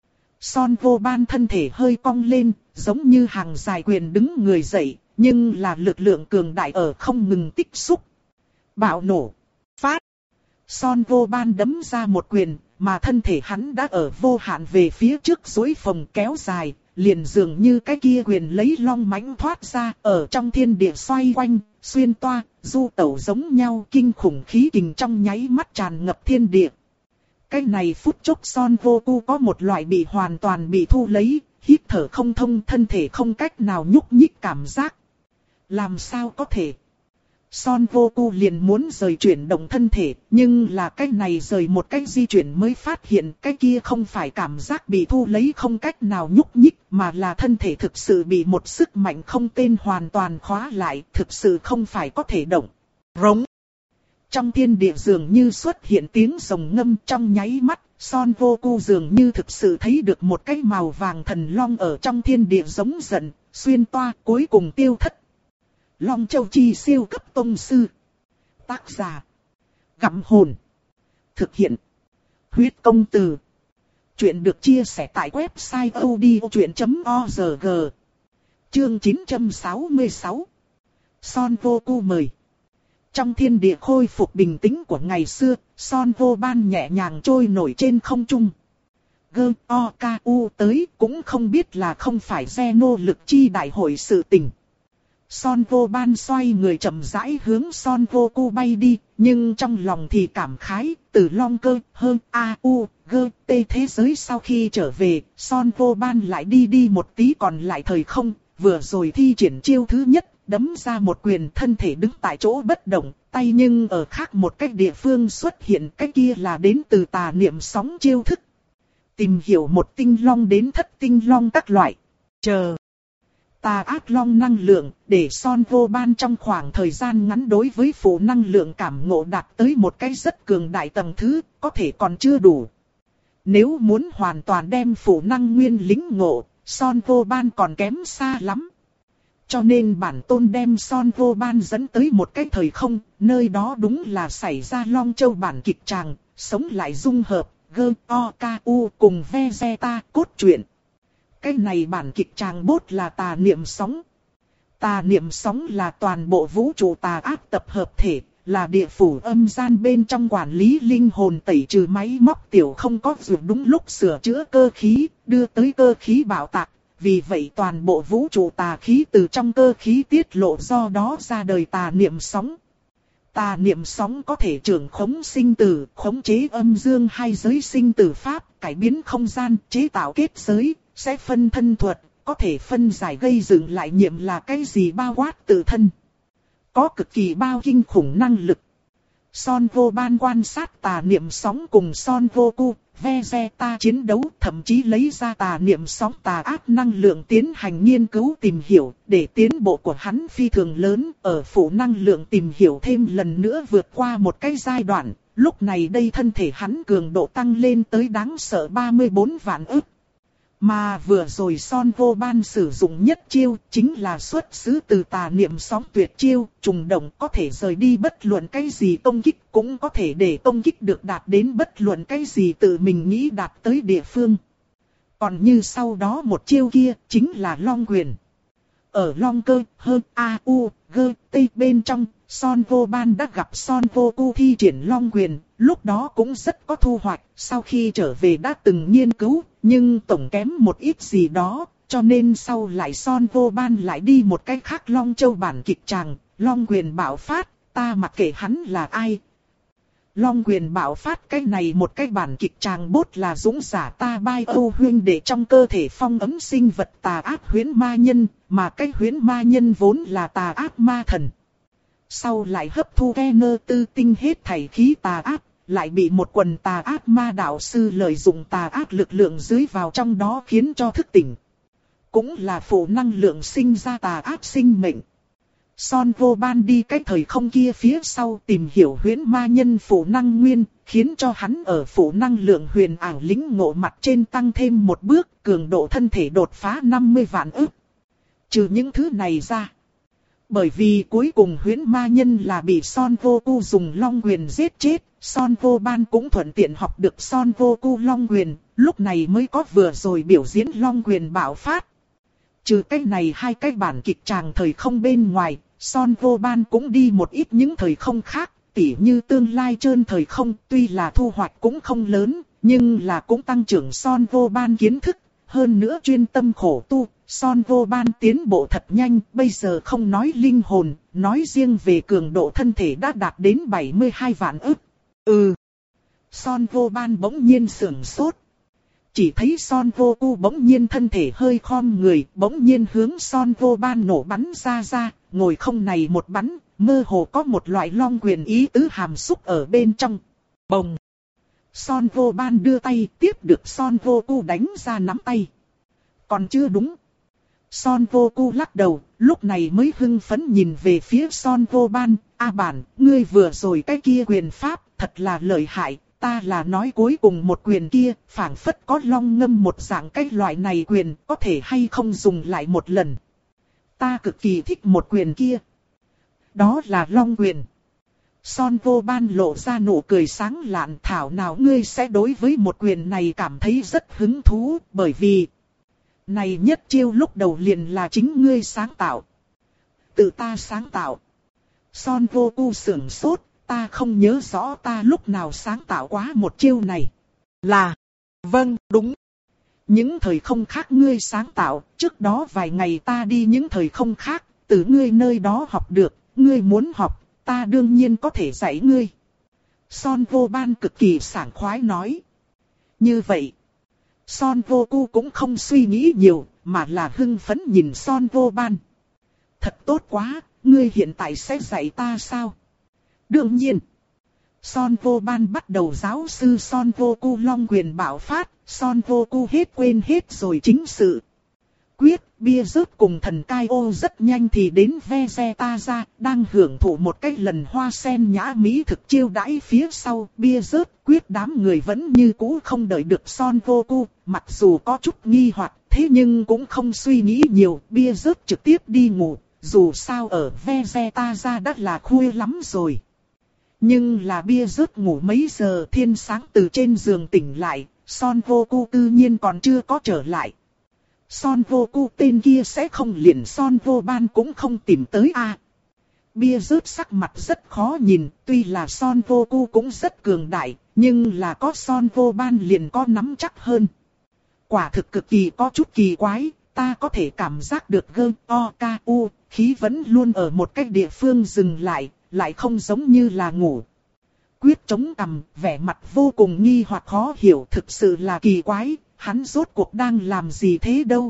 Son Vô Ban thân thể hơi cong lên, giống như hàng dài quyền đứng người dậy, nhưng là lực lượng cường đại ở không ngừng tích xúc. Bạo nổ, phát. Son Vô Ban đấm ra một quyền, mà thân thể hắn đã ở vô hạn về phía trước duỗi phồng kéo dài, liền dường như cái kia quyền lấy long mãnh thoát ra, ở trong thiên địa xoay quanh, xuyên toa, du tẩu giống nhau, kinh khủng khí kình trong nháy mắt tràn ngập thiên địa. Cái này phút chốc Son Goku có một loại bị hoàn toàn bị thu lấy, hít thở không thông, thân thể không cách nào nhúc nhích cảm giác. Làm sao có thể? Son Goku liền muốn rời chuyển động thân thể, nhưng là cái này rời một cách di chuyển mới phát hiện cái kia không phải cảm giác bị thu lấy không cách nào nhúc nhích, mà là thân thể thực sự bị một sức mạnh không tên hoàn toàn khóa lại, thực sự không phải có thể động. Rống. Trong thiên địa dường như xuất hiện tiếng rồng ngâm, trong nháy mắt, Son Goku dường như thực sự thấy được một cái màu vàng thần long ở trong thiên địa giống giận, xuyên toa, cuối cùng tiêu thất. Long Châu Chi siêu cấp tông sư. Tác giả: Gặm Hồn. Thực hiện: Huyết Công Từ. Chuyện được chia sẻ tại website odchuyện chấm org. Chương chín trăm sáu mươi sáu. Son Goku mời. Trong thiên địa khôi phục bình tĩnh của ngày xưa, Son Goban nhẹ nhàng trôi nổi trên không trung. Gơ o ca u tới cũng không biết là không phải Zeno lực chi đại hội sự tình. Son Goban xoay người chậm rãi hướng Son Goku bay đi, nhưng trong lòng thì cảm khái, từ long cơ, hơn, a, u, gơ, tê thế giới sau khi trở về, Son Goban lại đi đi một tí còn lại thời không, vừa rồi thi triển chiêu thứ nhất, đấm ra một quyền, thân thể đứng tại chỗ bất động, tay nhưng ở khác một cách địa phương xuất hiện, cái kia là đến từ tà niệm sóng chiêu thức. Tìm hiểu một tinh long đến thất tinh long các loại. Chờ. Tà ác long năng lượng, để Son Goban trong khoảng thời gian ngắn đối với phụ năng lượng cảm ngộ đạt tới một cái rất cường đại tầng thứ, có thể còn chưa đủ. Nếu muốn hoàn toàn đem phụ năng nguyên lĩnh ngộ, Son Goban còn kém xa lắm. Cho nên bản tôn đem Son Goban dẫn tới một cái thời không, nơi đó đúng là xảy ra Long Châu bản kịch tràng, sống lại dung hợp, gơ, o, ca, u cùng Vegeta cốt truyện. Cái này bản kịch tràng bốt là tà niệm sóng. Tà niệm sóng là toàn bộ vũ trụ tà ác tập hợp thể, là địa phủ âm gian bên trong quản lý linh hồn tẩy trừ máy móc tiểu không có dù đúng lúc sửa chữa cơ khí, đưa tới cơ khí bạo tạc. Vì vậy toàn bộ vũ trụ tà khí từ trong cơ khí tiết lộ, do đó ra đời tà niệm sóng. Tà niệm sóng có thể trưởng khống sinh tử, khống chế âm dương hai giới sinh tử pháp, cải biến không gian, chế tạo kết giới, sẽ phân thân thuật, có thể phân giải gây dựng lại nhiệm là cái gì bao quát tự thân. Có cực kỳ bao kinh khủng năng lực. Son Goban quan sát tà niệm sóng cùng Son Goku, Vegeta chiến đấu, thậm chí lấy ra tà niệm sóng tà ác năng lượng tiến hành nghiên cứu tìm hiểu, để tiến bộ của hắn phi thường lớn, ở phụ năng lượng tìm hiểu thêm lần nữa vượt qua một cái giai đoạn, lúc này đây thân thể hắn cường độ tăng lên tới đáng sợ ba mươi bốn vạn ức. Mà vừa rồi Son Goban sử dụng nhất chiêu chính là xuất xứ từ tà niệm sóng tuyệt chiêu, trùng động có thể rời đi bất luận cái gì công kích, cũng có thể để công kích được đạt đến bất luận cái gì tự mình nghĩ đạt tới địa phương. Còn như sau đó một chiêu kia chính là long quyền. Ở long cơ, hơn, a, u, gơ, tây bên trong, Son Goban đã gặp Son Goku thi triển long quyền, lúc đó cũng rất có thu hoạch, sau khi trở về đã từng nghiên cứu, nhưng tổng kém một ít gì đó, cho nên sau lại Son Goban lại đi một cách khác Long Châu bản kịch tràng, long quyền bạo phát, ta mặc kệ hắn là ai. Long quyền bạo phát cái này một cái bản kịch tràng bốt là dũng giả ta bai Âu huyên để trong cơ thể phong ấm sinh vật tà ác huyễn ma nhân, mà cái huyễn ma nhân vốn là tà ác ma thần. Sau lại hấp thu Kenner tư tinh hết thảy khí tà ác, lại bị một quần tà ác ma đạo sư lợi dụng tà ác lực lượng dưới vào trong đó khiến cho thức tỉnh. Cũng là phụ năng lượng sinh ra tà ác sinh mệnh. Son Goban đi cái thời không kia phía sau tìm hiểu huyễn ma nhân phụ năng nguyên, khiến cho hắn ở phụ năng lượng huyền ảo lĩnh ngộ mặt trên tăng thêm một bước, cường độ thân thể đột phá năm mươi vạn ức. Trừ những thứ này ra, bởi vì cuối cùng huyễn ma nhân là bị Son Goku dùng long quyền giết chết, Son Goban cũng thuận tiện học được Son Goku long quyền, lúc này mới có vừa rồi biểu diễn long quyền bạo phát. Trừ cái này hai cái bản kịch tràng thời không bên ngoài, Son Goban cũng đi một ít những thời không khác, tỉ như tương lai trơn thời không, tuy là thu hoạch cũng không lớn, nhưng là cũng tăng trưởng Son Goban kiến thức, hơn nữa chuyên tâm khổ tu, Son Vô Ban tiến bộ thật nhanh, bây giờ không nói linh hồn, nói riêng về cường độ thân thể đã đạt đến bảy mươi hai vạn ức. Ừ. Son Vô Ban bỗng nhiên sửng sốt. Chỉ thấy Son Vô Cu bỗng nhiên thân thể hơi khom người, bỗng nhiên hướng Son Vô Ban nổ bắn ra ra, ngồi không này một bắn, mơ hồ có một loại long quyền ý tứ hàm xúc ở bên trong. Bồng! Son Vô Ban đưa tay tiếp được Son Vô Cu đánh ra nắm tay. Còn chưa đúng. Son Vô Cu lắc đầu, lúc này mới hưng phấn nhìn về phía Son Vô Ban. A bản, ngươi vừa rồi cái kia quyền pháp, thật là lợi hại. Ta là nói cuối cùng một quyền kia, phảng phất có long ngâm một dạng cái loại này quyền, có thể hay không dùng lại một lần. Ta cực kỳ thích một quyền kia. Đó là long quyền. Son Vô Ban lộ ra nụ cười sáng lạn, thảo nào ngươi sẽ đối với một quyền này cảm thấy rất hứng thú, bởi vì này nhất chiêu lúc đầu liền là chính ngươi sáng tạo. Tự ta sáng tạo. Son Vô Cu sửng sốt, ta không nhớ rõ ta lúc nào sáng tạo quá một chiêu này. Là, vâng, đúng. Những thời không khác ngươi sáng tạo, trước đó vài ngày ta đi những thời không khác, từ ngươi nơi đó học được, ngươi muốn học, ta đương nhiên có thể dạy ngươi. Son Vô Ban cực kỳ sảng khoái nói. Như vậy, Son Vô Cu cũng không suy nghĩ nhiều, mà là hưng phấn nhìn Son Vô Ban. Thật tốt quá, ngươi hiện tại sẽ dạy ta sao? Đương nhiên. Son Vô Ban bắt đầu giáo sư Son Vô Cu long quyền bạo phát, Son Vô Cu hết quên hết rồi chính sự. Quyết, bia rớt cùng thần cai ô rất nhanh thì đến Vegeta ra, đang hưởng thụ một cái lần hoa sen nhã mỹ thực chiêu đãi phía sau. Bia rớt, quyết đám người vẫn như cũ không đợi được Son Vô Cu, mặc dù có chút nghi hoặc, thế nhưng cũng không suy nghĩ nhiều. Bia rớt trực tiếp đi ngủ, dù sao ở Vegeta ra đã là khuya lắm rồi. Nhưng là bia rớt ngủ mấy giờ thiên sáng từ trên giường tỉnh lại, Son Vô Cu tự nhiên còn chưa có trở lại. Son Vô Cu tên kia sẽ không liền Son Vô Ban cũng không tìm tới a. À, bia rớt sắc mặt rất khó nhìn, tuy là Son Vô Cu cũng rất cường đại, nhưng là có Son Vô Ban liền có nắm chắc hơn. Quả thực cực kỳ có chút kỳ quái, ta có thể cảm giác được gơ, o, ca, u, khí vẫn luôn ở một cái địa phương dừng lại, lại không giống như là ngủ. Quyết chống cằm, vẻ mặt vô cùng nghi hoặc khó hiểu, thực sự là kỳ quái, hắn rốt cuộc đang làm gì thế đâu.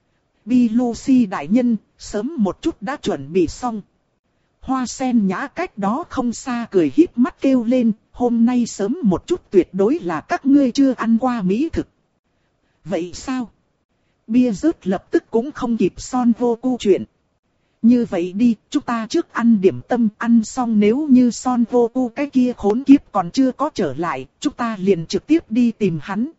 Bi Lucy đại nhân, sớm một chút đã chuẩn bị xong. Hoa sen nhã cách đó không xa cười híp mắt kêu lên, hôm nay sớm một chút tuyệt đối là các ngươi chưa ăn qua mỹ thực. Vậy sao? Bia rớt lập tức cũng không kịp Son Vô Cu chuyện. Như vậy đi, chúng ta trước ăn điểm tâm, ăn xong nếu như Son Vô Cu cái kia khốn kiếp còn chưa có trở lại, chúng ta liền trực tiếp đi tìm hắn.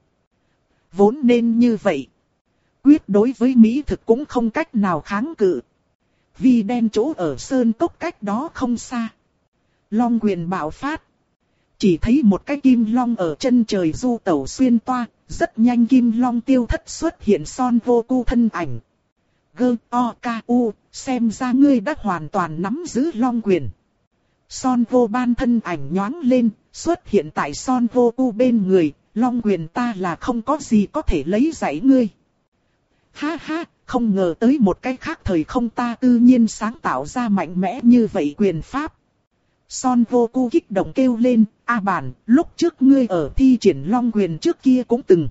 Vốn nên như vậy. Quyết đối với mỹ thực cũng không cách nào kháng cự. Vì đen chỗ ở sơn cốc cách đó không xa. Long quyền bạo phát. Chỉ thấy một cái kim long ở chân trời du tẩu xuyên toa, rất nhanh kim long tiêu thất xuất hiện Son Vô Cu thân ảnh. Gơ, o, ca, u, xem ra ngươi đã hoàn toàn nắm giữ long quyền. Son Vô Ban thân ảnh nhoáng lên, xuất hiện tại Son Vô Cu bên người, long quyền ta là không có gì có thể lấy dạy ngươi. Ha ha, không ngờ tới một cái khác thời không ta tự nhiên sáng tạo ra mạnh mẽ như vậy quyền pháp. Son Vô Cu kích động kêu lên, A bản, lúc trước ngươi ở thi triển long quyền trước kia cũng từng.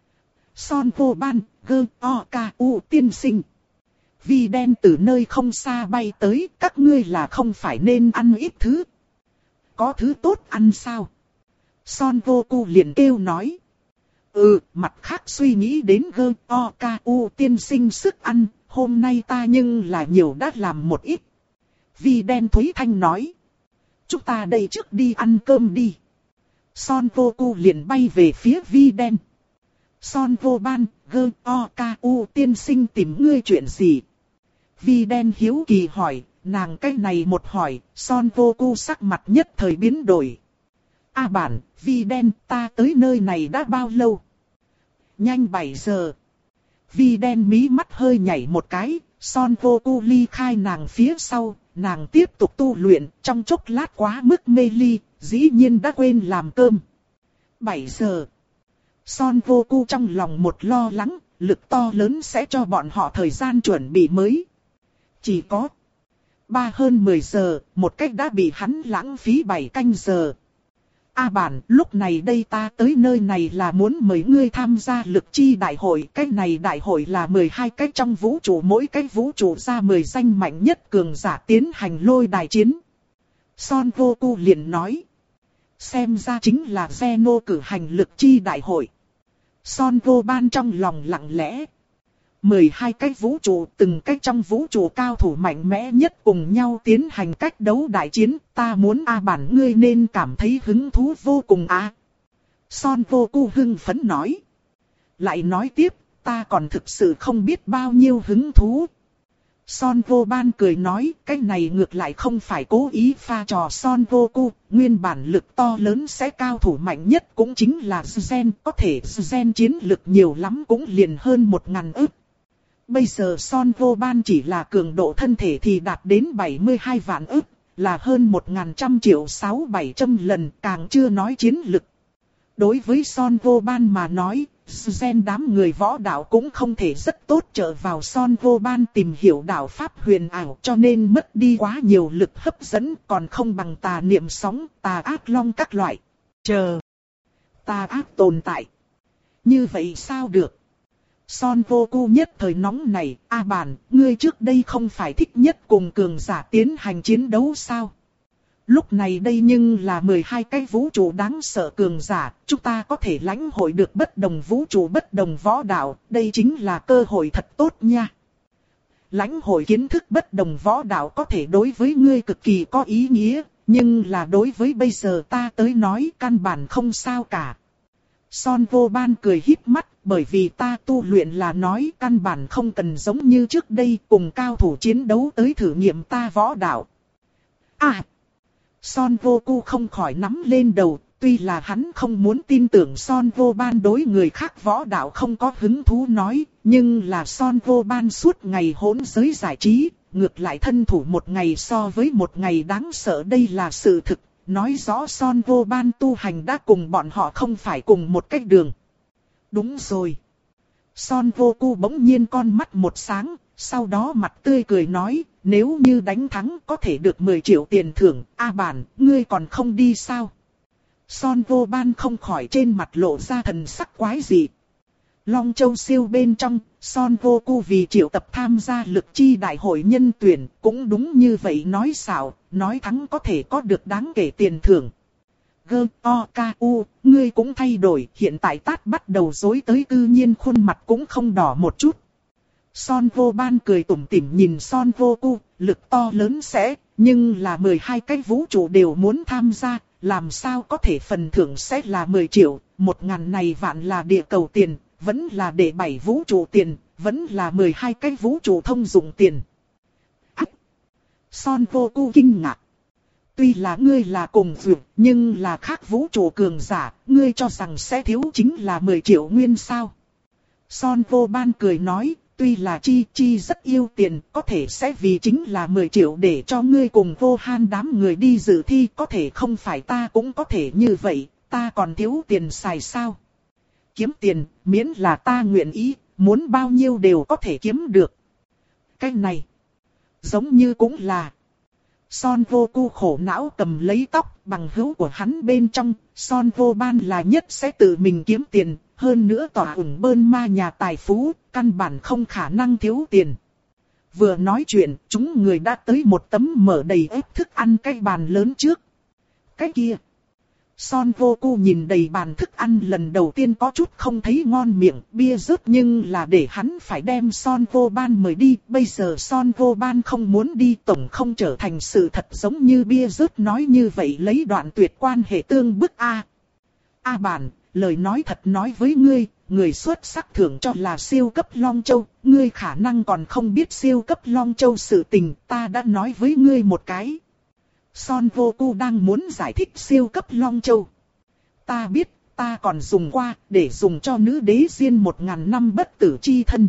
Son Vô Ban, gơ, o, ca, u tiên sinh. Vì đen từ nơi không xa bay tới, các ngươi là không phải nên ăn ít thứ. Có thứ tốt ăn sao? Son Vô Cu liền kêu nói. Ừ, mặt khác suy nghĩ đến gơ, o, ca, u tiên sinh sức ăn, hôm nay ta nhưng là nhiều đã làm một ít. Vì đen Thúy Thanh nói. Chúng ta đây trước đi ăn cơm đi. Son Vô Cu liền bay về phía Vi đen. Son Vô Ban, gơ, o, ca, u tiên sinh tìm ngươi chuyện gì? Vi đen hiếu kỳ hỏi, nàng cái này một hỏi, Son Vô Cu sắc mặt nhất thời biến đổi. A bản, Vi đen, ta tới nơi này đã bao lâu? Nhanh bảy giờ. Vi đen mí mắt hơi nhảy một cái, Son Vô Cu ly khai nàng phía sau, nàng tiếp tục tu luyện, trong chốc lát quá mức mê ly, dĩ nhiên đã quên làm cơm. bảy giờ. Son Vô Cu trong lòng một lo lắng, lực to lớn sẽ cho bọn họ thời gian chuẩn bị mới. Chỉ có ba hơn mười giờ, một cách đã bị hắn lãng phí bảy canh giờ. A bản, lúc này đây ta tới nơi này là muốn mời ngươi tham gia lực chi đại hội. Cái này đại hội là mười hai cái trong vũ trụ, mỗi cái vũ trụ ra mười danh mạnh nhất cường giả tiến hành lôi đài chiến. Son Goku liền nói. Xem ra chính là Zeno cử hành lực chi đại hội. Son Goban trong lòng lặng lẽ. mười hai cái vũ trụ, từng cái trong vũ trụ cao thủ mạnh mẽ nhất cùng nhau tiến hành cách đấu đại chiến. Ta muốn A bản ngươi nên cảm thấy hứng thú vô cùng à. Son Goku hưng phấn nói. Lại nói tiếp, ta còn thực sự không biết bao nhiêu hứng thú. Son Goban cười nói, cái này ngược lại không phải cố ý pha trò Son Goku, nguyên bản lực to lớn sẽ cao thủ mạnh nhất cũng chính là Gen, có thể Gen chiến lực nhiều lắm cũng liền hơn một ngàn ức. Bây giờ Son Goban chỉ là cường độ thân thể thì đạt đến bảy mươi hai vạn ức, là hơn một ngàn trăm triệu sáu bảy trăm lần, càng chưa nói chiến lực. Đối với Son Goban mà nói, Gen đám người võ đạo cũng không thể rất tốt trợ vào Son Goban tìm hiểu đạo pháp huyền ảo, cho nên mất đi quá nhiều lực hấp dẫn, còn không bằng tà niệm sóng, tà ác long các loại. Chờ, tà ác tồn tại. Như vậy sao được? Son Goku nhất thời nóng này, A bản, ngươi trước đây không phải thích nhất cùng cường giả tiến hành chiến đấu sao? Lúc này đây nhưng là mười hai cái vũ trụ đáng sợ cường giả, chúng ta có thể lãnh hội được bất đồng vũ trụ bất đồng võ đạo, đây chính là cơ hội thật tốt nha. Lãnh hội kiến thức bất đồng võ đạo có thể đối với ngươi cực kỳ có ý nghĩa, nhưng là đối với bây giờ ta tới nói căn bản không sao cả. Son Goban cười híp mắt, bởi vì ta tu luyện là nói căn bản không cần giống như trước đây cùng cao thủ chiến đấu tới thử nghiệm ta võ đạo. À! Son Goku không khỏi nắm lên đầu, tuy là hắn không muốn tin tưởng Son Goban đối người khác võ đạo không có hứng thú nói, nhưng là Son Goban suốt ngày hỗn giới giải trí, ngược lại thân thủ một ngày so với một ngày đáng sợ, đây là sự thực, nói rõ Son Goban tu hành đã cùng bọn họ không phải cùng một cách đường. Đúng rồi. Son Goku bỗng nhiên con mắt một sáng, sau đó mặt tươi cười nói, nếu như đánh thắng có thể được mười triệu tiền thưởng, A bản, ngươi còn không đi sao? Son Goban không khỏi trên mặt lộ ra thần sắc quái dị. Long Châu siêu bên trong, Son Goku vì triệu tập tham gia lực chi đại hội nhân tuyển, cũng đúng như vậy nói xạo, nói thắng có thể có được đáng kể tiền thưởng. Gơ, o, ca, u, ngươi cũng thay đổi, hiện tại tát bắt đầu dối tới cư nhiên khuôn mặt cũng không đỏ một chút. Son Goban cười tủm tỉm nhìn Son Goku, lực to lớn sẽ, nhưng là mười hai cái vũ trụ đều muốn tham gia, làm sao có thể phần thưởng sẽ là mười triệu, một ngàn này vạn là địa cầu tiền, vẫn là để bảy vũ trụ tiền, vẫn là mười hai cái vũ trụ thông dụng tiền. À, Son Goku kinh ngạc. Tuy là ngươi là cùng vượt, nhưng là khác vũ trụ cường giả, ngươi cho rằng sẽ thiếu chính là mười triệu nguyên sao? Son Goban cười nói, tuy là Chi Chi rất yêu tiền, có thể sẽ vì chính là mười triệu để cho ngươi cùng Vô Han đám người đi dự thi, có thể không phải ta cũng có thể như vậy, ta còn thiếu tiền xài sao? Kiếm tiền, miễn là ta nguyện ý, muốn bao nhiêu đều có thể kiếm được. Cái này, giống như cũng là. Son Goku khổ não cầm lấy tóc bằng hữu của hắn bên trong, Son Goban là nhất sẽ tự mình kiếm tiền, hơn nữa tỏa ủng bơn ma nhà tài phú, căn bản không khả năng thiếu tiền. Vừa nói chuyện, chúng người đã tới một tấm mở đầy ếp thức ăn cái bàn lớn trước. Cái kia, Son Goku nhìn đầy bàn thức ăn lần đầu tiên có chút không thấy ngon miệng, bia rớt nhưng là để hắn phải đem Son Goban mời đi. Bây giờ Son Goban không muốn đi, tổng không trở thành sự thật giống như bia rớt nói như vậy, lấy đoạn tuyệt quan hệ tương bức A. A bản, lời nói thật nói với ngươi, người xuất sắc thưởng cho là siêu cấp Long Châu, ngươi khả năng còn không biết siêu cấp Long Châu sự tình, ta đã nói với ngươi một cái. Son Goku đang muốn giải thích siêu cấp Long Châu. Ta biết, ta còn dùng qua, để dùng cho nữ đế diên một ngàn năm bất tử chi thân.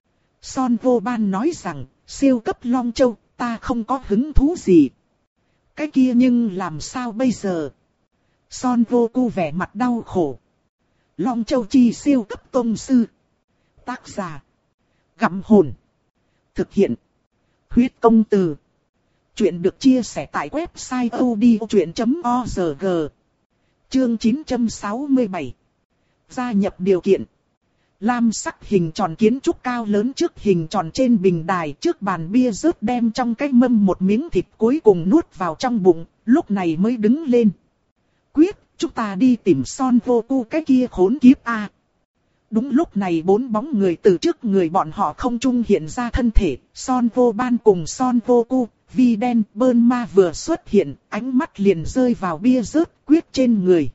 Son Goban nói rằng, siêu cấp Long Châu, ta không có hứng thú gì. Cái kia nhưng làm sao bây giờ? Son Goku vẻ mặt đau khổ. Long Châu chi siêu cấp tôn sư. Tác giả. Gặm hồn. Thực hiện. Huyết công từ. Chuyện được chia sẻ tại website audiochuyện chấm org. Chương chín trăm sáu mươi bảy. Gia nhập điều kiện. Lam sắc hình tròn kiến trúc cao lớn trước hình tròn trên bình đài, trước bàn bia rớt đem trong cái mâm một miếng thịt cuối cùng nuốt vào trong bụng, lúc này mới đứng lên. Quyết, chúng ta đi tìm Son Vô Cu cái kia khốn kiếp a. Đúng lúc này bốn bóng người từ trước người bọn họ không trung hiện ra thân thể, Son Vô Ban cùng Son Vô Cu, Vi Đen, Bơn Ma vừa xuất hiện, ánh mắt liền rơi vào bia rớt Quyết trên người.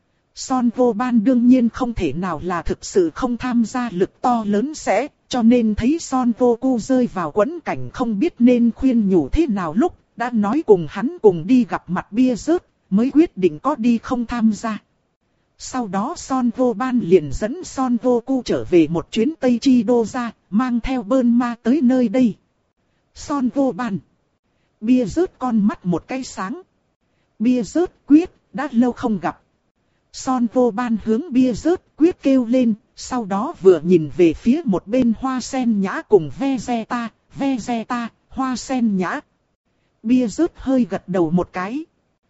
Son Vô Ban đương nhiên không thể nào là thực sự không tham gia lực to lớn sẽ, cho nên thấy Son Vô Cu rơi vào quẫn cảnh không biết nên khuyên nhủ thế nào lúc, đã nói cùng hắn cùng đi gặp mặt bia rớt, mới quyết định có đi không tham gia. Sau đó Son Vô Ban liền dẫn Son Vô Cu trở về một chuyến Tây Chi Đô ra, mang theo Bơn Ma tới nơi đây. Son Vô Ban. Bia rớt con mắt một cái sáng. Bia rớt Quyết, đã lâu không gặp. Son Vô Ban hướng bia rớt Quyết kêu lên, sau đó vừa nhìn về phía một bên Hoa Sen Nhã cùng Vegeta, Vegeta, Hoa Sen Nhã. Bia rớt hơi gật đầu một cái.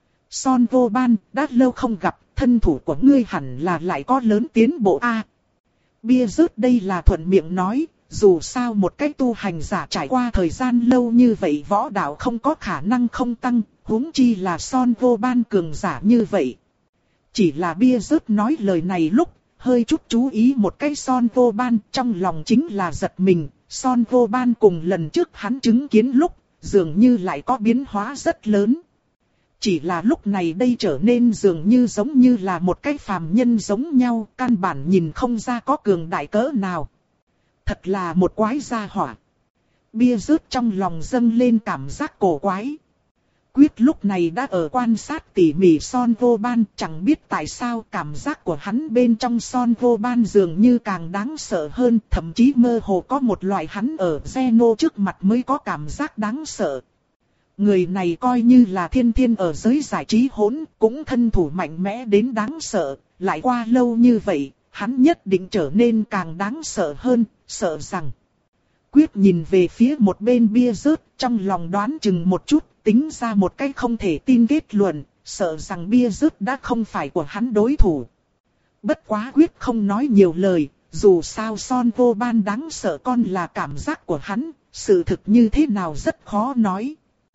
Son Vô Ban, đã lâu không gặp, thân thủ của ngươi hẳn là lại có lớn tiến bộ a. Bia rớt đây là thuận miệng nói, dù sao một cái tu hành giả trải qua thời gian lâu như vậy võ đạo không có khả năng không tăng, huống chi là Son Vô Ban cường giả như vậy. Chỉ là bia rớt nói lời này lúc, hơi chút chú ý một cái Son Vô Ban, trong lòng chính là giật mình, Son Vô Ban cùng lần trước hắn chứng kiến lúc, dường như lại có biến hóa rất lớn. Chỉ là lúc này đây trở nên dường như giống như là một cái phàm nhân giống nhau, căn bản nhìn không ra có cường đại cỡ nào. Thật là một quái gia hỏa. Bia rớt trong lòng dâng lên cảm giác cổ quái. Quyết lúc này đã ở quan sát tỉ mỉ Son Vô Ban, chẳng biết tại sao cảm giác của hắn bên trong Son Vô Ban dường như càng đáng sợ hơn, thậm chí mơ hồ có một loại hắn ở Zeno trước mặt mới có cảm giác đáng sợ. Người này coi như là thiên thiên ở giới giải trí hỗn, cũng thân thủ mạnh mẽ đến đáng sợ, lại qua lâu như vậy, hắn nhất định trở nên càng đáng sợ hơn, sợ rằng. Quyết nhìn về phía một bên bia rớt, trong lòng đoán chừng một chút, tính ra một cái không thể tin kết luận, sợ rằng bia rớt đã không phải của hắn đối thủ. Bất quá Quyết không nói nhiều lời, dù sao Son Vô Ban đáng sợ con là cảm giác của hắn, sự thực như thế nào rất khó nói.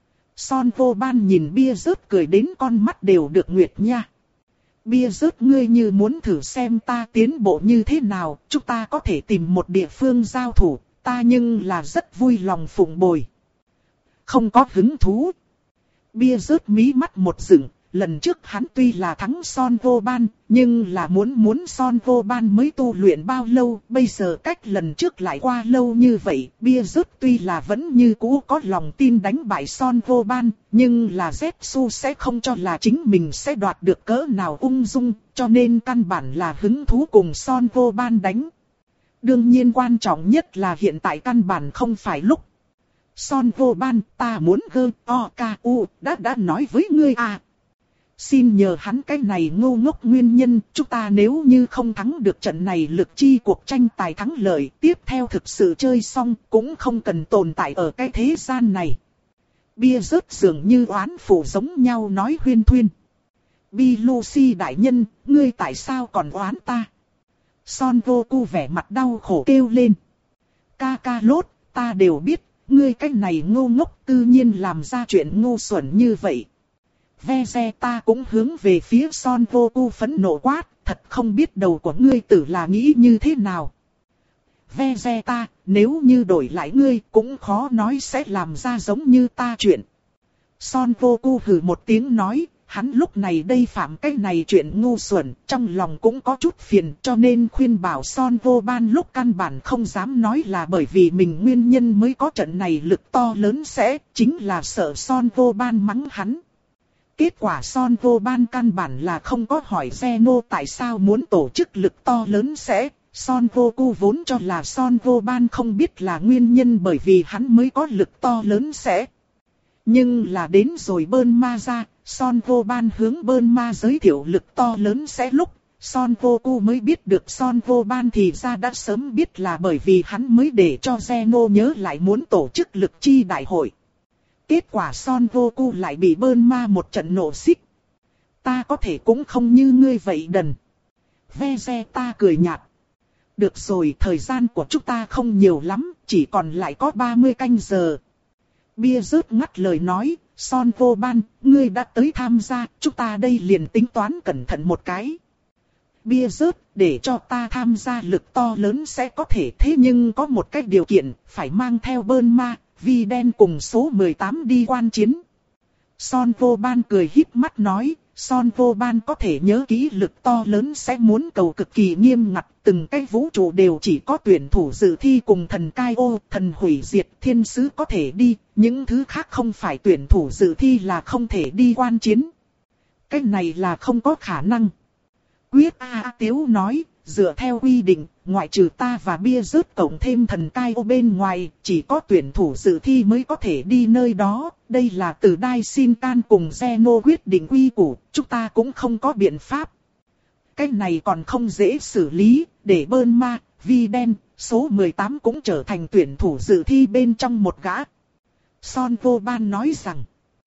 Son Vô Ban nhìn bia rớt cười đến con mắt đều được nguyệt nha. Bia rớt ngươi như muốn thử xem ta tiến bộ như thế nào, chúng ta có thể tìm một địa phương giao thủ, ta nhưng là rất vui lòng phụng bồi. Không có hứng thú. Bia rớt mí mắt một dựng, lần trước hắn tuy là thắng Son Vô Ban, nhưng là muốn muốn Son Vô Ban mới tu luyện bao lâu, bây giờ cách lần trước lại qua lâu như vậy, bia rớt tuy là vẫn như cũ có lòng tin đánh bại Son Vô Ban, nhưng là Zetsu sẽ không cho là chính mình sẽ đoạt được cỡ nào ung dung, cho nên căn bản là hứng thú cùng Son Vô Ban đánh. Đương nhiên quan trọng nhất là hiện tại căn bản không phải lúc. Son Vô Ban, ta muốn gơ, o, ca, u, đã đã nói với ngươi à. Xin nhờ hắn cái này ngu ngốc nguyên nhân, chúng ta nếu như không thắng được trận này lực chi cuộc tranh tài thắng lợi, tiếp theo thực sự chơi xong, cũng không cần tồn tại ở cái thế gian này. Bia rớt dường như oán phụ giống nhau nói huyên thuyên. Bi Lucy đại nhân, ngươi tại sao còn oán ta? Son Vô Cu vẻ mặt đau khổ kêu lên. Ca ca lốt, ta đều biết, ngươi cái này ngu ngốc tự nhiên làm ra chuyện ngu xuẩn như vậy. Vegeta cũng hướng về phía Son Vô Cu phẫn nộ quát, thật không biết đầu của ngươi tử là nghĩ như thế nào. Vegeta, nếu như đổi lại ngươi cũng khó nói sẽ làm ra giống như ta chuyện. Son Vô Cu hừ một tiếng nói, hắn lúc này đây phạm cái này chuyện ngu xuẩn, trong lòng cũng có chút phiền, cho nên khuyên bảo Son Vô Ban lúc căn bản không dám nói là bởi vì mình nguyên nhân mới có trận này lực to lớn sẽ, chính là sợ Son Vô Ban mắng hắn. Kết quả Son Vô Ban căn bản là không có hỏi Zeno tại sao muốn tổ chức lực to lớn sẽ. Son Vô Cu vốn cho là Son Vô Ban không biết là nguyên nhân bởi vì hắn mới có lực to lớn sẽ. Nhưng là đến rồi Bơn Ma ra, Son Vô Ban hướng Bơn Ma giới thiệu lực to lớn sẽ lúc, Son Goku mới biết được Son Vô Ban thì ra đã sớm biết là bởi vì hắn mới để cho Zeno nhớ lại muốn tổ chức lực chi đại hội. Kết quả Son Goku lại bị bơn ma một trận nổ xích. Ta có thể cũng không như ngươi vậy đần. Vegeta cười nhạt. Được rồi, thời gian của chúng ta không nhiều lắm, chỉ còn lại có ba mươi canh giờ. Bia rớt ngắt lời nói, Son Vô Ban, ngươi đã tới tham gia, chúng ta đây liền tính toán cẩn thận một cái. Bia rớt, để cho ta tham gia lực to lớn sẽ có thể, thế nhưng có một cái điều kiện, phải mang theo bơn ma, vi đen cùng số mười tám đi quan chiến. Son Vô Ban cười híp mắt nói, Son Vô Ban có thể nhớ kỹ lực to lớn sẽ muốn cầu cực kỳ nghiêm ngặt, từng cái vũ trụ đều chỉ có tuyển thủ dự thi cùng thần cai ô, thần hủy diệt, thiên sứ có thể đi, những thứ khác không phải tuyển thủ dự thi là không thể đi quan chiến. Cái này là không có khả năng. Quyết A Tiếu nói, dựa theo quy định, ngoại trừ ta và bia rớt cộng thêm thần cai ô bên ngoài, chỉ có tuyển thủ dự thi mới có thể đi nơi đó. Đây là từ Đai Sin Can cùng Zeno quyết định quy củ, chúng ta cũng không có biện pháp. Cái này còn không dễ xử lý, để bơn ma, vi đen, số mười tám cũng trở thành tuyển thủ dự thi bên trong một gã. Son Vô Ban nói rằng,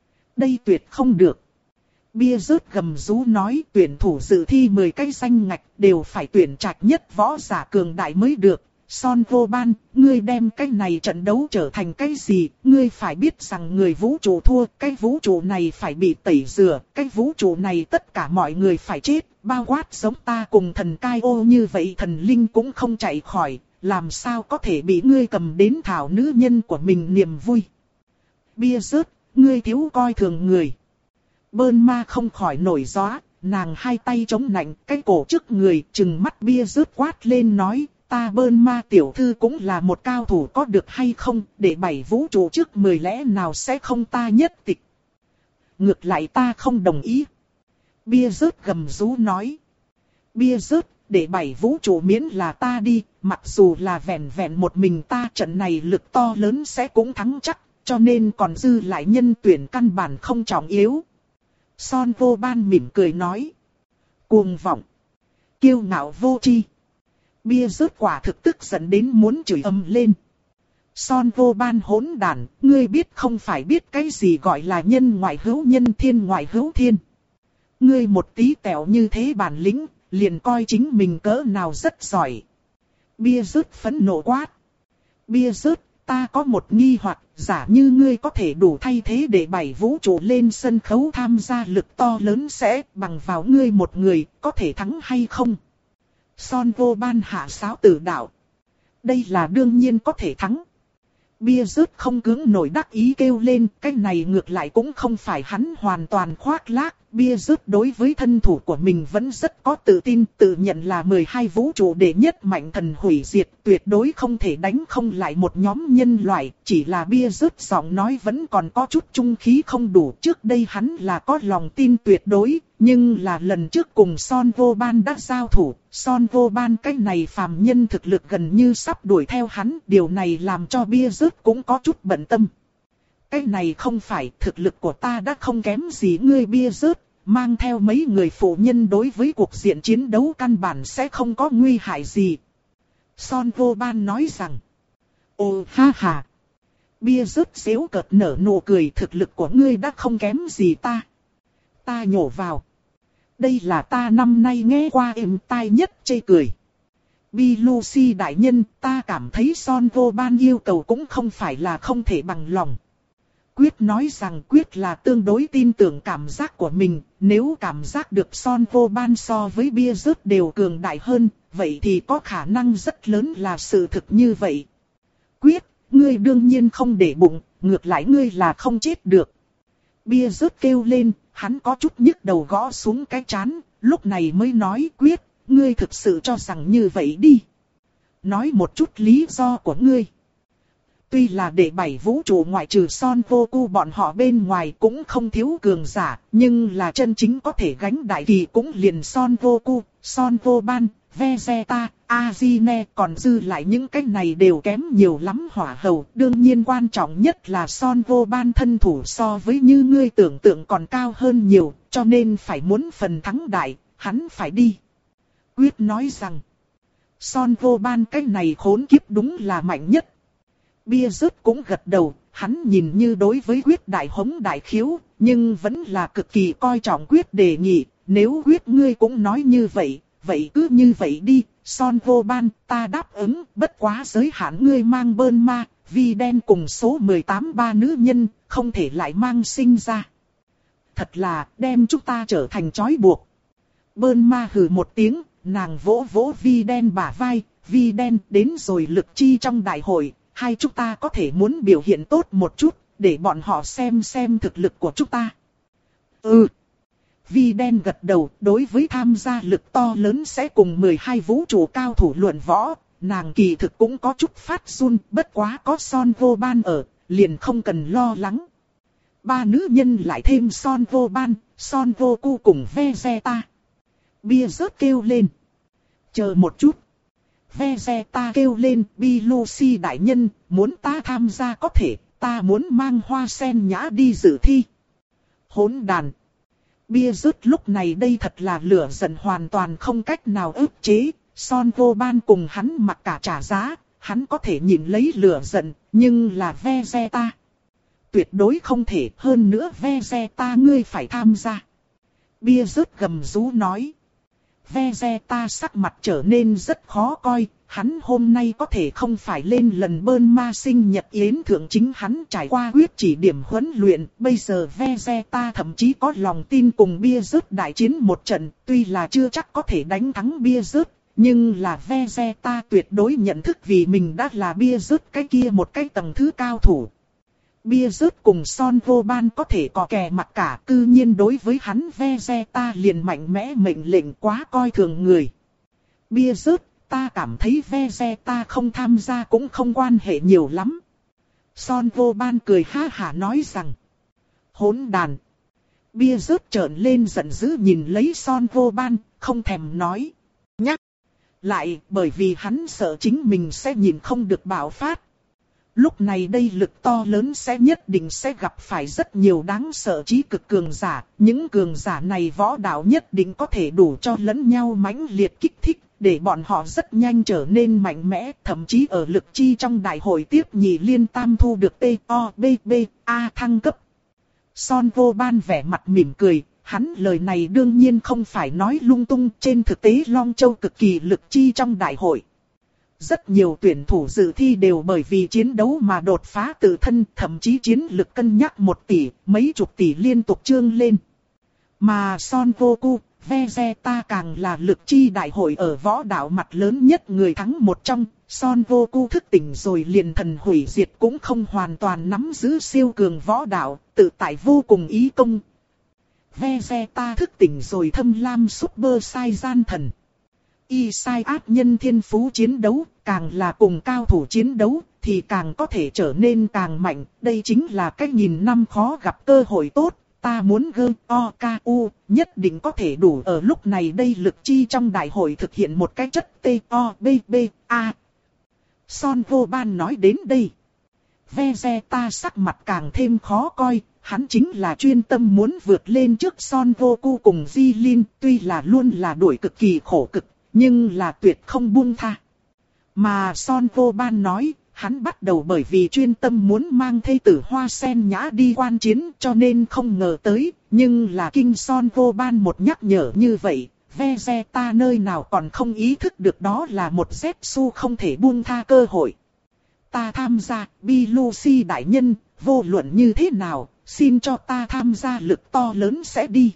đây tuyệt không được. Bia rớt gầm rú nói tuyển thủ dự thi mười cái danh ngạch đều phải tuyển trạch nhất võ giả cường đại mới được. Son Vô Ban, ngươi đem cái này trận đấu trở thành cái gì? Ngươi phải biết rằng người vũ trụ thua, cái vũ trụ này phải bị tẩy rửa, cái vũ trụ này tất cả mọi người phải chết, bao quát giống ta cùng thần cai ô như vậy thần linh cũng không chạy khỏi, làm sao có thể bị ngươi cầm đến thảo nữ nhân của mình niềm vui. Bia rớt, ngươi thiếu coi thường người. Bơn ma không khỏi nổi gió, nàng hai tay chống nạnh, cái cổ trước người, trừng mắt bia rớt quát lên nói, ta bơn ma tiểu thư cũng là một cao thủ có được hay không, để bảy vũ trụ trước mười lẽ nào sẽ không ta nhất tịch. Ngược lại ta không đồng ý. Bia rớt gầm rú nói. Bia rớt, để bảy vũ trụ miễn là ta đi, mặc dù là vẹn vẹn một mình ta trận này lực to lớn sẽ cũng thắng chắc, cho nên còn dư lại nhân tuyển căn bản không trọng yếu. Son Vô Ban mỉm cười nói. Cuồng vọng. Kiêu ngạo vô tri. Bia rớt quả thực tức giận đến muốn chửi ầm lên. Son Vô Ban hỗn đản, ngươi biết không phải biết cái gì gọi là nhân ngoại hữu nhân thiên ngoại hữu thiên. Ngươi một tí tẹo như thế bản lĩnh, liền coi chính mình cỡ nào rất giỏi. Bia rớt phẫn nộ quát. Bia rớt, ta có một nghi hoặc, giả như ngươi có thể đủ thay thế để bảy vũ trụ lên sân khấu tham gia lực to lớn sẽ bằng vào ngươi một người, có thể thắng hay không? Son Vô Ban hạ sáo tử đạo. Đây là đương nhiên có thể thắng. Bia rớt không cưỡng nổi đắc ý kêu lên, cái này ngược lại cũng không phải hắn hoàn toàn khoác lác. Bia rớt đối với thân thủ của mình vẫn rất có tự tin, tự nhận là mười hai vũ trụ đệ nhất mạnh thần hủy diệt, tuyệt đối không thể đánh không lại một nhóm nhân loại, chỉ là bia rớt giọng nói vẫn còn có chút trung khí không đủ. Trước đây hắn là có lòng tin tuyệt đối, nhưng là lần trước cùng Son Vô Ban đã giao thủ, Son Vô Ban cái này phàm nhân thực lực gần như sắp đuổi theo hắn, điều này làm cho bia rớt cũng có chút bận tâm. Cái này không phải, thực lực của ta đã không kém gì ngươi bia rớt, mang theo mấy người phụ nhân đối với cuộc diện chiến đấu căn bản sẽ không có nguy hại gì. Son Vô Ban nói rằng, ồ ha ha. Bia rớt xéo cợt nở nụ cười, thực lực của ngươi đã không kém gì ta. Ta nhổ vào. Đây là ta năm nay nghe qua êm tai nhất chê cười. Bi Lucy đại nhân, ta cảm thấy Son Vô Ban yêu cầu cũng không phải là không thể bằng lòng. Quyết nói rằng Quyết là tương đối tin tưởng cảm giác của mình, nếu cảm giác được Son Vô Ban so với bia rớt đều cường đại hơn, vậy thì có khả năng rất lớn là sự thực như vậy. Quyết, ngươi đương nhiên không để bụng, ngược lại ngươi là không chết được. Bia rớt kêu lên, hắn có chút nhức đầu gõ xuống cái trán, lúc này mới nói Quyết, ngươi thực sự cho rằng như vậy đi. Nói một chút lý do của ngươi. Tuy là để bảy vũ trụ ngoại trừ Son Goku bọn họ bên ngoài cũng không thiếu cường giả, nhưng là chân chính có thể gánh đại kỳ cũng liền Son Goku, Son Vô Ban, Vegeta, Azine, còn dư lại những cái này đều kém nhiều lắm hỏa hầu. Đương nhiên quan trọng nhất là Son Vô Ban thân thủ so với như ngươi tưởng tượng còn cao hơn nhiều, cho nên phải muốn phần thắng đại, hắn phải đi. quyết nói rằng. Son vô ban cái này khốn kiếp đúng là mạnh nhất. Bia rớt cũng gật đầu, hắn nhìn như đối với quyết đại hống đại khiếu, nhưng vẫn là cực kỳ coi trọng quyết đề nghị. Nếu quyết ngươi cũng nói như vậy, vậy cứ như vậy đi, Son vô ban, ta đáp ứng, bất quá giới hạn ngươi mang bơn ma, vi đen cùng số mười tám ba nữ nhân, không thể lại mang sinh ra. Thật là, đem chúng ta trở thành trói buộc. Bơn ma hừ một tiếng, nàng vỗ vỗ vi đen bả vai, vi đen đến rồi lực chi trong đại hội, hai chúng ta có thể muốn biểu hiện tốt một chút, để bọn họ xem xem thực lực của chúng ta. Ừ. Vi đen gật đầu, đối với tham gia lực to lớn sẽ cùng mười hai vũ trụ cao thủ luận võ, nàng kỳ thực cũng có chút phát run, bất quá có Son vô ban ở, liền không cần lo lắng. Ba nữ nhân lại thêm Son vô ban, Son vô cu cùng Vegeta. Bia rớt kêu lên. Chờ một chút. Vegeta kêu lên, Bi Lucy đại nhân, muốn ta tham gia có thể, ta muốn mang hoa sen nhã đi dự thi. Hỗn đàn. Bia rớt lúc này đây thật là lửa giận hoàn toàn không cách nào ức chế, Son vô ban cùng hắn mặc cả trả giá, hắn có thể nhìn lấy lửa giận, nhưng là Vegeta. Tuyệt đối không thể, hơn nữa Vegeta ngươi phải tham gia. Bia rớt gầm rú nói. Vegeta sắc mặt trở nên rất khó coi, hắn hôm nay có thể không phải lên lần bơn ma sinh nhật yến thượng chính hắn trải qua quyết chỉ điểm huấn luyện, bây giờ Vegeta thậm chí có lòng tin cùng bia rớt đại chiến một trận, tuy là chưa chắc có thể đánh thắng bia rớt, nhưng là Vegeta tuyệt đối nhận thức vì mình đã là bia rớt cái kia một cái tầng thứ cao thủ. Bia rớt cùng Son vô ban có thể có kè mặt cả, cư nhiên đối với hắn Vegeta liền mạnh mẽ mệnh lệnh quá coi thường người. Bia rớt, ta cảm thấy Vegeta không tham gia cũng không quan hệ nhiều lắm. Son vô ban cười ha hả nói rằng. Hỗn đàn. Bia rớt trợn lên giận dữ nhìn lấy Son vô ban, không thèm nói. Nhắc. Lại bởi vì hắn sợ chính mình sẽ nhìn không được bạo phát. Lúc này đây lực to lớn sẽ nhất định sẽ gặp phải rất nhiều đáng sợ trí cực cường giả. Những cường giả này võ đạo nhất định có thể đủ cho lẫn nhau mãnh liệt kích thích, để bọn họ rất nhanh trở nên mạnh mẽ. Thậm chí ở lực chi trong đại hội tiếp nhị liên tam thu được T O B B A thăng cấp. Son vô ban vẻ mặt mỉm cười, hắn lời này đương nhiên không phải nói lung tung. Trên thực tế Long Châu cực kỳ lực chi trong đại hội. Rất nhiều tuyển thủ dự thi đều bởi vì chiến đấu mà đột phá tự thân, thậm chí chiến lực cân nhắc một tỷ, mấy chục tỷ liên tục trương lên. Mà Son Goku, Vegeta càng là lực chi đại hội ở võ đạo mặt lớn nhất người thắng một trong. Son Goku thức tỉnh rồi liền thần hủy diệt cũng không hoàn toàn nắm giữ siêu cường võ đạo, tự tại vô cùng ý công. Vegeta thức tỉnh rồi thâm lam Super Saiyan thần. Y sai ác nhân thiên phú chiến đấu, càng là cùng cao thủ chiến đấu, thì càng có thể trở nên càng mạnh. Đây chính là cái nghìn năm khó gặp cơ hội tốt. Ta muốn gơ o ca u, nhất định có thể đủ ở lúc này đây lực chi trong đại hội thực hiện một cái chất T O B B A. Son vô ban nói đến đây. Vegeta sắc mặt càng thêm khó coi, hắn chính là chuyên tâm muốn vượt lên trước Son Goku cùng Jilin, tuy là luôn là đuổi cực kỳ khổ cực. Nhưng là tuyệt không buông tha. Mà Son vô ban nói, hắn bắt đầu bởi vì chuyên tâm muốn mang thê tử Hoa Sen Nhã đi quan chiến cho nên không ngờ tới. Nhưng là kinh Son vô ban một nhắc nhở như vậy, Vegeta nơi nào còn không ý thức được đó là một Zetsu không thể buông tha cơ hội. Ta tham gia, Bi Lucy đại nhân, vô luận như thế nào, xin cho ta tham gia lực to lớn sẽ đi.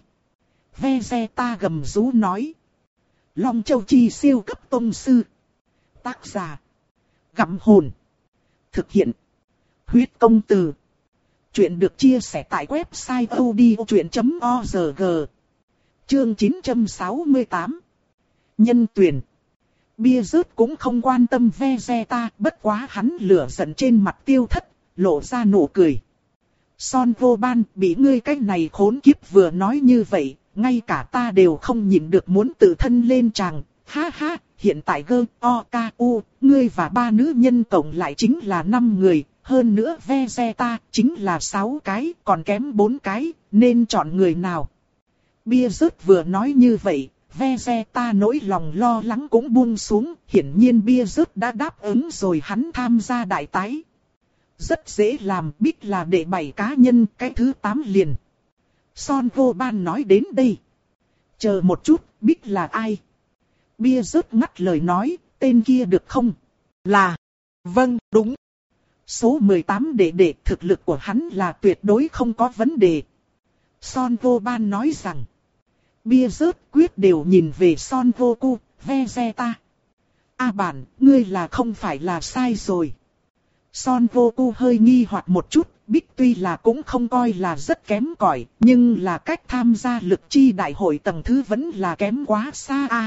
Vegeta gầm rú nói. Long Châu Chi siêu cấp tông sư. Tác giả. Gặm hồn. Thực hiện. Huyết công từ. Chuyện được chia sẻ tại website odchuyện chấm org. Chương chín trăm sáu mươi tám. Nhân tuyển. Bia rớt cũng không quan tâm Vegeta, bất quá hắn lửa giận trên mặt tiêu thất, lộ ra nụ cười. Son vô ban bị ngươi cách này khốn kiếp vừa nói như vậy. Ngay cả ta đều không nhịn được muốn tự thân lên tràng, ha ha, hiện tại gơ, o, ca, u, ngươi và ba nữ nhân cộng lại chính là năm người, hơn nữa Vegeta chính là sáu cái, còn kém bốn cái, nên chọn người nào. Bia rớt vừa nói như vậy, Vegeta nỗi lòng lo lắng cũng buông xuống, hiển nhiên bia rớt đã đáp ứng rồi hắn tham gia đại tái. Rất dễ làm, Big là đệ bảy cá nhân, cái thứ tám liền. Son Gohan nói đến đây. Chờ một chút, Big là ai? Bia rớt ngắt lời nói, tên kia được không? Là. Vâng, đúng. Số mười tám đệ đệ, thực lực của hắn là tuyệt đối không có vấn đề. Son Gohan nói rằng. Bia rớt quyết đều nhìn về Son Goku, Vegeta. A bản, ngươi là không phải là sai rồi. Son Goku hơi nghi hoặc một chút, Big tuy là cũng không coi là rất kém cỏi, nhưng là cách tham gia lực chi đại hội tầng thứ vẫn là kém quá xa a.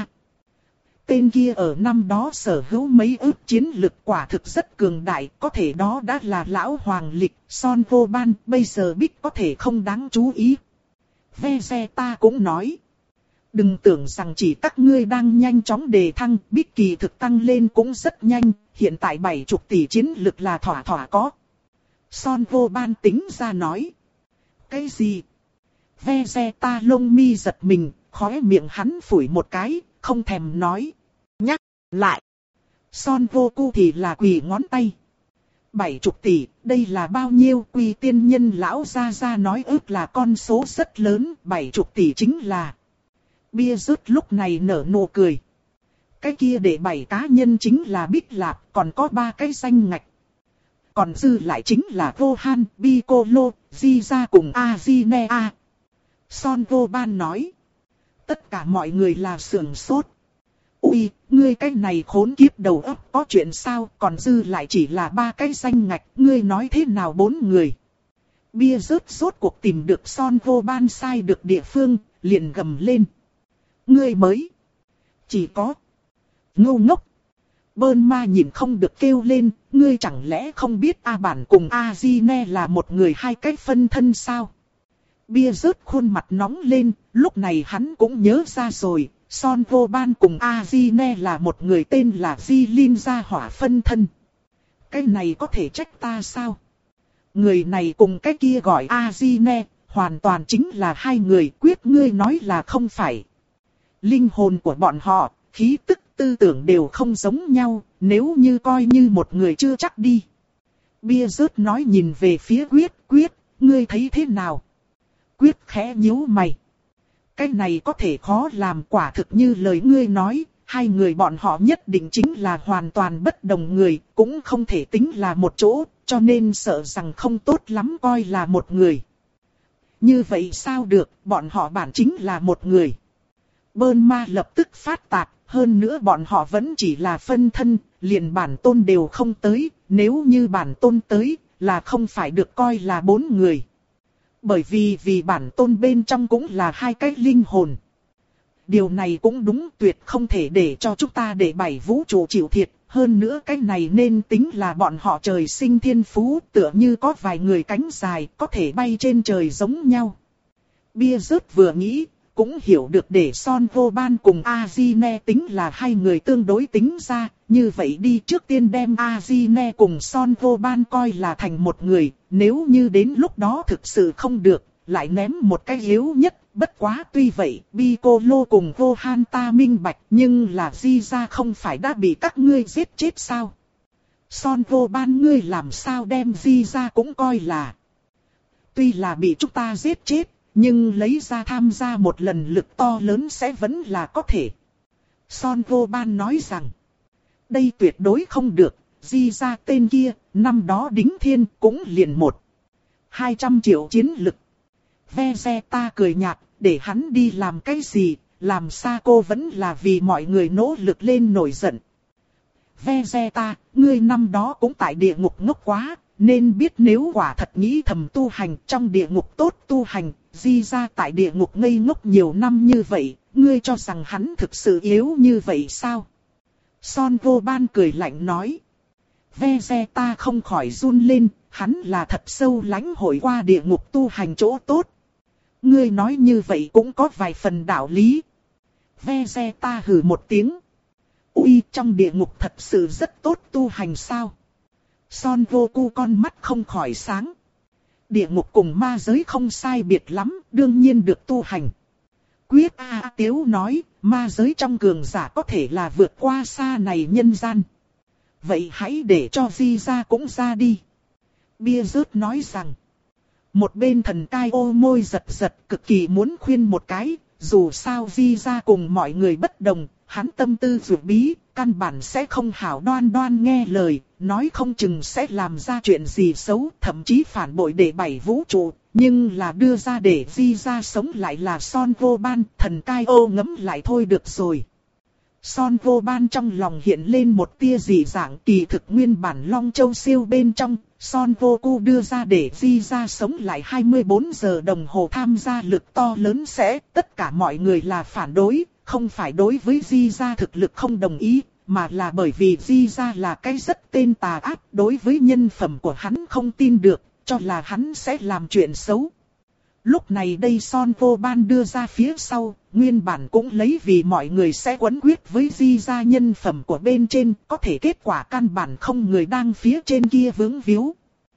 Tên kia ở năm đó sở hữu mấy ước chiến lực quả thực rất cường đại, có thể đó đã là lão hoàng lịch, Son Gohan, bây giờ Big có thể không đáng chú ý. Vegeta cũng nói. Đừng tưởng rằng chỉ các ngươi đang nhanh chóng đề thăng, Big kỳ thực tăng lên cũng rất nhanh, hiện tại bảy mươi tỷ chiến lực là thỏa thỏa có. Son Gohan tính ra nói. Cái gì? Vegeta lông mi giật mình, khóe miệng hắn phủi một cái, không thèm nói. Nhắc lại. Son Goku thì là quỳ ngón tay. bảy mươi tỷ, đây là bao nhiêu? Quy tiên nhân lão gia gia nói ước là con số rất lớn, bảy mươi tỷ chính là. Bia rớt lúc này nở nụ cười. Cái kia để bảy cá nhân chính là Big Lạp, còn có ba cái danh ngạch. Còn dư lại chính là Gohan, Piccolo, Frieza cùng Azine. Son Gohan nói. Tất cả mọi người là sườn sốt. Ui, ngươi cái này khốn kiếp đầu óc có chuyện sao, còn dư lại chỉ là ba cái danh ngạch, ngươi nói thế nào bốn người. Bia rớt rốt cuộc tìm được Son Gohan sai được địa phương, liền gầm lên. Ngươi mới. Chỉ có. Ngu ngốc. Bơn ma nhìn không được kêu lên, ngươi chẳng lẽ không biết A bản cùng Azine là một người hai cách phân thân sao? Bia rớt khuôn mặt nóng lên, lúc này hắn cũng nhớ ra rồi, Son Gohan cùng Azine là một người tên là Jilin gia hỏa phân thân. Cái này có thể trách ta sao? Người này cùng cái kia gọi Azine, hoàn toàn chính là hai người, quyết ngươi nói là không phải. Linh hồn của bọn họ, khí tức, tư tưởng đều không giống nhau, nếu như coi như một người chưa chắc đi. Bia rớt nói nhìn về phía Quyết, Quyết, ngươi thấy thế nào? Quyết khẽ nhíu mày. Cái này có thể khó làm, quả thực như lời ngươi nói, hai người bọn họ nhất định chính là hoàn toàn bất đồng người, cũng không thể tính là một chỗ, cho nên sợ rằng không tốt lắm coi là một người. Như vậy sao được, bọn họ bản chính là một người. Bơn ma lập tức phát tạc, hơn nữa bọn họ vẫn chỉ là phân thân, liền bản tôn đều không tới, nếu như bản tôn tới, là không phải được coi là bốn người. Bởi vì vì bản tôn bên trong cũng là hai cái linh hồn. Điều này cũng đúng, tuyệt không thể để cho chúng ta để bảy vũ trụ chịu thiệt, hơn nữa cái này nên tính là bọn họ trời sinh thiên phú, tựa như có vài người cánh dài, có thể bay trên trời giống nhau. Bia rớt vừa nghĩ, cũng hiểu được để Son Gohan cùng Azine tính là hai người tương đối tính ra, như vậy đi trước tiên đem Azine cùng Son Gohan coi là thành một người, nếu như đến lúc đó thực sự không được, lại ném một cái yếu nhất, bất quá tuy vậy, Piccolo cùng Gohan ta minh bạch, nhưng là Frieza không phải đã bị các ngươi giết chết sao? Son Gohan ngươi làm sao đem Frieza cũng coi là, tuy là bị chúng ta giết chết, nhưng lấy ra tham gia một lần lực to lớn sẽ vẫn là có thể. Son Gohan nói rằng, đây tuyệt đối không được, Frieza tên kia, năm đó đính thiên cũng liền một. hai trăm triệu chiến lực. Vegeta cười nhạt, để hắn đi làm cái gì, làm sao cô vẫn là vì mọi người nỗ lực lên nổi giận. Vegeta, ngươi năm đó cũng tại địa ngục ngốc quá, nên biết nếu quả thật nghĩ thầm tu hành trong địa ngục tốt tu hành, Frieza tại địa ngục ngây ngốc nhiều năm như vậy, ngươi cho rằng hắn thực sự yếu như vậy sao? Son Gohan cười lạnh nói. Vegeta không khỏi run lên, hắn là thật sâu lãnh hội qua địa ngục tu hành chỗ tốt. Ngươi nói như vậy cũng có vài phần đạo lý. Vegeta hừ một tiếng. Ui, trong địa ngục thật sự rất tốt tu hành sao? Son Goku con mắt không khỏi sáng. Địa ngục cùng ma giới không sai biệt lắm, đương nhiên được tu hành. Quyết A Tiếu nói, ma giới trong cường giả có thể là vượt qua xa này nhân gian. Vậy hãy để cho Di ra cũng ra đi. Bia rớt nói rằng. Một bên thần cai ô môi giật giật cực kỳ muốn khuyên một cái. Dù sao Di ra cùng mọi người bất đồng, hắn tâm tư dược bí, căn bản sẽ không hảo đoan đoan nghe lời, nói không chừng sẽ làm ra chuyện gì xấu, thậm chí phản bội để bảy vũ trụ. Nhưng là đưa ra để Di ra sống lại là Son Vô Ban, thần cai ô ngấm lại thôi được rồi. Son Vô Ban trong lòng hiện lên một tia dị dạng, kỳ thực nguyên bản Long Châu siêu bên trong, Son Vô Cu đưa ra để Di ra sống lại hai mươi bốn giờ đồng hồ tham gia lực to lớn sẽ, tất cả mọi người là phản đối, không phải đối với Di ra thực lực không đồng ý, mà là bởi vì Di ra là cái rất tên tà ác, đối với nhân phẩm của hắn không tin được, cho là hắn sẽ làm chuyện xấu. Lúc này đây Son Vô Ban đưa ra phía sau, nguyên bản cũng lấy vì mọi người sẽ quấn quyết với Di ra nhân phẩm của bên trên, có thể kết quả căn bản không người đang phía trên kia vướng víu.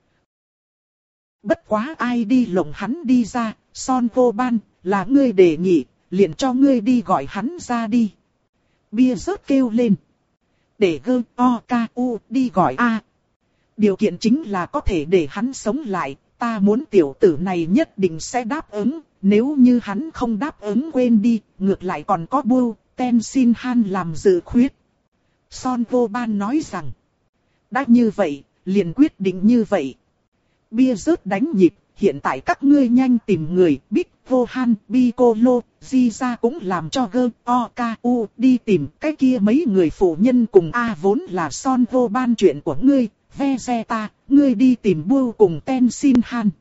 Bất quá ai đi lồng hắn đi ra, Son Vô Ban, là ngươi đề nghị, liền cho ngươi đi gọi hắn ra đi. Bia rớt kêu lên. Để gơ, o, ca, u, đi gọi A. Điều kiện chính là có thể để hắn sống lại. Ta muốn tiểu tử này nhất định sẽ đáp ứng, nếu như hắn không đáp ứng quên đi, ngược lại còn có Bưu, Ten Xin Han làm dự khuyết. Son Vô Ban nói rằng, đã như vậy, liền quyết định như vậy. Bia rớt đánh nhịp, hiện tại các ngươi nhanh tìm người, Bích, Vô Han, Piccolo, Di ra cũng làm cho gơ, o, ca, u, đi tìm cái kia mấy người phụ nhân cùng A vốn là Son Vô Ban chuyện của ngươi. Vegeta, ngươi đi tìm Bưu cùng Ten Xin Han.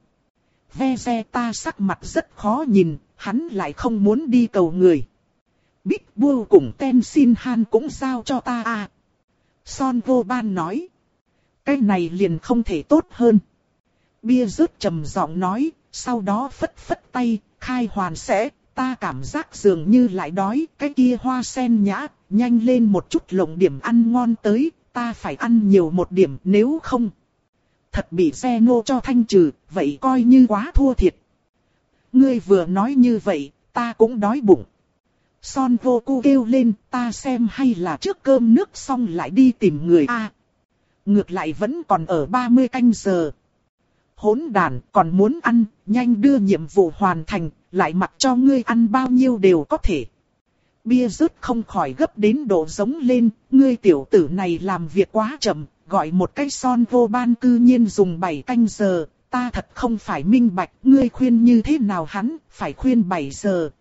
Vegeta sắc mặt rất khó nhìn, hắn lại không muốn đi cầu người. Big Bưu cùng Ten Xin Han cũng giao cho ta à. Son Vô Ban nói. Cái này liền không thể tốt hơn. Bia rớt trầm giọng nói, sau đó phất phất tay, khai hoàn sẽ, ta cảm giác dường như lại đói, cái kia hoa sen nhã, nhanh lên một chút lộng điểm ăn ngon tới. Ta phải ăn nhiều một điểm nếu không. Thật bị Zeno cho thanh trừ, vậy coi như quá thua thiệt. Ngươi vừa nói như vậy, ta cũng đói bụng. Son Vô Cu kêu lên, ta xem hay là trước cơm nước xong lại đi tìm người a. À, ngược lại vẫn còn ở ba mươi canh giờ. Hỗn đàn còn muốn ăn, nhanh đưa nhiệm vụ hoàn thành, lại mặc cho ngươi ăn bao nhiêu đều có thể. Bia rớt không khỏi gấp đến độ giống lên, ngươi tiểu tử này làm việc quá chậm, gọi một cái Son Vô Ban cư nhiên dùng bảy canh giờ, ta thật không phải minh bạch, ngươi khuyên như thế nào hắn, phải khuyên bảy giờ.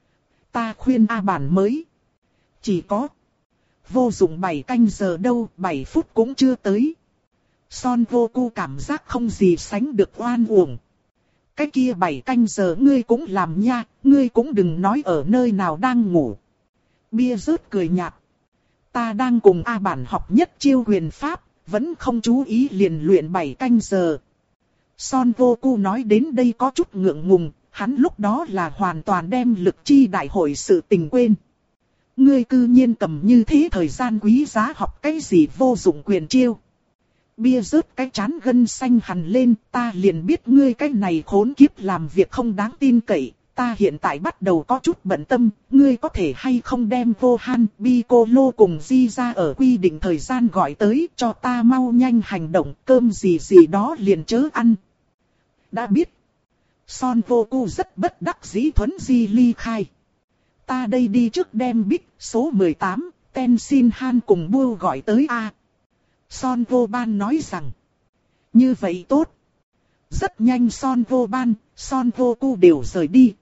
Ta khuyên A bản mới. Chỉ có vô dụng bảy canh giờ đâu, bảy phút cũng chưa tới. Son Vô Cu cảm giác không gì sánh được oan uổng. Cái kia bảy canh giờ ngươi cũng làm nha, ngươi cũng đừng nói ở nơi nào đang ngủ. Bia rớt cười nhạt. Ta đang cùng A bản học nhất chiêu quyền pháp, vẫn không chú ý liền luyện bảy canh giờ. Son Vô Cu nói đến đây có chút ngượng ngùng, hắn lúc đó là hoàn toàn đem lực chi đại hội sự tình quên. Ngươi cư nhiên cầm như thế thời gian quý giá học cái gì vô dụng quyền chiêu. Bia rớt cái chán gân xanh hằn lên, ta liền biết ngươi cái này khốn kiếp làm việc không đáng tin cậy. Ta hiện tại bắt đầu có chút bận tâm, ngươi có thể hay không đem Vô Han, Piccolo cùng Di ra ở quy định thời gian gọi tới cho ta mau nhanh hành động, cơm gì gì đó liền chớ ăn. Đã biết. Son Vô Cu rất bất đắc dĩ thuấn di ly khai. Ta đây đi trước đem Bích số mười tám, Ten Xin Han cùng Bưu gọi tới A. Son Vô Ban nói rằng. Như vậy tốt. Rất nhanh Son Vô Ban, Son Vô Cu đều rời đi.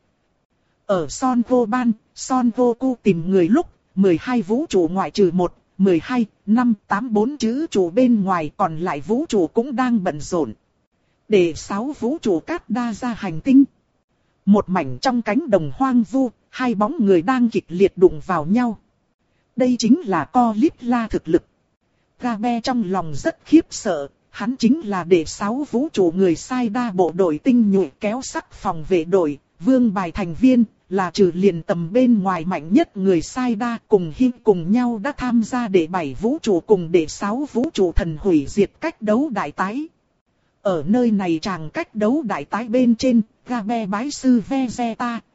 Ở Son Vô Ban, Son Vô Cu tìm người lúc, mười hai vũ trụ ngoại trừ một, mười hai, năm, tám bốn chữ trụ bên ngoài còn lại vũ trụ cũng đang bận rộn. Để sáu vũ trụ cát đa ra hành tinh. Một mảnh trong cánh đồng hoang vu, hai bóng người đang kịch liệt đụng vào nhau. Đây chính là Caulifla thực lực. Gabe trong lòng rất khiếp sợ, hắn chính là để sáu vũ trụ người sai đa bộ đội tinh nhuệ kéo sắc phòng vệ đội, vương bài thành viên, là trừ liền tầm bên ngoài mạnh nhất người sai đa cùng Hinh cùng nhau đã tham gia để bảy vũ trụ cùng để sáu vũ trụ thần hủy diệt cách đấu đại tái. Ở nơi này chàng cách đấu đại tái bên trên, Gabe bái sư Vegeta,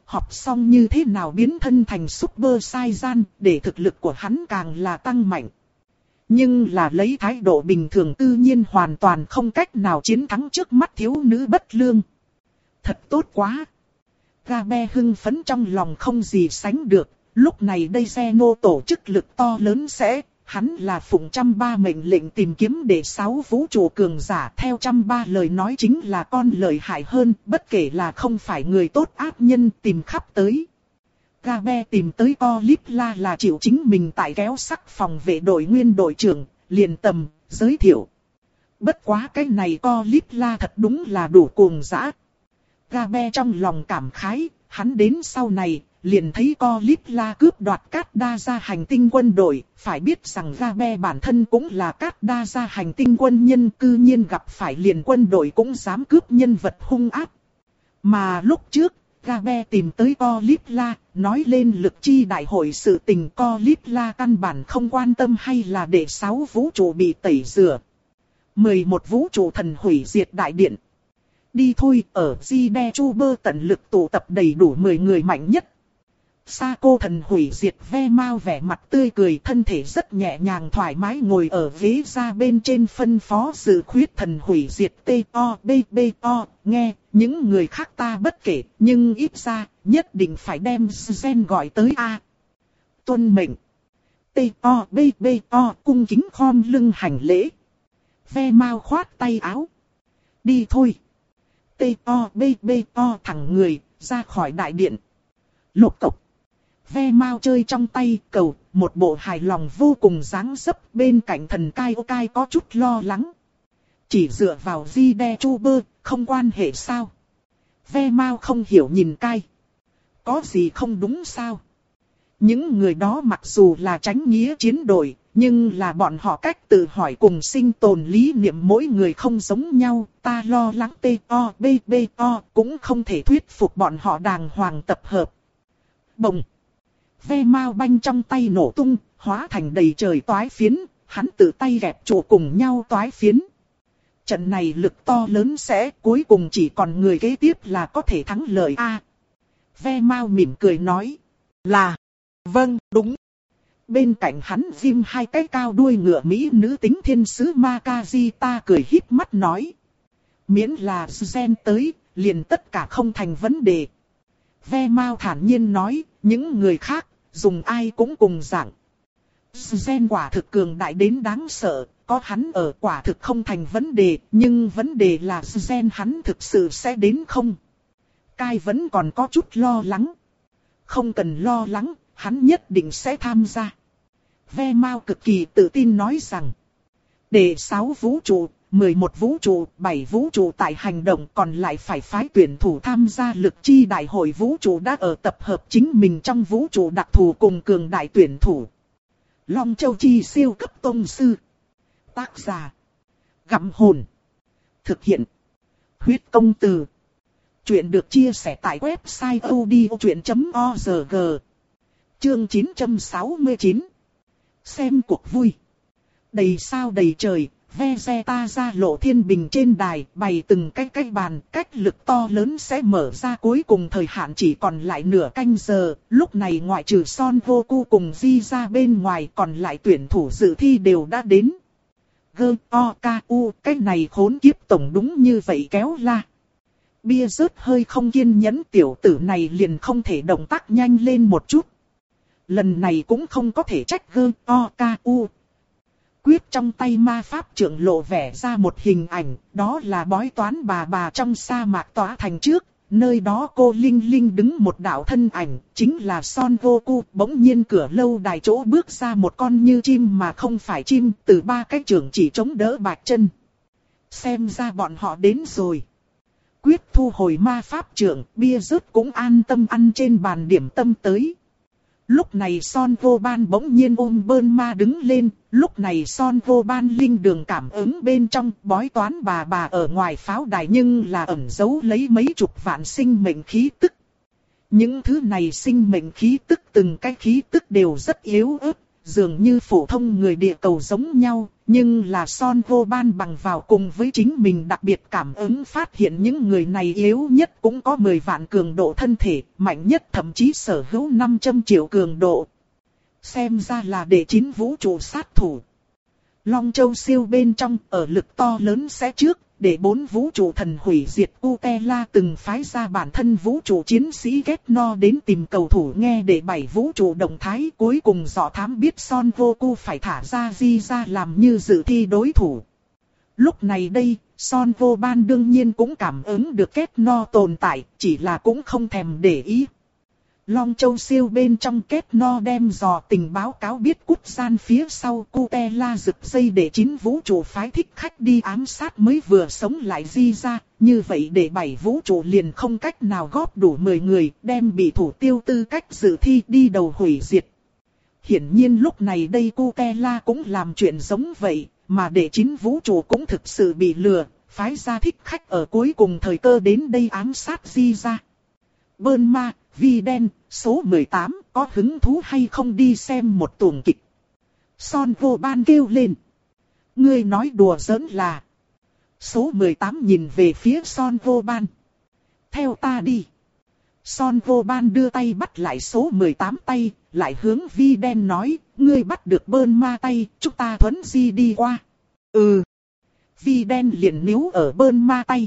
học xong như thế nào biến thân thành Super Saiyan, để thực lực của hắn càng là tăng mạnh. Nhưng là lấy thái độ bình thường tự nhiên hoàn toàn không cách nào chiến thắng trước mắt thiếu nữ bất lương. Thật tốt quá. Gabe hưng phấn trong lòng không gì sánh được, lúc này đây Zeno tổ chức lực to lớn sẽ, hắn là phụng trăm ba mệnh lệnh tìm kiếm để sáu vũ trụ cường giả, theo trăm ba lời nói chính là con lợi hại hơn, bất kể là không phải người tốt ác nhân tìm khắp tới. Gabe tìm tới Caulifla là chịu chính mình tại kéo sắc phòng vệ đội nguyên đội trưởng, liền tầm, giới thiệu. Bất quá cái này Caulifla thật đúng là đủ cuồng dã. Gabe trong lòng cảm khái, hắn đến sau này, liền thấy Caulifla cướp đoạt Cát Đa gia hành tinh quân đội, phải biết rằng Gabe bản thân cũng là Cát Đa gia hành tinh quân nhân, cư nhiên gặp phải liền quân đội cũng dám cướp nhân vật hung ác. Mà lúc trước, Gabe tìm tới Caulifla, nói lên lực chi đại hội sự tình, Caulifla căn bản không quan tâm hay là để sáu vũ trụ bị tẩy rửa. mười một vũ trụ thần hủy diệt đại điện. Đi thôi, ở Zidechuber tận lực tụ tập đầy đủ mười người mạnh nhất. Sako thần hủy diệt ve mau vẻ mặt tươi cười, thân thể rất nhẹ nhàng thoải mái ngồi ở ghế ra bên trên, phân phó dự khuyết thần hủy diệt T-O-B-B-O, nghe, những người khác ta bất kể, nhưng ít ra, nhất định phải đem Zen gọi tới A. Tuân mệnh. T-O-B-B-O cung kính khom lưng hành lễ. Ve mau khoát tay áo. Đi thôi. T-O-B-B-O thẳng người, ra khỏi đại điện. Lục cộc. Ve mau chơi trong tay cầu, một bộ hài lòng vô cùng dáng dấp, bên cạnh thần cai ô cai có chút lo lắng. Chỉ dựa vào Zidechuber, không quan hệ sao? Ve mau không hiểu nhìn cai. Có gì không đúng sao? Những người đó mặc dù là tránh nghĩa chiến đội, nhưng là bọn họ cách tự hỏi cùng sinh tồn lý niệm mỗi người không giống nhau, ta lo lắng T-O-B-B-O cũng không thể thuyết phục bọn họ đàng hoàng tập hợp. Bồng! Ve mau banh trong tay nổ tung, hóa thành đầy trời toái phiến, hắn tự tay gẹp trụ cùng nhau toái phiến. Trận này lực to lớn sẽ cuối cùng chỉ còn người kế tiếp là có thể thắng lợi a. Ve mau mỉm cười nói là vâng, đúng. Bên cạnh hắn ghim hai cái cao đuôi ngựa Mỹ nữ tính thiên sứ Makajita cười híp mắt nói. Miễn là Zen tới, liền tất cả không thành vấn đề. Ve mau thản nhiên nói, những người khác, dùng ai cũng cùng dạng. Zen quả thực cường đại đến đáng sợ, có hắn ở quả thực không thành vấn đề, nhưng vấn đề là Zen hắn thực sự sẽ đến không? Kai vẫn còn có chút lo lắng. Không cần lo lắng, hắn nhất định sẽ tham gia. Ve mau cực kỳ tự tin nói rằng, để sáu vũ trụ, mười một vũ trụ, bảy vũ trụ tại hành động, còn lại phải phái tuyển thủ tham gia lực chi đại hội vũ trụ đã ở tập hợp chính mình trong vũ trụ đặc thù cùng cường đại tuyển thủ. Long Châu Chi siêu cấp tông sư. Tác giả. Gặm hồn. Thực hiện. Huyết công từ. Chuyện được chia sẻ tại website odchuyện chấm org. Chương chín trăm sáu mươi chín. Xem cuộc vui. Đầy sao đầy trời, Vegeta ra lộ thiên bình trên đài, bày từng cái cái bàn, cách lực to lớn sẽ mở ra, cuối cùng thời hạn chỉ còn lại nửa canh giờ, lúc này ngoại trừ Son Goku cùng Di ra bên ngoài, còn lại tuyển thủ dự thi đều đã đến. Gơ, O, K, U, cái này khốn kiếp tổng đúng như vậy kéo la. Bia rớt hơi không kiên nhẫn, tiểu tử này liền không thể động tác nhanh lên một chút. Lần này cũng không có thể trách Gơ, O, K, U. Quyết trong tay ma pháp trượng lộ vẻ ra một hình ảnh, đó là bói toán bà bà trong sa mạc tỏa thành trước, nơi đó cô Linh Linh đứng một đạo thân ảnh, chính là Son Goku. Bỗng nhiên cửa lâu đài chỗ bước ra một con như chim mà không phải chim, từ ba cái trưởng chỉ chống đỡ bạch chân. Xem ra bọn họ đến rồi. Quyết thu hồi ma pháp trượng, bia rớt cũng an tâm ăn trên bàn điểm tâm tới. Lúc này Son Goban bỗng nhiên ôm bơn ma đứng lên, lúc này Son Goban linh đường cảm ứng bên trong bói toán bà bà ở ngoài pháo đài nhưng là ẩn giấu lấy mấy chục vạn sinh mệnh khí tức. Những thứ này sinh mệnh khí tức từng cái khí tức đều rất yếu ớt, dường như phổ thông người địa cầu giống nhau, nhưng là Son Vô Ban bằng vào cùng với chính mình đặc biệt cảm ứng phát hiện những người này yếu nhất cũng có mười vạn cường độ thân thể, mạnh nhất thậm chí sở hữu năm trăm triệu cường độ. Xem ra là đệ chín vũ trụ sát thủ. Long Châu siêu bên trong ở lực to lớn sẽ trước, để bốn vũ trụ thần hủy diệt Utela từng phái ra bản thân vũ trụ chiến sĩ Ghét-no đến tìm cầu thủ nghe để bảy vũ trụ động thái, cuối cùng dò thám biết Son Goku phải thả ra Di ra làm như dự thi đối thủ. Lúc này đây, Son Vô Ban đương nhiên cũng cảm ứng được Ghét-no tồn tại, chỉ là cũng không thèm để ý. Long Châu siêu bên trong Ghét-no đem dò tình báo cáo biết cút gian phía sau Utela rực dây để chín vũ trụ phái thích khách đi ám sát mới vừa sống lại Di ra, như vậy để bảy vũ trụ liền không cách nào góp đủ mười người, đem bị thủ tiêu tư cách dự thi đi đầu hủy diệt. Hiển nhiên lúc này đây Utela cũng làm chuyện giống vậy, mà để chín vũ trụ cũng thực sự bị lừa, phái ra thích khách ở cuối cùng thời cơ đến đây ám sát Di ra. Bơn ma, Vi đen, số mười tám, có hứng thú hay không đi xem một tuồng kịch? Son Vô Ban kêu lên. Ngươi nói đùa giỡn là. Số mười tám nhìn về phía Son Vô Ban. Theo ta đi. Son Vô Ban đưa tay bắt lại số mười tám tay, lại hướng Vi đen nói, ngươi bắt được bơn ma tay, chúng ta thuấn di đi qua. Ừ. Vi đen liền níu ở bơn ma tay.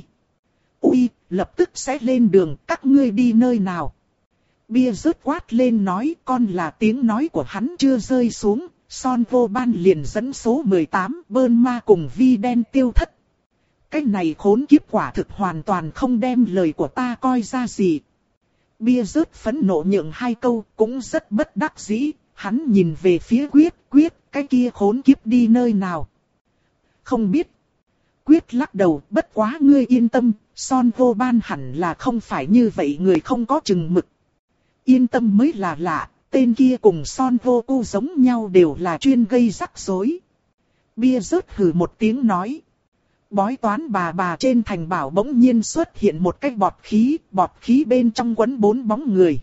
Ui, lập tức sẽ lên đường, các ngươi đi nơi nào? Bia rớt quát lên nói, con là tiếng nói của hắn chưa rơi xuống, Son Vô Ban liền dẫn số mười tám bơn ma cùng Vi đen tiêu thất. Cái này khốn kiếp quả thực hoàn toàn không đem lời của ta coi ra gì. Bia rớt phẫn nộ nhượng hai câu, cũng rất bất đắc dĩ, hắn nhìn về phía Quyết, Quyết, cái kia khốn kiếp đi nơi nào? Không biết. Quyết lắc đầu, bất quá ngươi yên tâm, Son Vô Ban hẳn là không phải như vậy người không có chừng mực. Yên tâm mới là lạ, tên kia cùng Son Goku giống nhau đều là chuyên gây rắc rối. Bia rớt hừ một tiếng nói. Bói toán bà bà trên thành bảo bỗng nhiên xuất hiện một cái bọt khí, bọt khí bên trong quấn bốn bóng người.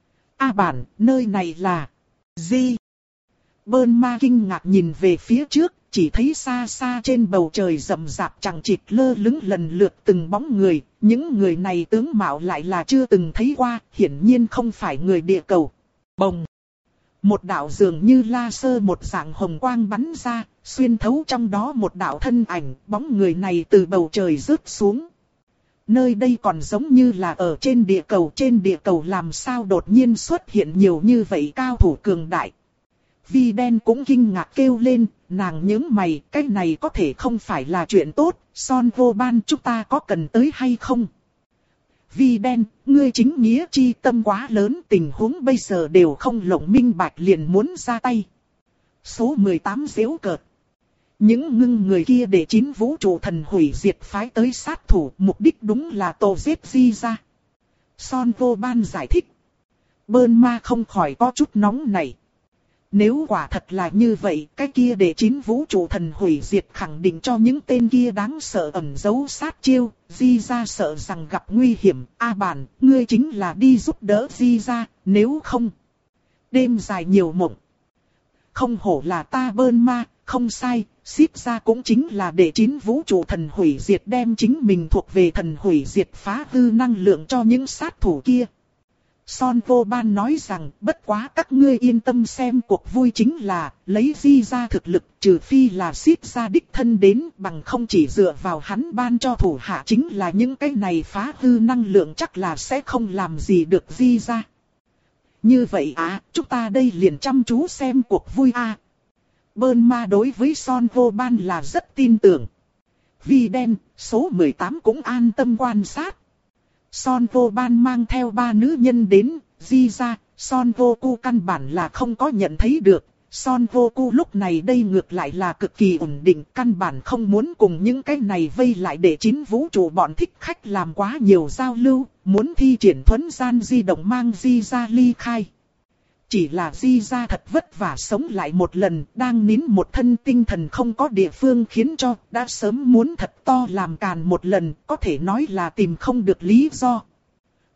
A bản, nơi này là... gì? Bơn ma kinh ngạc nhìn về phía trước, chỉ thấy xa xa trên bầu trời rậm rạp chằng chịt lơ lửng lần lượt từng bóng người, những người này tướng mạo lại là chưa từng thấy qua, hiển nhiên không phải người địa cầu. Bồng! Một đạo dường như laser một dạng hồng quang bắn ra, xuyên thấu trong đó một đạo thân ảnh, bóng người này từ bầu trời rớt xuống. Nơi đây còn giống như là ở trên địa cầu, trên địa cầu làm sao đột nhiên xuất hiện nhiều như vậy cao thủ cường đại. Vi đen cũng kinh ngạc kêu lên, nàng nhướng mày, cái này có thể không phải là chuyện tốt, Son Vô Ban chúng ta có cần tới hay không? Vi đen, ngươi chính nghĩa chi tâm quá lớn, tình huống bây giờ đều không lộng minh bạch liền muốn ra tay. Số mười tám giễu cợt. Những ngưng người kia để chín vũ trụ thần hủy diệt phái tới sát thủ, mục đích đúng là tổ giết Di ra. Son Vô Ban giải thích. Bơn ma không khỏi có chút nóng này. Nếu quả thật là như vậy, cái kia để chín vũ trụ thần hủy diệt khẳng định cho những tên kia đáng sợ ẩn giấu sát chiêu, Di ra sợ rằng gặp nguy hiểm, A bản, ngươi chính là đi giúp đỡ Di ra, nếu không. Đêm dài nhiều mộng. Không hổ là ta bơn ma, không sai, ship ra cũng chính là để chín vũ trụ thần hủy diệt đem chính mình thuộc về thần hủy diệt phá hư năng lượng cho những sát thủ kia. Son Vô Ban nói rằng, bất quá các ngươi yên tâm xem cuộc vui chính là, lấy Di ra thực lực, trừ phi là ship ra đích thân đến, bằng không chỉ dựa vào hắn ban cho thủ hạ chính là những cái này phá hư năng lượng chắc là sẽ không làm gì được Di ra. Như vậy à, chúng ta đây liền chăm chú xem cuộc vui à. Bơn ma đối với Son Vô Ban là rất tin tưởng. Vi đen, số mười tám cũng an tâm quan sát. Son Vô Ban mang theo ba nữ nhân đến, Di ra, Son Goku căn bản là không có nhận thấy được. Son Goku lúc này đây ngược lại là cực kỳ ổn định, căn bản không muốn cùng những cái này vây lại để chín vũ trụ bọn thích khách làm quá nhiều giao lưu, muốn thi triển thuấn gian di động mang Di ra ly khai. Chỉ là Di ra thật vất vả sống lại một lần, đang nín một thân tinh thần không có địa phương khiến cho đã sớm muốn thật to làm càn một lần, có thể nói là tìm không được lý do.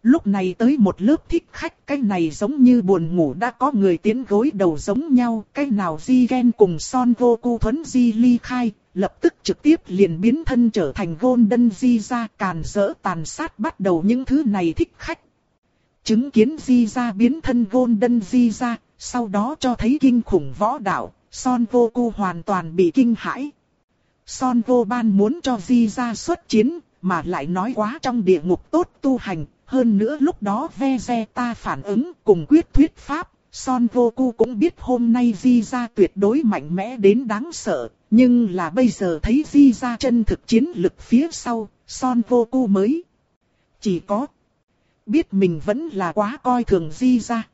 Lúc này tới một lớp thích khách, cái này giống như buồn ngủ đã có người tiến gối đầu giống nhau, cái nào Di Gen cùng Son Goku thuấn di ly khai, lập tức trực tiếp liền biến thân trở thành Golden Di ra càn rỡ tàn sát bắt đầu những thứ này thích khách. Chứng kiến Di ra biến thân Golden Di ra, sau đó cho thấy kinh khủng võ đạo, Son Goku hoàn toàn bị kinh hãi. Son Goban muốn cho Di ra xuất chiến, mà lại nói quá trong địa ngục tốt tu hành. Hơn nữa lúc đó Vegeta phản ứng cùng quyết thuyết pháp, Son Goku cũng biết hôm nay Di ra tuyệt đối mạnh mẽ đến đáng sợ. Nhưng là bây giờ thấy Di ra chân thực chiến lực phía sau, Son Goku mới chỉ có biết mình vẫn là quá coi thường Di ra.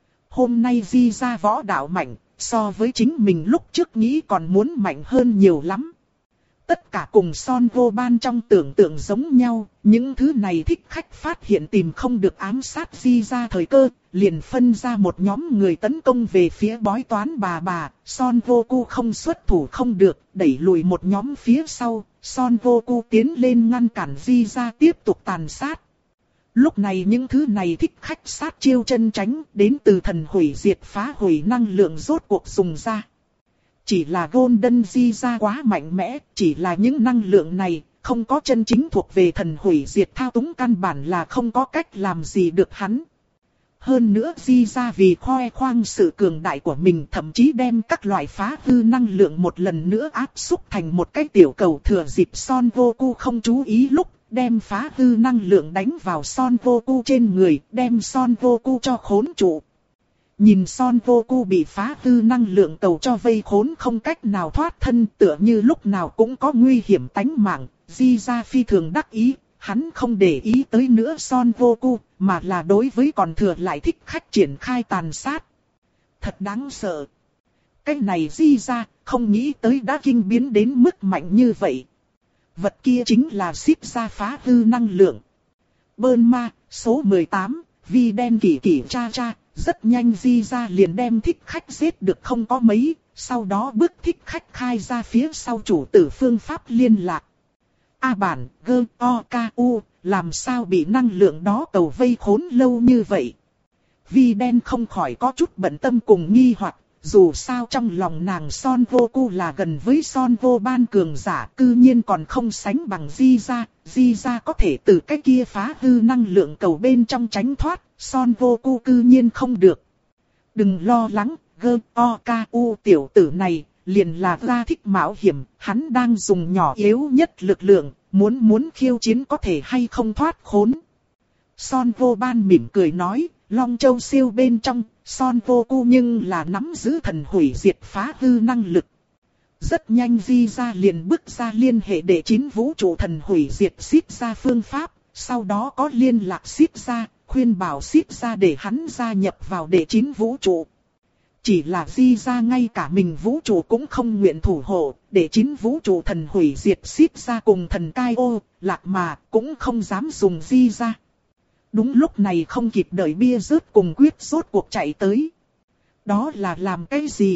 Hôm nay Di ra võ đạo mạnh, so với chính mình lúc trước nghĩ còn muốn mạnh hơn nhiều lắm. Tất cả cùng Son Goban trong tưởng tượng giống nhau, những thứ này thích khách phát hiện tìm không được ám sát Di ra thời cơ, liền phân ra một nhóm người tấn công về phía bói toán bà bà. Son Goku không xuất thủ không được, đẩy lùi một nhóm phía sau, Son Goku tiến lên ngăn cản Di ra tiếp tục tàn sát. Lúc này những thứ này thích khách sát chiêu chân tránh đến từ thần hủy diệt phá hủy năng lượng rốt cuộc dùng ra. Chỉ là Golden Di ra quá mạnh mẽ, chỉ là những năng lượng này, không có chân chính thuộc về thần hủy diệt thao túng căn bản là không có cách làm gì được hắn. Hơn nữa Di ra vì khoe khoang sự cường đại của mình thậm chí đem các loại phá hư năng lượng một lần nữa áp xúc thành một cái tiểu cầu thừa dịp Son Goku không chú ý lúc, đem phá hư năng lượng đánh vào Son Goku trên người, đem Son Goku cho khốn trụ. Nhìn Son Goku bị phá hư năng lượng cầu cho vây khốn không cách nào thoát thân, tựa như lúc nào cũng có nguy hiểm tánh mạng, Di ra phi thường đắc ý, hắn không để ý tới nữa Son Goku, mà là đối với còn thừa lại thích khách triển khai tàn sát. Thật đáng sợ. Cái này Di ra, không nghĩ tới đã kinh biến đến mức mạnh như vậy. Vật kia chính là ship ra phá hư năng lượng. Bơn ma, số mười tám, vi đen kỷ kỷ cha cha. Rất nhanh Di ra liền đem thích khách giết được không có mấy, sau đó bước thích khách khai ra phía sau chủ tử phương pháp liên lạc. A bản, gơ, o, ca, u, làm sao bị năng lượng đó cầu vây khốn lâu như vậy? Vi đen không khỏi có chút bận tâm cùng nghi hoặc, dù sao trong lòng nàng Son Goku là gần với Son Goban cường giả, cư nhiên còn không sánh bằng Di ra, Di ra có thể từ cái kia phá hư năng lượng cầu bên trong tránh thoát, Son Goku cư nhiên không được. Đừng lo lắng, gơ, o, ca, u tiểu tử này, liền là ra thích mạo hiểm, hắn đang dùng nhỏ yếu nhất lực lượng, muốn muốn khiêu chiến có thể hay không thoát khốn. Son Goban mỉm cười nói, Long Châu siêu bên trong, Son Goku nhưng là nắm giữ thần hủy diệt phá hư năng lực. Rất nhanh Di ra liền bước ra liên hệ để chín vũ trụ thần hủy diệt ship ra phương pháp, sau đó có liên lạc ship ra, khuyên bảo ship ra để hắn gia nhập vào đệ chín vũ trụ. Chỉ là Di ra ngay cả mình vũ trụ cũng không nguyện thủ hộ, đệ chín vũ trụ thần hủy diệt ship ra cùng thần cai ô, lạc mà cũng không dám dùng Di ra. Đúng lúc này không kịp đợi bia rớt cùng quyết rốt cuộc chạy tới. Đó là làm cái gì?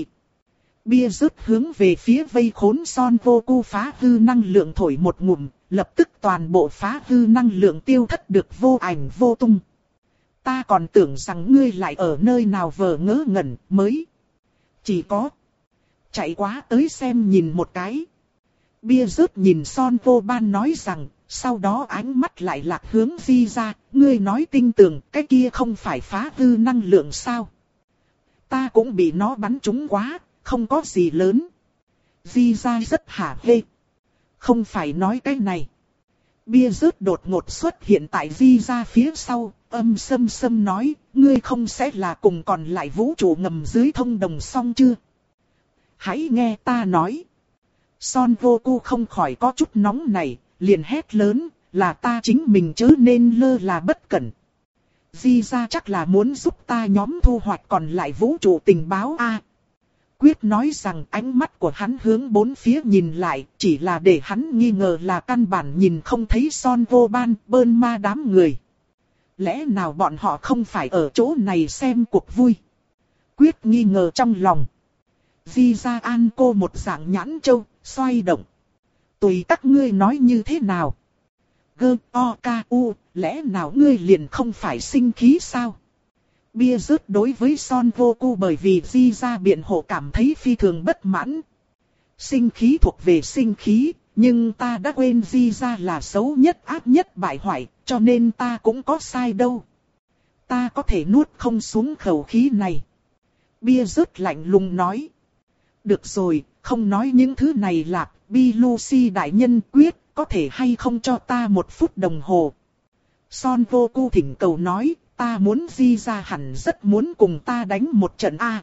Bia rớt hướng về phía vây khốn Son Goku phá hư năng lượng thổi một ngụm, lập tức toàn bộ phá hư năng lượng tiêu thất được vô ảnh vô tung. Ta còn tưởng rằng ngươi lại ở nơi nào vờ ngớ ngẩn mới. Chỉ có chạy quá tới xem nhìn một cái. Bia rớt nhìn Son Goban nói rằng, sau đó ánh mắt lại lạc hướng Di ra, ngươi nói tinh tường, cái kia không phải phá hư năng lượng sao? Ta cũng bị nó bắn trúng quá, không có gì lớn. Di ra rất hả hê. Không phải nói cái này. Bia rớt đột ngột xuất hiện tại Di ra phía sau, âm sâm sâm nói, ngươi không sẽ là cùng còn lại vũ trụ ngầm dưới thông đồng xong chưa? Hãy nghe ta nói. Son Goku không khỏi có chút nóng này, liền hét lớn, là ta chính mình chớ nên lơ là bất cẩn. Di ra chắc là muốn giúp ta nhóm thu hoạch còn lại vũ trụ tình báo a. Quyết nói rằng ánh mắt của hắn hướng bốn phía nhìn lại, chỉ là để hắn nghi ngờ là căn bản nhìn không thấy Son Goban, Bơn ma đám người. Lẽ nào bọn họ không phải ở chỗ này xem cuộc vui? Quyết nghi ngờ trong lòng. Di ra an cô một dạng nhãn châu, xoay động. Tùy các ngươi nói như thế nào. gơ, o, ca, u, lẽ nào ngươi liền không phải sinh khí sao? Bia rớt đối với Son Goku bởi vì Di ra biện hộ cảm thấy phi thường bất mãn. Sinh khí thuộc về sinh khí, nhưng ta đã quên Di ra là xấu nhất ác nhất bại hoại, cho nên ta cũng có sai đâu. Ta có thể nuốt không xuống khẩu khí này. Bia rớt lạnh lùng nói. Được rồi, không nói những thứ này lạc, Bi Lucy đại nhân quyết, có thể hay không cho ta một phút đồng hồ. Son Goku thỉnh cầu nói, ta muốn Di ra hẳn rất muốn cùng ta đánh một trận a.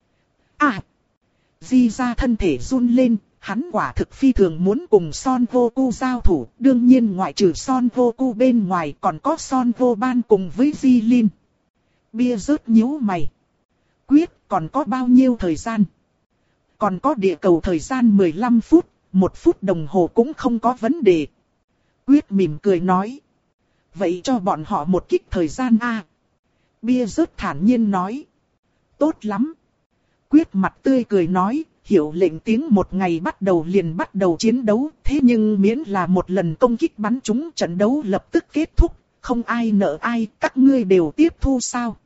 À, Di ra thân thể run lên, hắn quả thực phi thường muốn cùng Son Goku giao thủ, đương nhiên ngoại trừ Son Goku bên ngoài còn có Son Goban cùng với Di Lin. Bia rớt nhíu mày. Quyết còn có bao nhiêu thời gian? Còn có địa cầu thời gian mười lăm phút, một phút đồng hồ cũng không có vấn đề. Quyết mỉm cười nói. Vậy cho bọn họ một kích thời gian a. Bia rớt thản nhiên nói. Tốt lắm. Quyết mặt tươi cười nói, hiệu lệnh tiếng một ngày bắt đầu liền bắt đầu chiến đấu. Thế nhưng miễn là một lần công kích bắn trúng, trận đấu lập tức kết thúc. Không ai nợ ai, các ngươi đều tiếp thu sao?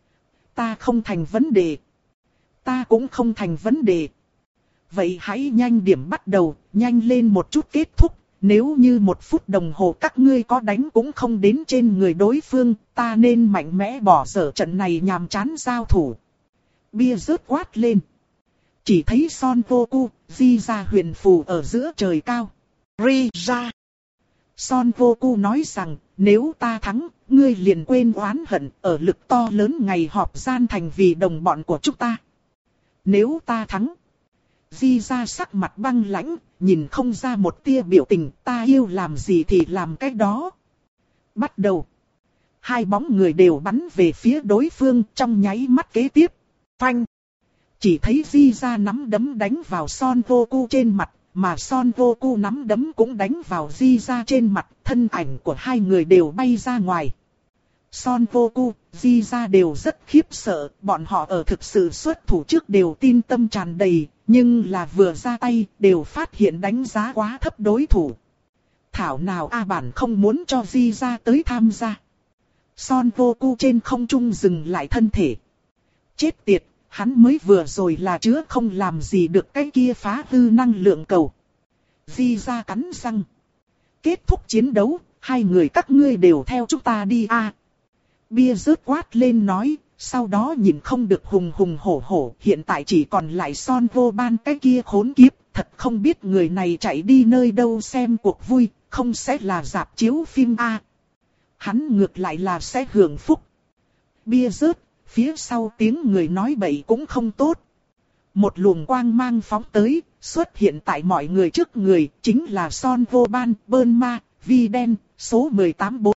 Ta không thành vấn đề. Ta cũng không thành vấn đề. Vậy hãy nhanh điểm bắt đầu, nhanh lên một chút kết thúc. Nếu như một phút đồng hồ các ngươi có đánh cũng không đến trên người đối phương, ta nên mạnh mẽ bỏ dở trận này nhàm chán giao thủ. Bia rớt quát lên. Chỉ thấy Son Goku, Di ra huyền phù ở giữa trời cao. Ri ra. Son Goku nói rằng, nếu ta thắng, ngươi liền quên oán hận, ở lực to lớn ngày họp gian thành vì đồng bọn của chúng ta. Nếu ta thắng, Di ra sắc mặt băng lãnh, nhìn không ra một tia biểu tình, ta yêu làm gì thì làm cái đó. Bắt đầu. Hai bóng người đều bắn về phía đối phương trong nháy mắt kế tiếp. Phanh. Chỉ thấy Di ra nắm đấm đánh vào Son Goku trên mặt, mà Son Goku nắm đấm cũng đánh vào Di ra trên mặt, thân ảnh của hai người đều bay ra ngoài. Son Goku, Di ra đều rất khiếp sợ, bọn họ ở thực sự xuất thủ trước đều tin tâm tràn đầy, nhưng là vừa ra tay đều phát hiện đánh giá quá thấp đối thủ. Thảo nào A bản không muốn cho Di ra tới tham gia. Son Goku trên không trung dừng lại thân thể. Chết tiệt, hắn mới vừa rồi là chứa không làm gì được cái kia phá hư năng lượng cầu. Di ra cắn răng. Kết thúc chiến đấu, hai người các ngươi đều theo chúng ta đi a. Bia rớt quát lên nói, sau đó nhìn không được hùng hùng hổ hổ, hiện tại chỉ còn lại Son Goban cái kia khốn kiếp, thật không biết người này chạy đi nơi đâu xem cuộc vui, không sẽ là rạp chiếu phim a. Hắn ngược lại là sẽ hưởng phúc. Bia rớt, phía sau tiếng người nói bậy cũng không tốt. Một luồng quang mang phóng tới, xuất hiện tại mọi người trước người, chính là Son Goban, Bơn Ma, Vi Đen, số mười tám bốn